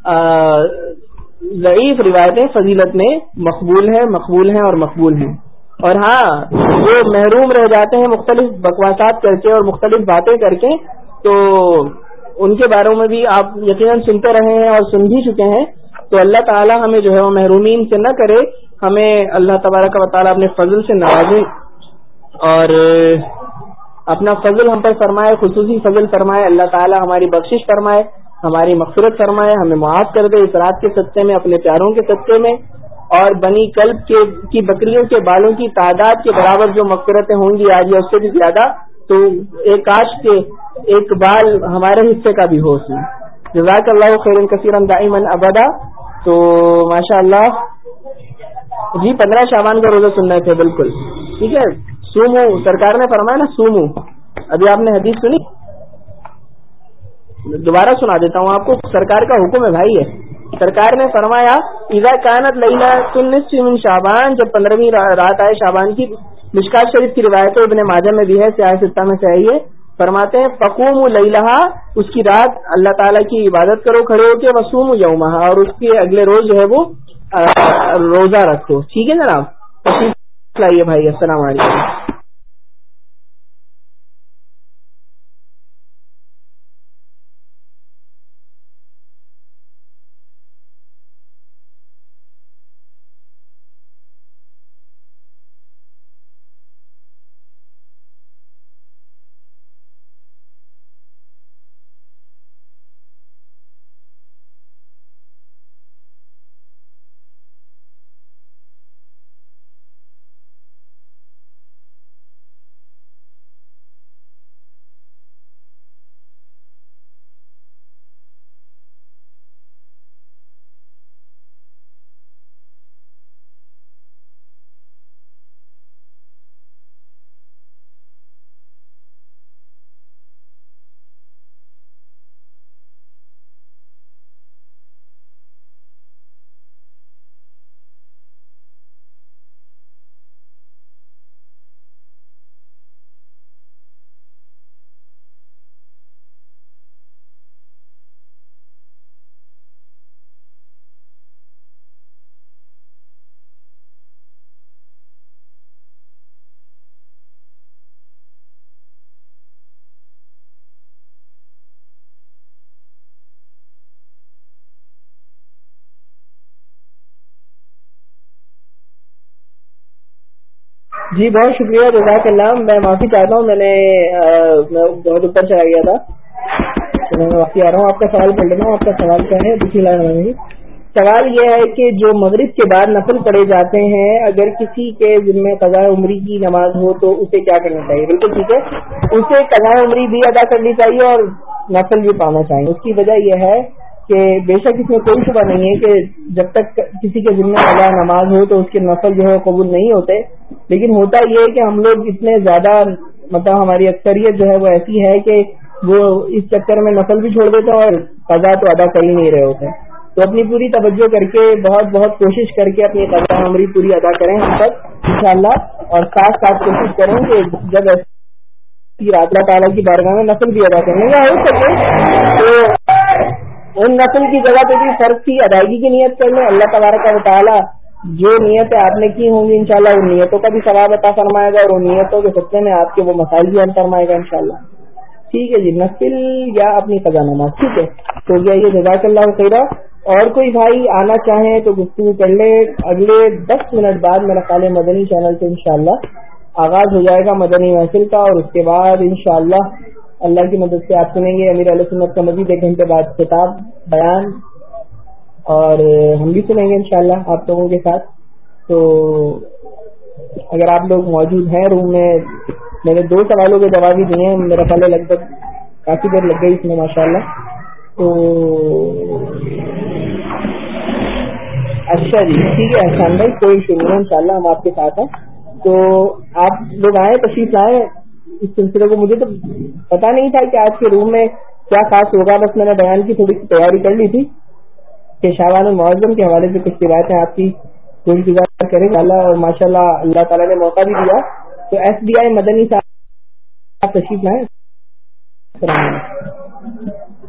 ضعیف روایتیں فضیلت میں مقبول ہیں مقبول ہیں اور مقبول ہیں. اور ہاں جو محروم رہ جاتے ہیں مختلف بکواسات کر کے اور مختلف باتیں کر کے، تو ان کے بارے میں بھی آپ یقیناً سنتے رہے ہیں اور سن بھی چکے ہیں. تو اللہ تعالی ہمیں جو ہے وہ محرومین سے نہ کرے، ہمیں اللہ تبارک و تعالی اپنے فضل سے نوازے اور اپنا فضل ہم پر فرمائے، خصوصی فضل فرمائے. اللہ تعالی ہماری بخشش فرمائے، ہماری مغفرت فرمائے، ہمیں معاف کر دے اس رات کے صدقے میں، اپنے پیاروں کے صدقے میں. اور بنی کلب کے کی بکریوں کے بالوں کی تعداد کے برابر جو مغفرتیں ہوں گی آج یا اس سے بھی زیادہ، تو ایک کاش کے ایک بال ہمارے حصے کا بھی ہو اس میں. جزاک اللہ خیرا کثیرا دائما ابدا. تو ماشاء اللہ جی پندرہ شعبان کا روزہ سننا تھے، بالکل ٹھیک ہے. سومو، سرکار نے فرمایا نا سومو. ابھی آپ نے حدیث سنی، دوبارہ سنا دیتا ہوں آپ کو. سرکار کا حکم ہے بھائی ہے. سرکار نے فرمایا اذا کانت لیلۃ النصف من شعبان، جب پندرہویں رات آئے شعبان کی. مشکات شریف کی روایت ابن ماجہ میں بھی ہے، سیاہ ستہ میں سے ہے یہ. فرماتے ہیں فقوموا لیلہا، اس کی رات اللہ تعالیٰ کی عبادت کرو کھڑے ہو کے، وصوموا یومہا، اور اس کے اگلے روز جو ہے وہ روزہ رکھو. ٹھیک ہے جناب، تشریف لائیے بھائی. السلام علیکم. جی بہت شکریہ، جزاک اللہ. میں معافی چاہتا ہوں، میں نے بہت اوپر چلا گیا تھا، تو میں معافی آ رہا ہوں. آپ کا سوال پڑھ لینا ہوں. آپ کا سوال کیا ہے؟ بسم اللہ الرحمن الرحیم. سوال یہ ہے کہ جو مغرب کے بعد نفل پڑھے جاتے ہیں، اگر کسی کے ذمہ قضاء عمری کی نماز ہو تو اسے کیا کرنا چاہیے؟ بالکل ٹھیک ہے، اسے قضاء عمری بھی ادا کرنی چاہیے اور نفل بھی پانا چاہیے. اس کی وجہ یہ ہے کہ بے شک اس میں کوئی شبہ نہیں ہے کہ جب تک کسی کے ذمہ قضاء نماز ہو تو اس کے نفل جو ہے قبول نہیں ہوتے. لیکن ہوتا یہ ہے کہ ہم لوگ اتنے زیادہ، مطلب ہماری اکثریت جو ہے وہ ایسی ہے کہ وہ اس چکر میں نفل بھی چھوڑ دیتے ہیں اور قضا تو ادا کر ہی نہیں رہے ہوتے. تو اپنی پوری توجہ کر کے، بہت بہت کوشش کر کے اپنی قضا عمری پوری ادا کریں ہم تک انشاءاللہ، اور ساتھ ساتھ کوشش کریں کہ جب ایسی اللہ تعالیٰ کی بارگاہ میں نفل بھی ادا کریں یا ہو سکے تو ان نفل کی جگہ پہ بھی فرض کی ادائیگی کی نیت کر لیں. اللہ تبارک و تعالیٰ جو نیتیں آپ نے کی ہوں گی انشاءاللہ ان نیتوں کا بھی ثواب عطا فرمائے گا، اور ان نیتوں کے سلسلے میں آپ کے وہ مسائل بھی حل فرمائے گا انشاءاللہ. ٹھیک ہے جی، نفل یا اپنی قضا نماز. ٹھیک ہے، تو کیا یہ جزاک اللہ خیرہ. اور کوئی بھائی آنا چاہیں تو گفتگو کر لے. اگلے دس منٹ بعد میرا خیال مدنی چینل سے انشاءاللہ آغاز ہو جائے گا مدنی محفل کا، اور اس کے بعد انشاءاللہ اللہ کی مدد سے آپ سنیں گے امیر اہل سنت کا مزید ایک گھنٹے بعد خطاب بیان، اور ہم بھی سنیں گے انشاءاللہ آپ لوگوں کے ساتھ. تو اگر آپ لوگ موجود ہیں روم میں، میں نے دو سوالوں کے جواب ہی دیے ہیں، میرا خیال لگ بھگ کافی دیر لگ گئی اس میں ماشاءاللہ. تو اچھا جی ٹھیک ہے احسان بھائی، کوئی ایشو نہیں ہے، انشاءاللہ ہم آپ کے ساتھ ہیں. تو آپ لوگ آئیں، تشریف لائیں اس سلسلے کو. مجھے تو پتا نہیں تھا کہ آج کے روم میں کیا خاص ہوگا، بس میں نے بیان کی تھوڑی سی تیاری کر لی تھی کہ شعبان المعظم کے حوالے سے کچھ روایتیں آپ کی کوئی گزار کریں اللہ، اور ماشاء اللہ اللہ تعالیٰ نے موقع بھی دیا. تو ایس بی آئی مدنی صاحب تشریف لائیں. السلام علیکم.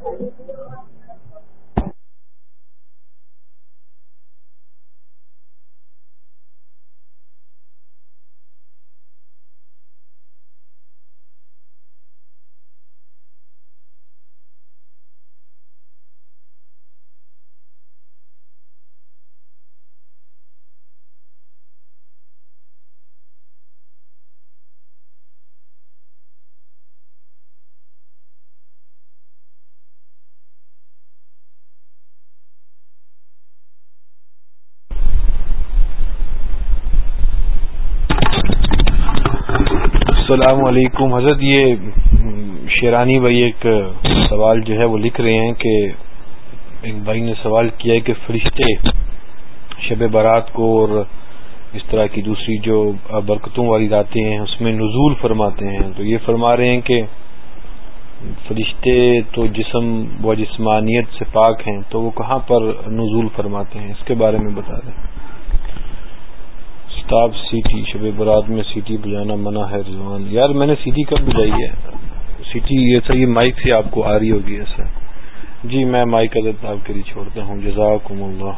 السلام علیکم حضرت. یہ شیرانی بھائی ایک سوال جو ہے وہ لکھ رہے ہیں کہ ایک بھائی نے سوال کیا ہے کہ فرشتے شب برات کو اور اس طرح کی دوسری جو برکتوں والی راتیں ہیں اس میں نزول فرماتے ہیں. تو یہ فرما رہے ہیں کہ فرشتے تو جسم و جسمانیت سے پاک ہیں، تو وہ کہاں پر نزول فرماتے ہیں، اس کے بارے میں بتا دیں. ستاب سیٹی شب برات میں سیٹی بجانا منع ہے رضوان. یار میں نے سیٹی کب بجائی ہے؟ سیٹی ایسا یہ مائک سے آپ کو آ رہی ہوگی ایسا. جی میں مائک حضرت آپ کے لیے چھوڑتا ہوں. جزاکم اللہ.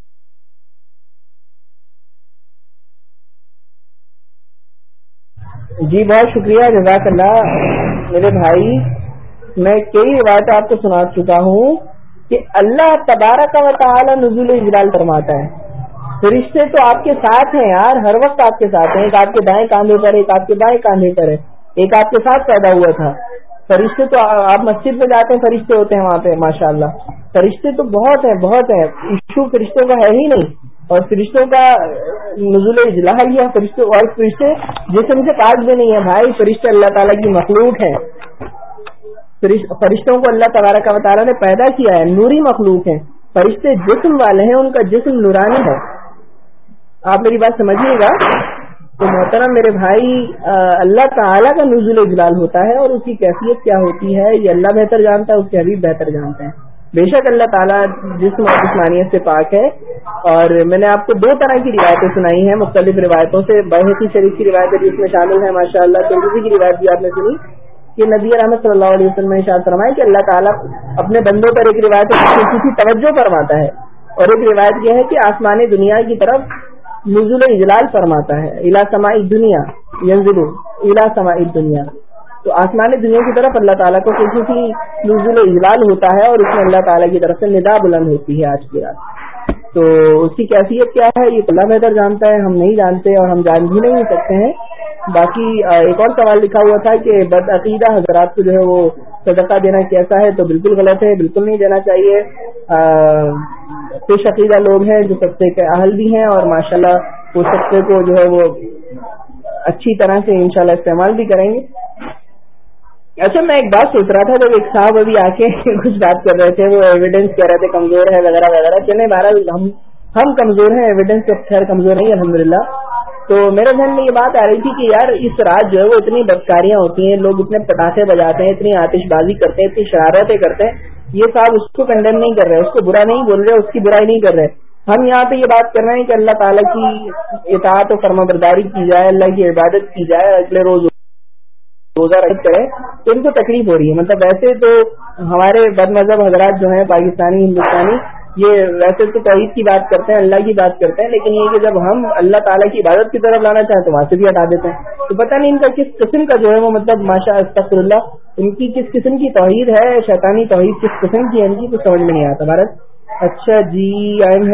جی بہت شکریہ، جزاک اللہ میرے بھائی. میں کئی روایت آپ کو سنا چکا ہوں کہ اللہ تبارک و تعالی نزول اجلال فرماتا ہے. فرشتے تو آپ کے ساتھ ہیں یار، ہر وقت آپ کے ساتھ ہیں. ایک آپ کے دائیں کاندھے پر، ایک آپ کے بائیں کاندھے پر ہے، ایک آپ کے ساتھ پیدا ہوا تھا. فرشتے تو آپ مسجد میں جاتے ہیں فرشتے ہوتے ہیں وہاں پہ ماشاءاللہ. فرشتے تو بہت ہیں بہت ہیں، ایشو فرشتوں کا ہے ہی نہیں. اور فرشتوں کا نزول اجلال یا فرشتے، اور فرشتے جسم سے پاک بھی نہیں ہے بھائی. فرشتے اللہ تعالیٰ کی مخلوق ہیں. فرشتوں کو اللہ تبارک و تعالیٰ نے پیدا کیا ہے، نوری مخلوق ہیں. فرشتے جسم والے ہیں، ان کا جسم نورانی ہے. آپ میری بات سمجھیے گا. تو محترم میرے بھائی، اللہ تعالیٰ کا نزول اجلال ہوتا ہے، اور اس کی کیفیت کیا ہوتی ہے یہ اللہ بہتر جانتا ہے، اس کے حبیب بہتر جانتے ہیں. بے شک اللہ تعالیٰ جسم اور جسمانیت سے پاک ہے. اور میں نے آپ کو دو طرح کی روایتیں سنائی ہیں، مختلف روایتوں سے. بحقی شریف کی روایت جس میں شامل ہے ماشاء اللہ، ترمذی کی روایت بھی آپ نے سنی کہ نبی رحمت صلی اللہ علیہ وسلم نے ارشاد فرمایا کہ اللہ تعالیٰ اپنے بندوں پر ایک روایت خصوصی توجہ فرماتا ہے، اور ایک روایت یہ ہے کہ آسمان دنیا کی طرف نزول اجلال فرماتا ہے. الی سماء الدنیا ینزل الی سماء الدنیا. تو آسمان دنیا کی طرف اللہ تعالیٰ کو خصوصی نزول اجلال ہوتا ہے، اور اس میں اللہ تعالیٰ کی طرف سے ندا بلند ہوتی ہے آج کی رات. تو اس کی کیفیت کیا ہے یہ اللہ بہتر جانتا ہے، ہم نہیں جانتے اور ہم جان بھی نہیں سکتے ہیں. باقی ایک اور سوال لکھا ہوا تھا کہ بد عقیدہ حضرات کو جو ہے وہ صدقہ دینا کیسا ہے؟ تو بالکل غلط ہے، بالکل نہیں دینا چاہیے. خوش عقیدہ لوگ ہیں جو صدقے کے اہل بھی ہیں اور ماشاءاللہ وہ صدقے کو جو ہے وہ اچھی طرح سے انشاءاللہ استعمال بھی کریں گے. اچھا میں ایک بات سوچ رہا تھا، جب ایک صاحب ابھی آ کے کچھ بات کر رہے تھے، وہ ایویڈنس کہہ رہے تھے کمزور ہے وغیرہ وغیرہ. چلے بہرحال ہم ہم کمزور ہیں، ایویڈنس تو خیر کمزور نہیں الحمدللہ. تو میرے ذہن میں یہ بات آ رہی تھی کہ یار اس رات جو ہے وہ اتنی بدکاریاں ہوتی ہیں، لوگ اتنے پٹاخے بجاتے ہیں، اتنی آتش بازی کرتے ہیں، اتنی شرارتیں کرتے ہیں. یہ صاحب اس کو کنڈیم نہیں کر رہے، اس کو برا نہیں بول رہے، اس کی برائی نہیں کر رہے. ہم یہاں پہ یہ بات کر رہے ہیں کہ اللہ تعالیٰ کی اطاعت و فرما برداری کی جائے، اللہ کی عبادت کی جائے، اگلے روز روزہ رکھ کرے. تو ان کو تکلیف ہو رہی ہے. مطلب ویسے تو ہمارے بد مذہب حضرات جو ہیں پاکستانی ہندوستانی، یہ ویسے تو توحید کی بات کرتے ہیں، اللہ کی بات کرتے ہیں، لیکن یہ کہ جب ہم اللہ تعالیٰ کی عبادت کی طرف لانا چاہیں تو وہاں سے بھی ہٹا دیتے ہیں. تو پتہ نہیں ان کا کس قسم کا جو ہے وہ مطلب ماشاء استغفر اللہ، ان کی کس قسم کی توحید ہے، شیطانی توحید کس قسم کی ہے ان کی، کچھ سمجھ میں نہیں آتا. بھارت اچھا جی آئی ایم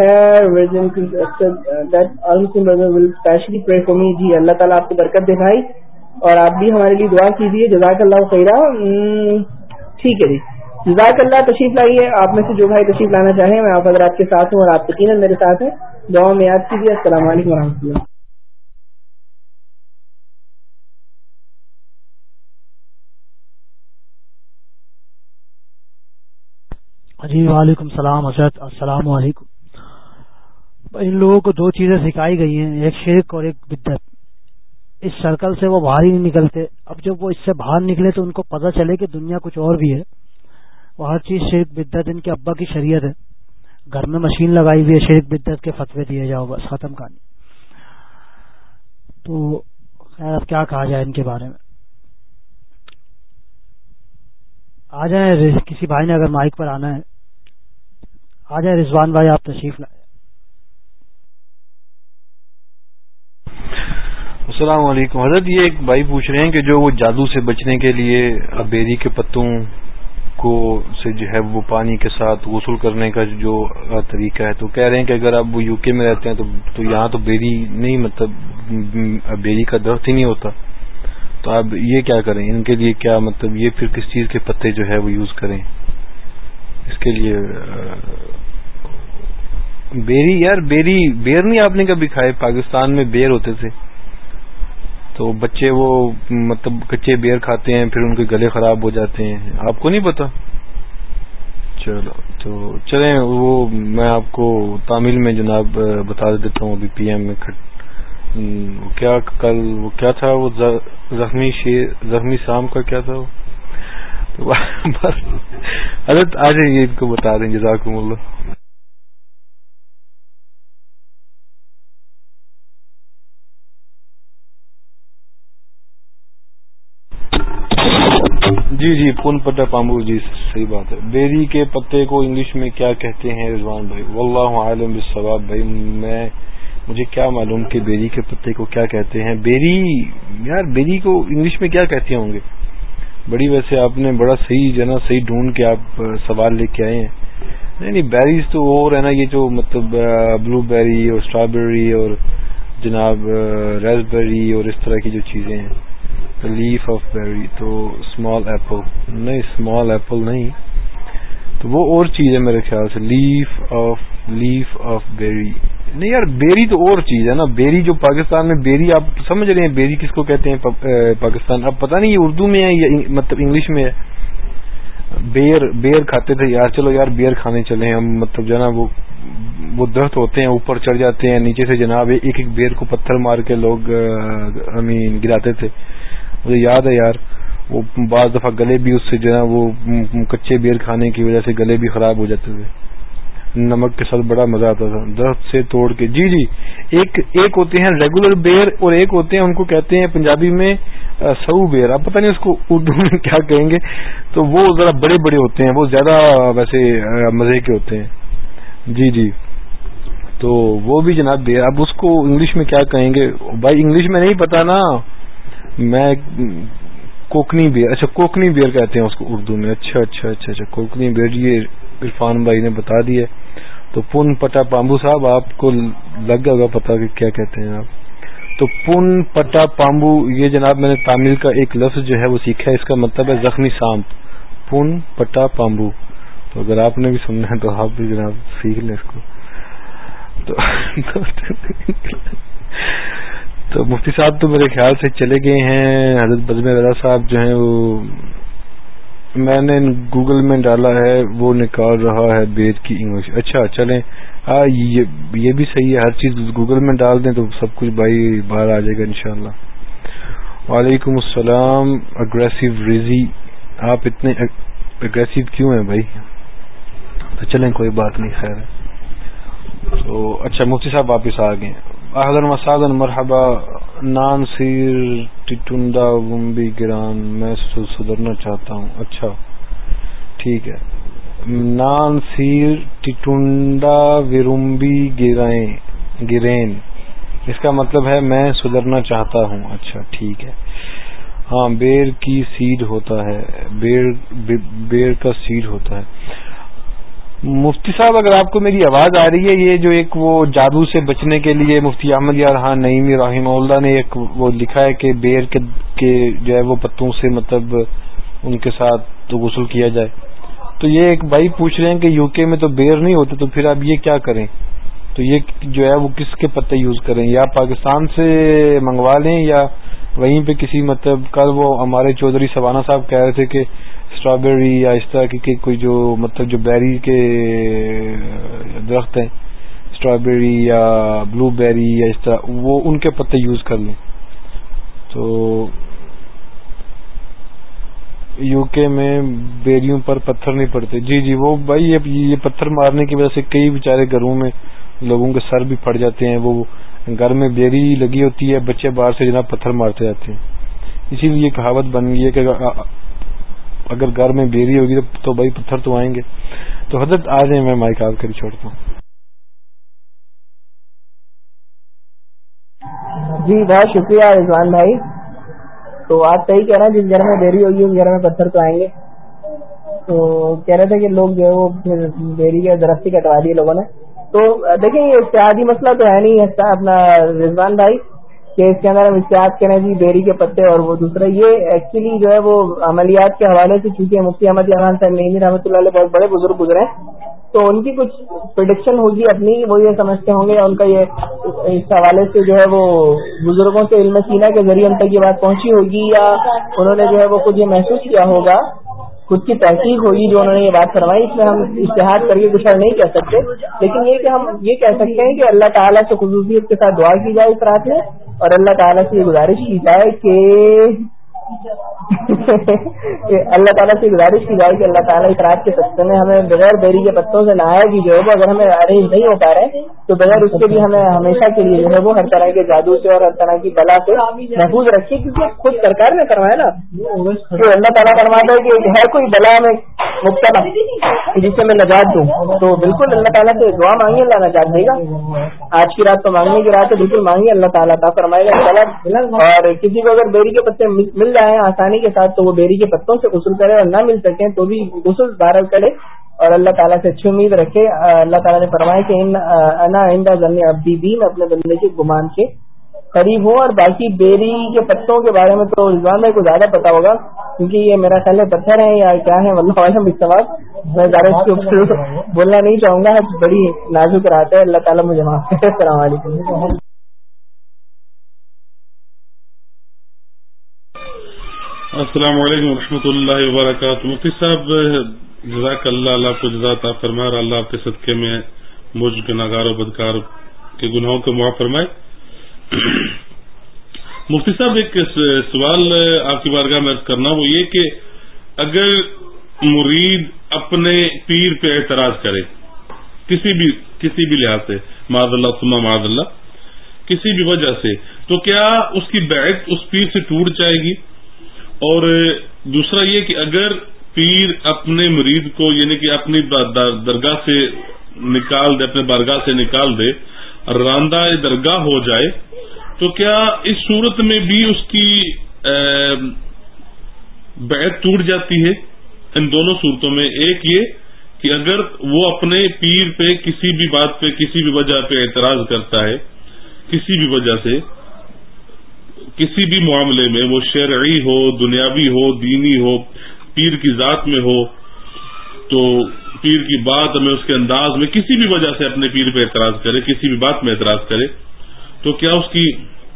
ہیئر. جی اللہ تعالیٰ آپ کو برکت دے بھائی، اور آپ بھی ہمارے لیے دعا کیجیے. جزاک اللہ خیرہ. ٹھیک ہے جی، جزاک اللہ. تشریف لائیے، آپ میں سے جو بھائی تشریف لانا چاہیں. میں آپ حضرات کے ساتھ ہوں اور آپ یقیناً میرے ساتھ ہیں. دعا میں یاد کیجیے. السلام علیکم و رحمۃ اللہ. جی وعلیکم السلام حضرت. السلام علیکم. ان لوگوں کو دو چیزیں سکھائی گئی ہیں، ایک شرک اور ایک بدعت. اس سرکل سے وہ باہر ہی نہیں نکلتے. اب جب وہ اس سے باہر نکلے تو ان کو پتہ چلے کہ دنیا کچھ اور بھی ہے. وہ ہر چیز شرک بدعت، ان کے ابا کی شریعت ہے، گھر میں مشین لگائی ہوئی ہے، شرک بدعت کے فتوے دیے جاؤ، بس ختم کہانی. تو خیر اب کیا کہا جائے ان کے بارے میں. آ جائیں، کسی بھائی نے اگر مائک پر آنا ہے آ جائیں. رضوان بھائی آپ تشریف لائیں. السلام علیکم حضرت. یہ ایک بھائی پوچھ رہے ہیں کہ جو وہ جادو سے بچنے کے لیے بیری کے پتوں کو سے جو ہے وہ پانی کے ساتھ غسل کرنے کا جو طریقہ ہے، تو کہہ رہے ہیں کہ اگر آپ وہ یو کے میں رہتے ہیں تو تو یہاں تو بیری نہیں، مطلب بیری کا درخت ہی نہیں ہوتا، تو آپ یہ کیا کریں ان کے لیے؟ کیا مطلب یہ پھر کس چیز کے پتے جو ہے وہ یوز کریں اس کے لیے؟ بیری یار بیری بیر نہیں آپ نے کبھی کھائے؟ پاکستان میں بیر ہوتے تھے تو بچے وہ مطلب کچے بیر کھاتے ہیں، پھر ان کے گلے خراب ہو جاتے ہیں. آپ کو نہیں پتا؟ چلو تو چلیں، وہ میں آپ کو تامل میں جناب بتا دیتا ہوں. ابھی پی ایم میں کیا کل وہ کیا تھا، وہ زخمی شیر زخمی شام کا کیا تھا وہ، تو بس حضرت آ جائیے ان کو بتا دیں. جزاکم اللہ. جی جی پون پٹا پامبو، جی صحیح بات ہے. بیری کے پتے کو انگلش میں کیا کہتے ہیں رضوان بھائی؟ واللہ عالم بالصواب. بھائی میں مجھے کیا معلوم کہ بیری کے پتے کو کیا کہتے ہیں. بیری یار بیری کو انگلش میں کیا کہتے ہوں گے؟ بڑی ویسے آپ نے بڑا صحیح جنا صحیح ڈھونڈ کے آپ سوال لے کے آئے ہیں. نہیں نہیں بیریز تو اور ہے نا، یہ جو مطلب بلو بیری اور اسٹرابیری اور جناب ریسبیری اور اس طرح کی جو چیزیں ہیں. لیف آف بیری تو اسمال ایپل نہیں، اسمال ایپل نہیں، تو وہ اور چیز ہے میرے خیال سے. لیف آف لیف آف بیری نہیں یار، بیری تو اور چیز ہے نا. بیری جو پاکستان میں بیری آپ سمجھ رہے ہیں بیری کس کو کہتے ہیں پاکستان؟ اب پتہ نہیں یہ اردو میں ہے یا مطلب انگلش میں ہے. بیر بیر کھاتے تھے یار. چلو یار بیر کھانے چلے ہم. مطلب جو نا وہ وہ درخت ہوتے ہیں، اوپر چڑھ جاتے ہیں، نیچے سے جناب ایک ایک بیر کو پتھر مار کے لوگ ہمیں گراتے تھے. مجھے یاد ہے یار، وہ بعض دفعہ گلے بھی اس سے جو ہے وہ کچے بیر کھانے کی وجہ سے گلے بھی خراب ہو جاتے تھے. نمک کے ساتھ بڑا مزہ آتا تھا درخت سے توڑ کے. جی جی ایک ایک ہوتے ہیں ریگولر بیر اور ایک ہوتے ہیں ان کو کہتے ہیں پنجابی میں سو بیر. اب پتہ نہیں اس کو اردو میں کیا کہیں گے. تو وہ ذرا بڑے بڑے ہوتے ہیں، وہ زیادہ ویسے مزے کے ہوتے ہیں. جی جی تو وہ بھی جناب بیر. اب اس کو انگلش میں کیا کہیں گے بھائی؟ انگلش میں نہیں پتا نا. میں کوکنی بیر، اچھا کوکنی بیر کہتے ہیں اس کو اردو میں. اچھا اچھا اچھا اچھا کوکنی بیر. یہ عرفان بھائی نے بتا دیا. تو پون پٹا پامبو صاحب آپ کو لگ گیا ہوگا پتا کہ کیا کہتے ہیں آپ. تو پن پٹا پامبو یہ جناب میں نے تامل کا ایک لفظ جو ہے وہ سیکھا ہے، اس کا مطلب ہے زخمی سانپ، پن پٹا پامبو. تو اگر آپ نے بھی سننا ہے تو آپ بھی جناب سیکھ لیں اس کو. تو تو مفتی صاحب تو میرے خیال سے چلے گئے ہیں. حضرت بزم رضا صاحب جو ہیں وہ میں نے گوگل میں ڈالا ہے، وہ نکال رہا ہے بیر کی انگلش. اچھا چلیں، ہاں یہ بھی صحیح ہے، ہر چیز گوگل میں ڈال دیں تو سب کچھ بھائی باہر آ جائے گا انشاءاللہ. وعلیکم السلام. اگریسو ریزی، آپ اتنے اگریسو کیوں ہیں بھائی؟ تو چلیں کوئی بات نہیں، خیر ہے. تو اچھا مفتی صاحب واپس آ گئے. اہلاً و سہلاً، مرحبا. نان سیر ٹٹونڈا ومبی گران، میں سدھرنا چاہتا ہوں. اچھا ٹھیک ہے. نان سیر ٹٹونڈا ویرومبی گرین، اس کا مطلب ہے میں سدھرنا چاہتا ہوں. اچھا ٹھیک ہے. ہاں بیر کی سیڈ ہوتا ہے، بیر بیر کا سیڈ ہوتا ہے. مفتی صاحب اگر آپ کو میری آواز آ رہی ہے، یہ جو ایک وہ جادو سے بچنے کے لیے مفتی احمد یار خان نعیمی رحمہ اللہ نے ایک وہ لکھا ہے کہ بیر کے, کے جو ہے وہ پتوں سے مطلب ان کے ساتھ تو غسل کیا جائے. تو یہ ایک بھائی پوچھ رہے ہیں کہ یو کے میں تو بیر نہیں ہوتے، تو پھر آپ یہ کیا کریں؟ تو یہ جو ہے وہ کس کے پتے یوز کریں؟ یا پاکستان سے منگوا لیں یا وہیں پہ کسی مطلب کل وہ ہمارے چودھری سوانا صاحب کہہ رہے تھے کہ اسٹرابیری یا اس طرح کی کوئی جو مطلب جو بیری کے درخت ہیں، اسٹرابیری یا بلو بیری یا اس طرح، وہ ان کے پتے یوز کر لیں. تو یو کے میں بیریوں پر پتھر نہیں پڑتے. جی جی وہ بھائی یہ پتھر مارنے کی وجہ سے کئی بیچارے گھروں میں لوگوں کے سر بھی پھٹ جاتے ہیں. وہ گھر میں بیری لگی ہوتی ہے، بچے باہر سے جناب پتھر مارتے جاتے ہیں. اسی لیے کہاوت بن گئی ہے کہ اگر گھر میں بیری ہوگی تو بھائی پتھر تو آئیں گے. تو حضرت آ جائیں، میں مائک آپ کر چھوڑتا ہوں. جی بہت شکریہ رضوان بھائی. تو آپ صحیح کہہ رہے ہیں، جس گھر میں بیری ہوگی اس گھر میں پتھر تو آئیں گے. تو کہہ رہے تھے کہ لوگ جو ہے وہ پھر بیری کے درخت ہی کٹوا دیے لوگوں نے. تو دیکھیں یہ اشتہادی مسئلہ تو ہے نہیں اپنا رضوان بھائی کہ اس کے اندر ہم اشتہاد کریں جی بیری کے پتے اور وہ دوسرا. یہ ایکچولی جو ہے وہ عملیات کے حوالے سے، چونکہ مفتی احمد خان صاحب نعیمی رحمۃ اللہ علیہ بہت بڑے بزرگ گزرے ہیں، تو ان کی کچھ پریڈکشن ہوگی اپنی، وہ یہ سمجھتے ہوں گے، ان کا یہ اس حوالے سے جو ہے وہ بزرگوں سے علم سینہ کے ذریعے ان تک یہ بات پہنچی ہوگی، یا انہوں نے جو ہے وہ کچھ یہ محسوس کیا ہوگا، خود کی تحقیق ہوگی جو انہوں نے یہ بات فرمائی. اس میں ہم اشتہاد کر کے کچھ نہیں کہہ سکتے، لیکن یہ کہ ہم یہ کہہ سکتے ہیں کہ اللہ تعالیٰ سے خصوصیت کے ساتھ دعا کی جائے اس رات میں، اور اللہ تعالیٰ سے یہ گزارش کی جائے کہ اللہ تعالیٰ سے گزارش کی جائے کہ اللہ تعالیٰ اس رات کے سستے میں ہمیں بغیر بیری کے پتوں سے نہایا بھی جو ہے وہ اگر ہمیں ارینج نہیں ہو پا رہے تو بغیر اس کے بھی ہمیں ہمیشہ کے لیے جو ہے وہ ہر طرح کے جادو سے اور ہر طرح کی بلا سے محفوظ رکھیے، کیونکہ خود سرکار نے فرمایا نا کہ اللہ تعالیٰ فرماتا ہے کہ ہر کوئی بلا میں مبتلا جس سے میں نجات دوں. تو بالکل اللہ تعالیٰ سے دعا مانگی، اللہ نجات دے گا. آج کی رات تو مانگنے کی رات ہے، بالکل مانگی، اللہ تعالیٰ عطا فرمائے گا. اور کسی کو اگر بیری کے پتے مل جائیں آسانی کے ساتھ تو وہ بیری کے پتوں سے غسل کرے، اور نہ مل سکیں تو بھی غسل بہرحال کرے اور اللہ تعالیٰ سے اچھی امید رکھے. اللہ تعالیٰ نے فرمایا کہ انا عند ظن عبدی بی، میں اپنے بندے کے گمان کے قریب ہوں. اور باقی بیری کے پتوں کے بارے میں تو رضوان بھائی کو زیادہ پتا ہوگا، کیونکہ یہ میرا خیال ہے پتھر ہیں یا کیا ہے، واللہ عالم بالصواب. میں زیادہ اس کے اوپر بولنا نہیں چاہوں گا، بڑی نازک رات ہے. اللہ تعالیٰ مجھے معاف کرے. السلام علیکم. السلام علیکم ورحمۃ اللہ وبرکاتہ. مفتی صاحب جزاک اللہ، اللہ آپ کو جزاک عطا فرمائے، اور اللہ آپ کے صدقے میں مجھ گناہگار و بدکار کے گناہوں کو معاف فرمائے. مفتی صاحب ایک سوال آپ کی بارگاہ میں عرض کرنا، وہ یہ کہ اگر مرید اپنے پیر پہ اعتراض کرے کسی بھی کسی بھی لحاظ سے، معاذ اللہ ثم معاذ اللہ، کسی بھی وجہ سے، تو کیا اس کی بیعت اس پیر سے ٹوٹ جائے گی؟ اور دوسرا یہ کہ اگر پیر اپنے مرید کو یعنی کہ اپنی درگاہ سے نکال دے، اپنے بارگاہ سے نکال دے، راندہ درگاہ ہو جائے، تو کیا اس صورت میں بھی اس کی بیعت ٹوٹ جاتی ہے؟ ان دونوں صورتوں میں، ایک یہ کہ اگر وہ اپنے پیر پہ کسی بھی بات پہ کسی بھی وجہ پہ اعتراض کرتا ہے کسی بھی وجہ سے، کسی بھی معاملے میں، وہ شرعی ہو، دنیاوی ہو، دینی ہو، پیر کی ذات میں ہو، تو پیر کی بات میں، اس کے انداز میں کسی بھی وجہ سے اپنے پیر پہ اعتراض کرے، کسی بھی بات میں اعتراض کرے، تو کیا اس کی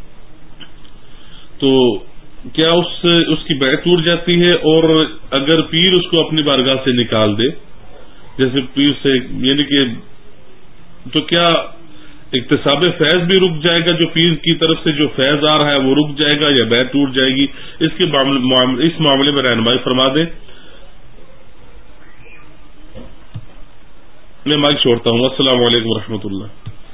تو کیا اس اس کی بیعت ٹوٹ جاتی ہے؟ اور اگر پیر اس کو اپنی بارگاہ سے نکال دے، جیسے پیر سے، یعنی کہ تو کیا اکتساب فیض بھی رک جائے گا؟ جو پیر کی طرف سے جو فیض آ رہا ہے وہ رک جائے گا یا بیعت ٹوٹ جائے گی؟ اس کے اس معاملے میں رہنمائی فرما دیں. میں مائک چھوڑتا ہوں. السلام علیکم ورحمۃ اللہ.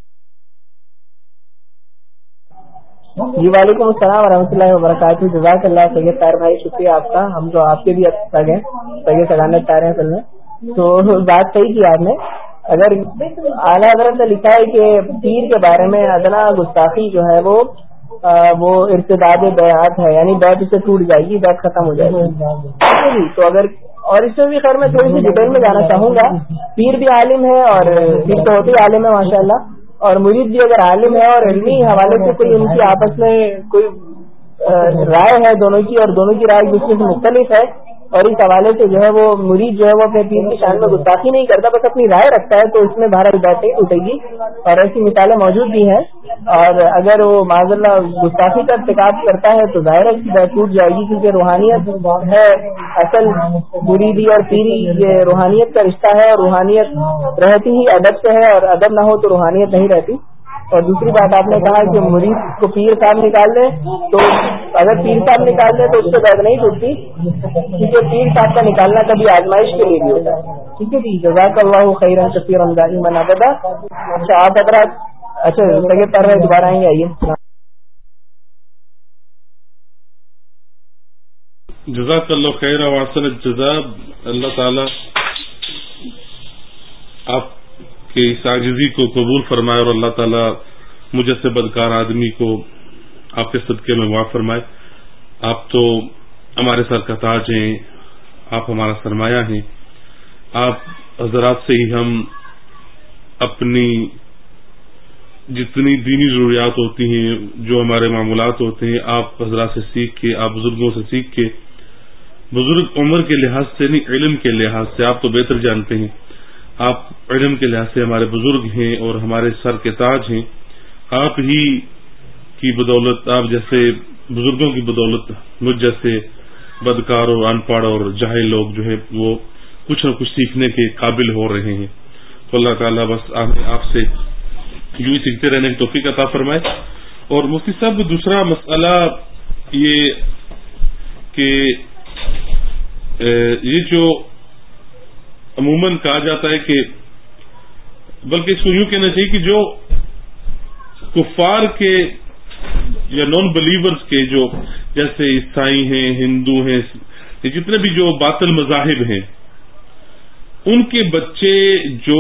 جی وعلیکم السلام ورحمۃ اللہ وبرکاتہ. جزاک اللہ سید طاہر بھائی، شکریہ آپ کا. ہم تو آپ کے بھی سگ ہیں، سید سگانے طاہر ہیں اصل میں. تو بات صحیح کی آپ نے. اگر اعلیٰ حضرت نے لکھا ہے کہ پیر کے بارے میں ادنا گستاخی جو ہے وہ وہ ارتداد بیعت ہے، یعنی بیعت اس سے ٹوٹ جائے گی، بیعت ختم ہو جائے گی. تو اگر اور اس میں بھی خیر میں تھوڑی سی ڈیٹیل میں جانا چاہوں گا. پیر بھی عالم ہے اور پیر تو ہوتی عالم ہے ماشاء اللہ، اور مرید بھی اگر عالم ہے اور علمی حوالے سے کوئی ان کی آپس میں کوئی رائے ہے دونوں کی، اور دونوں کی رائے دوسرے سے مختلف ہے، اور اس حوالے سے جو ہے وہ مرید جو ہے وہ اپنے پیر کی شان میں گستاخی نہیں کرتا، بس اپنی رائے رکھتا ہے، تو اس میں بہرحال بیعت نہیں ٹوٹے گی. اور ایسی مثالیں موجود بھی ہیں. اور اگر وہ معاذ اللہ گستاخی کا ارتکاب کرتا ہے تو ظاہر ہے کہ بیعت ٹوٹ جائے گی، کیونکہ روحانیت ہے اصل. مریدی اور پیری یہ روحانیت کا رشتہ ہے، اور روحانیت رہتی ہی ادب سے ہے، اور ادب نہ ہو تو روحانیت نہیں رہتی. اور دوسری بات آپ نے کہا کہ مرید کو پیر صاحب نکال دیں، تو اگر پیر صاحب نکال دیں تو اس سے بیعت نہیں ٹوٹتی، کیونکہ پیر صاحب کا نکالنا کبھی آزمائش کے لیے بھی ہوتا ہے. ٹھیک ہے جی، جزاک اللہ خیرا کثیرا دائما ابدا. اچھا آپ حضرات، اچھا سید طاہر بھائی دوبارہ آئیں گے، آئیے. جزاک اللہ خیر و احسن الجزاء. اللہ تعالی آپ کہ اس عاجزی کو قبول فرمائے، اور اللہ تعالیٰ مجھ سے بدکار آدمی کو آپ کے صدقے میں معاف فرمائے. آپ تو ہمارے سر کا تاج ہیں، آپ ہمارا سرمایہ ہیں. آپ حضرات سے ہی ہم اپنی جتنی دینی ضروریات ہوتی ہیں، جو ہمارے معمولات ہوتے ہیں، آپ حضرات سے سیکھ کے، آپ بزرگوں سے سیکھ کے، بزرگ عمر کے لحاظ سے نہیں، علم کے لحاظ سے آپ تو بہتر جانتے ہیں. آپ علم کے لحاظ سے ہمارے بزرگ ہیں اور ہمارے سر کے تاج ہیں. آپ ہی کی بدولت، آپ جیسے بزرگوں کی بدولت مجھ جیسے بدکار اور ان پڑھ اور جاہل لوگ جو ہے وہ کچھ نہ کچھ سیکھنے کے قابل ہو رہے ہیں. تو اللہ تعالیٰ بس آپ سے یوں ہی سیکھتے رہنے کی توفیق عطا فرمائے. اور مفتی صاحب دوسرا مسئلہ یہ کہ یہ جو عموماً کہا جاتا ہے کہ، بلکہ اس کو یوں کہنا چاہیے کہ جو کفار کے یا نان بلیورز کے، جو جیسے عیسائی ہیں، ہندو ہیں، جتنے بھی جو باطل مذاہب ہیں، ان کے بچے جو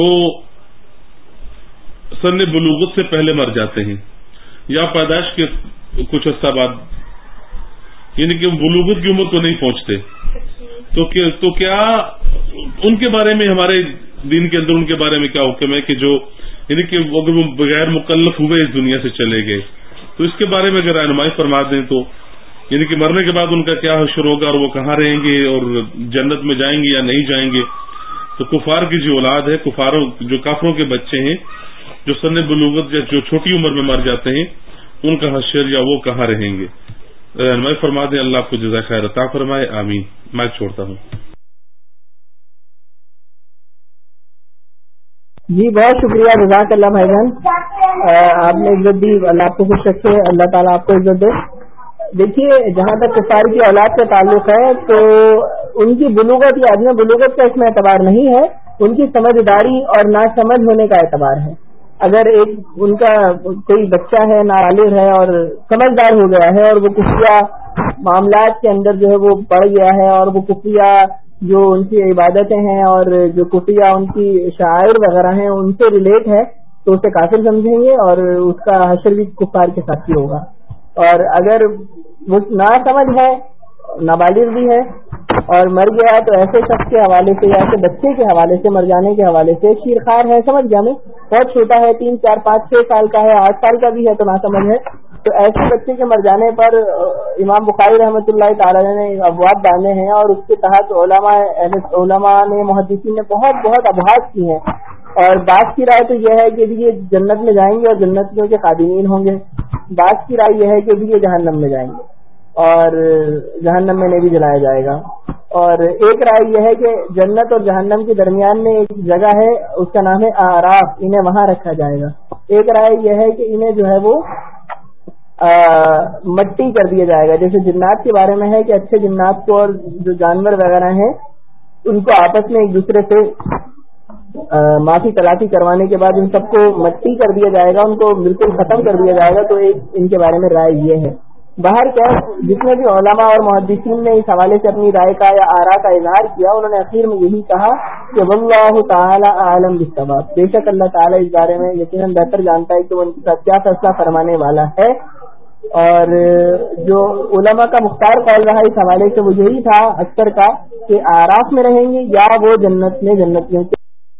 سن بلوغت سے پہلے مر جاتے ہیں یا پیدائش کے کچھ عرصہ بعد، یعنی کہ بلوغت کی عمر کو نہیں پہنچتے، تو کیا تو کیا ان کے بارے میں ہمارے دین کے اندر ان کے بارے میں کیا حکم ہے کہ جو یعنی کہ اگر وہ بغیر مکلف ہوئے اس دنیا سے چلے گئے، تو اس کے بارے میں اگر رہنمائی فرما دیں تو یعنی کہ مرنے کے بعد ان کا کیا حشر ہوگا، اور وہ کہاں رہیں گے، اور جنت میں جائیں گے یا نہیں جائیں گے. تو کفار کی جو اولاد ہے، کفاروں جو کافروں کے بچے ہیں جو سن بلوغت یا جو چھوٹی عمر میں مر جاتے ہیں، ان کا حشر یا وہ کہاں رہیں گے، رہنمائی فرما دیں. اللہ آپ کو جزائے خیر عطا فرمائے. آمین. میں چھوڑتا ہوں. جی بہت شکریہ، جزاک اللہ بھائی جان، آپ نے عزت دی. اللہ آپ کو خوش رکھے، اللہ تعالیٰ آپ کو عزت دے. دیکھیے جہاں تک کفار کی اولاد کا تعلق ہے تو ان کی بلوغت یا عدم بلوغت کا اس میں اعتبار نہیں ہے، ان کی سمجھداری اور ناسمجھ ہونے کا اعتبار ہے. اگر ایک ان کا کوئی بچہ ہے، نابالغ ہے اور سمجھدار ہو گیا ہے، اور وہ کفریہ معاملات کے اندر جو ہے وہ پڑ گیا ہے، اور وہ کفریہ جو ان کی عبادتیں ہیں اور جو کفریہ ان کی شعائر وغیرہ ہیں ان سے ریلیٹ ہے، تو اسے کافر سمجھیں گے اور اس کا حشر بھی کفار کے ساتھ ہی ہوگا. اور اگر وہ نا سمجھ ہے، نابالغ بھی ہے اور مر گیا ہے، تو ایسے شخص کے حوالے سے یا ایسے بچے کے حوالے سے، مر جانے کے حوالے سے، شیرخوار ہے، سمجھ گیا میں بہت چھوٹا ہے، تین چار پانچ چھ سال کا ہے، آٹھ سال کا بھی ہے تو نا سمجھ ہے، تو ایسے بچے کے مر جانے پر امام بخاری رحمۃ اللہ تعالی نے ابواب باندھے ہیں اور اس کے تحت علماء علماء نے محدثین نے بہت بہت ابحاث کی ہیں. اور بعض کی رائے تو یہ ہے کہ بھی یہ جنت میں جائیں گے اور جنتیوں کے خادمین ہوں گے. بعض کی رائے یہ ہے کہ بھی یہ جہنم میں جائیں گے اور جہنم میں نہیں بھی جلایا جائے گا. اور ایک رائے یہ ہے کہ جنت اور جہنم کے درمیان میں ایک جگہ ہے, اس کا نام ہے اعراف, انہیں وہاں رکھا جائے گا. ایک رائے یہ ہے کہ انہیں جو ہے وہ مٹی کر دیا جائے گا, جیسے جنات کے بارے میں ہے کہ اچھے جنات کو اور جو جانور وغیرہ ہیں ان کو آپس میں ایک دوسرے سے معافی تلافی کروانے کے بعد ان سب کو مٹی کر دیا جائے گا, ان کو بالکل ختم کر دیا جائے گا. تو ایک ان کے بارے میں رائے یہ ہے. باہر کیا جتنے بھی علماء اور محدثین نے اس حوالے سے اپنی رائے کا یا آراء کا اظہار کیا, انہوں نے اخیر میں یہی کہا کہ واللہ تعالی اعلم بالصواب, بے شک اللہ تعالی اس بارے میں یقیناً بہتر جانتا ہے کہ وہ ان کے ساتھ کیا فیصلہ فرمانے والا ہے. اور جو علماء کا مختار قول رہا اس حوالے سے وہ یہی تھا اکثر کا کہ اعراف میں رہیں گے یا وہ جنت میں جنتیوں کے.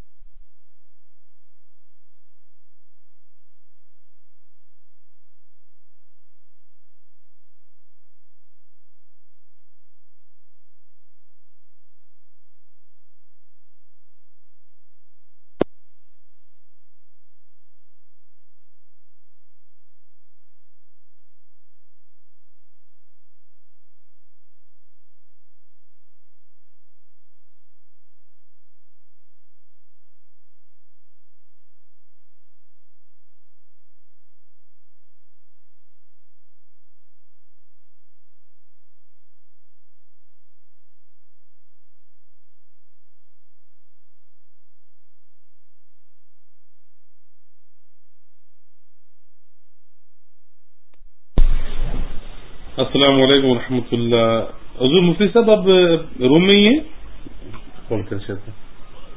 السلام علیکم ورحمۃ اللہ. حضور مفتی صاحب اب روم میں ہی ہیں, کال کر سکتے ہیں.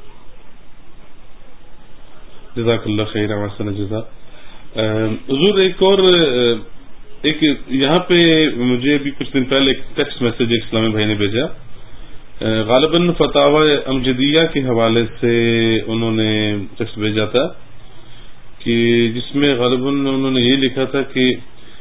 جزاک اللہ خیر احسن جزا. حضور ایک اور ایک یہاں پہ مجھے بھی کچھ دن پہلے ایک ٹیکسٹ میسج ایک اسلامی بھائی نے بھیجا, غالباً فتاوی امجدیہ کے حوالے سے انہوں نے ٹیکسٹ بھیجا تھا کہ جس میں غالباً انہوں نے یہ لکھا تھا کہ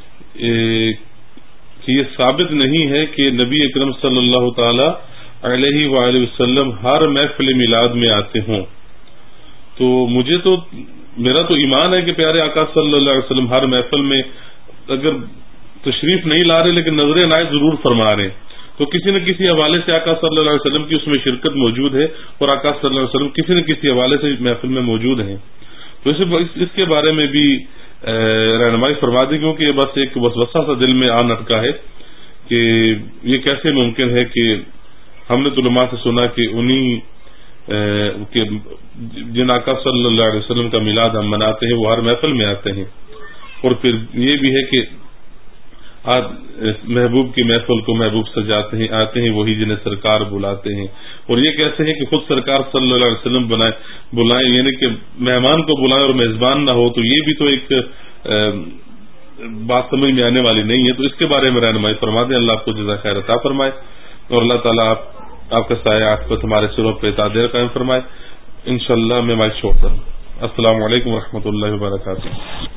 کہ یہ ثابت نہیں ہے کہ نبی اکرم صلی اللہ تعالی علیہ وآلہ وسلم ہر محفل میلاد میں آتے ہوں. تو مجھے تو میرا تو ایمان ہے کہ پیارے آقا صلی اللہ علیہ وسلم ہر محفل میں اگر تشریف نہیں لا رہے لیکن نظر عنایت ضرور فرما رہے ہیں, تو کسی نہ کسی حوالے سے آقا صلی اللہ علیہ وسلم کی اس میں شرکت موجود ہے اور آقا صلی اللہ علیہ وسلم کسی نہ کسی حوالے سے محفل میں موجود ہیں. تو اس کے بارے میں بھی رہنمائی فرما دی, کیونکہ یہ بس ایک وسوسہ سا دل میں آن اٹکا ہے کہ یہ کیسے ممکن ہے کہ ہم نے علماء سے سنا کہ انہی کہ جن آقا صلی اللہ علیہ وسلم کا میلاد ہم مناتے ہیں وہ ہر محفل میں آتے ہیں, اور پھر یہ بھی ہے کہ محبوب کی محفل کو محبوب سجاتے ہیں, آتے ہیں وہی جنہیں سرکار بلاتے ہیں. اور یہ کیسے ہے کہ خود سرکار صلی اللہ علیہ وسلم بنائے بلائیں, یعنی کہ مہمان کو بلائیں اور میزبان نہ ہو, تو یہ بھی تو ایک بات سمجھ میں آنے والی نہیں ہے. تو اس کے بارے میں رہنمائی فرما دیں, اللہ آپ کو جزا خیر عطا فرمائے, اور اللہ تعالیٰ آپ آپ کا سایہ آپ کو ہمارے سروں پہ تعدیر قائم فرمائے. انشاءاللہ میں مائک چھوڑتا ہوں. السلام علیکم ورحمۃ اللہ وبرکاتہ.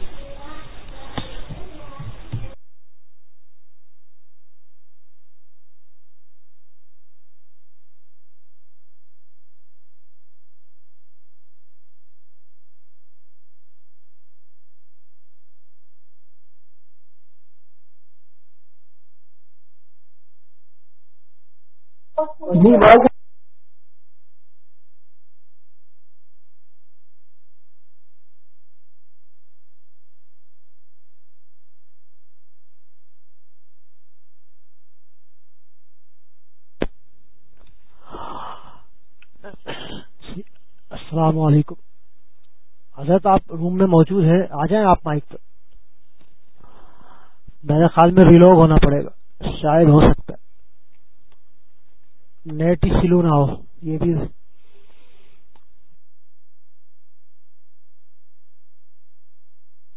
جی بات السلام علیکم. حضرت آپ روم میں موجود ہیں, آ جائیں آپ مائک پر. میرے خیال میں ریلوگ ہونا پڑے گا, شاید ہو سکتا ہے نیٹ ہی سلو نہ ہو, یہ بھی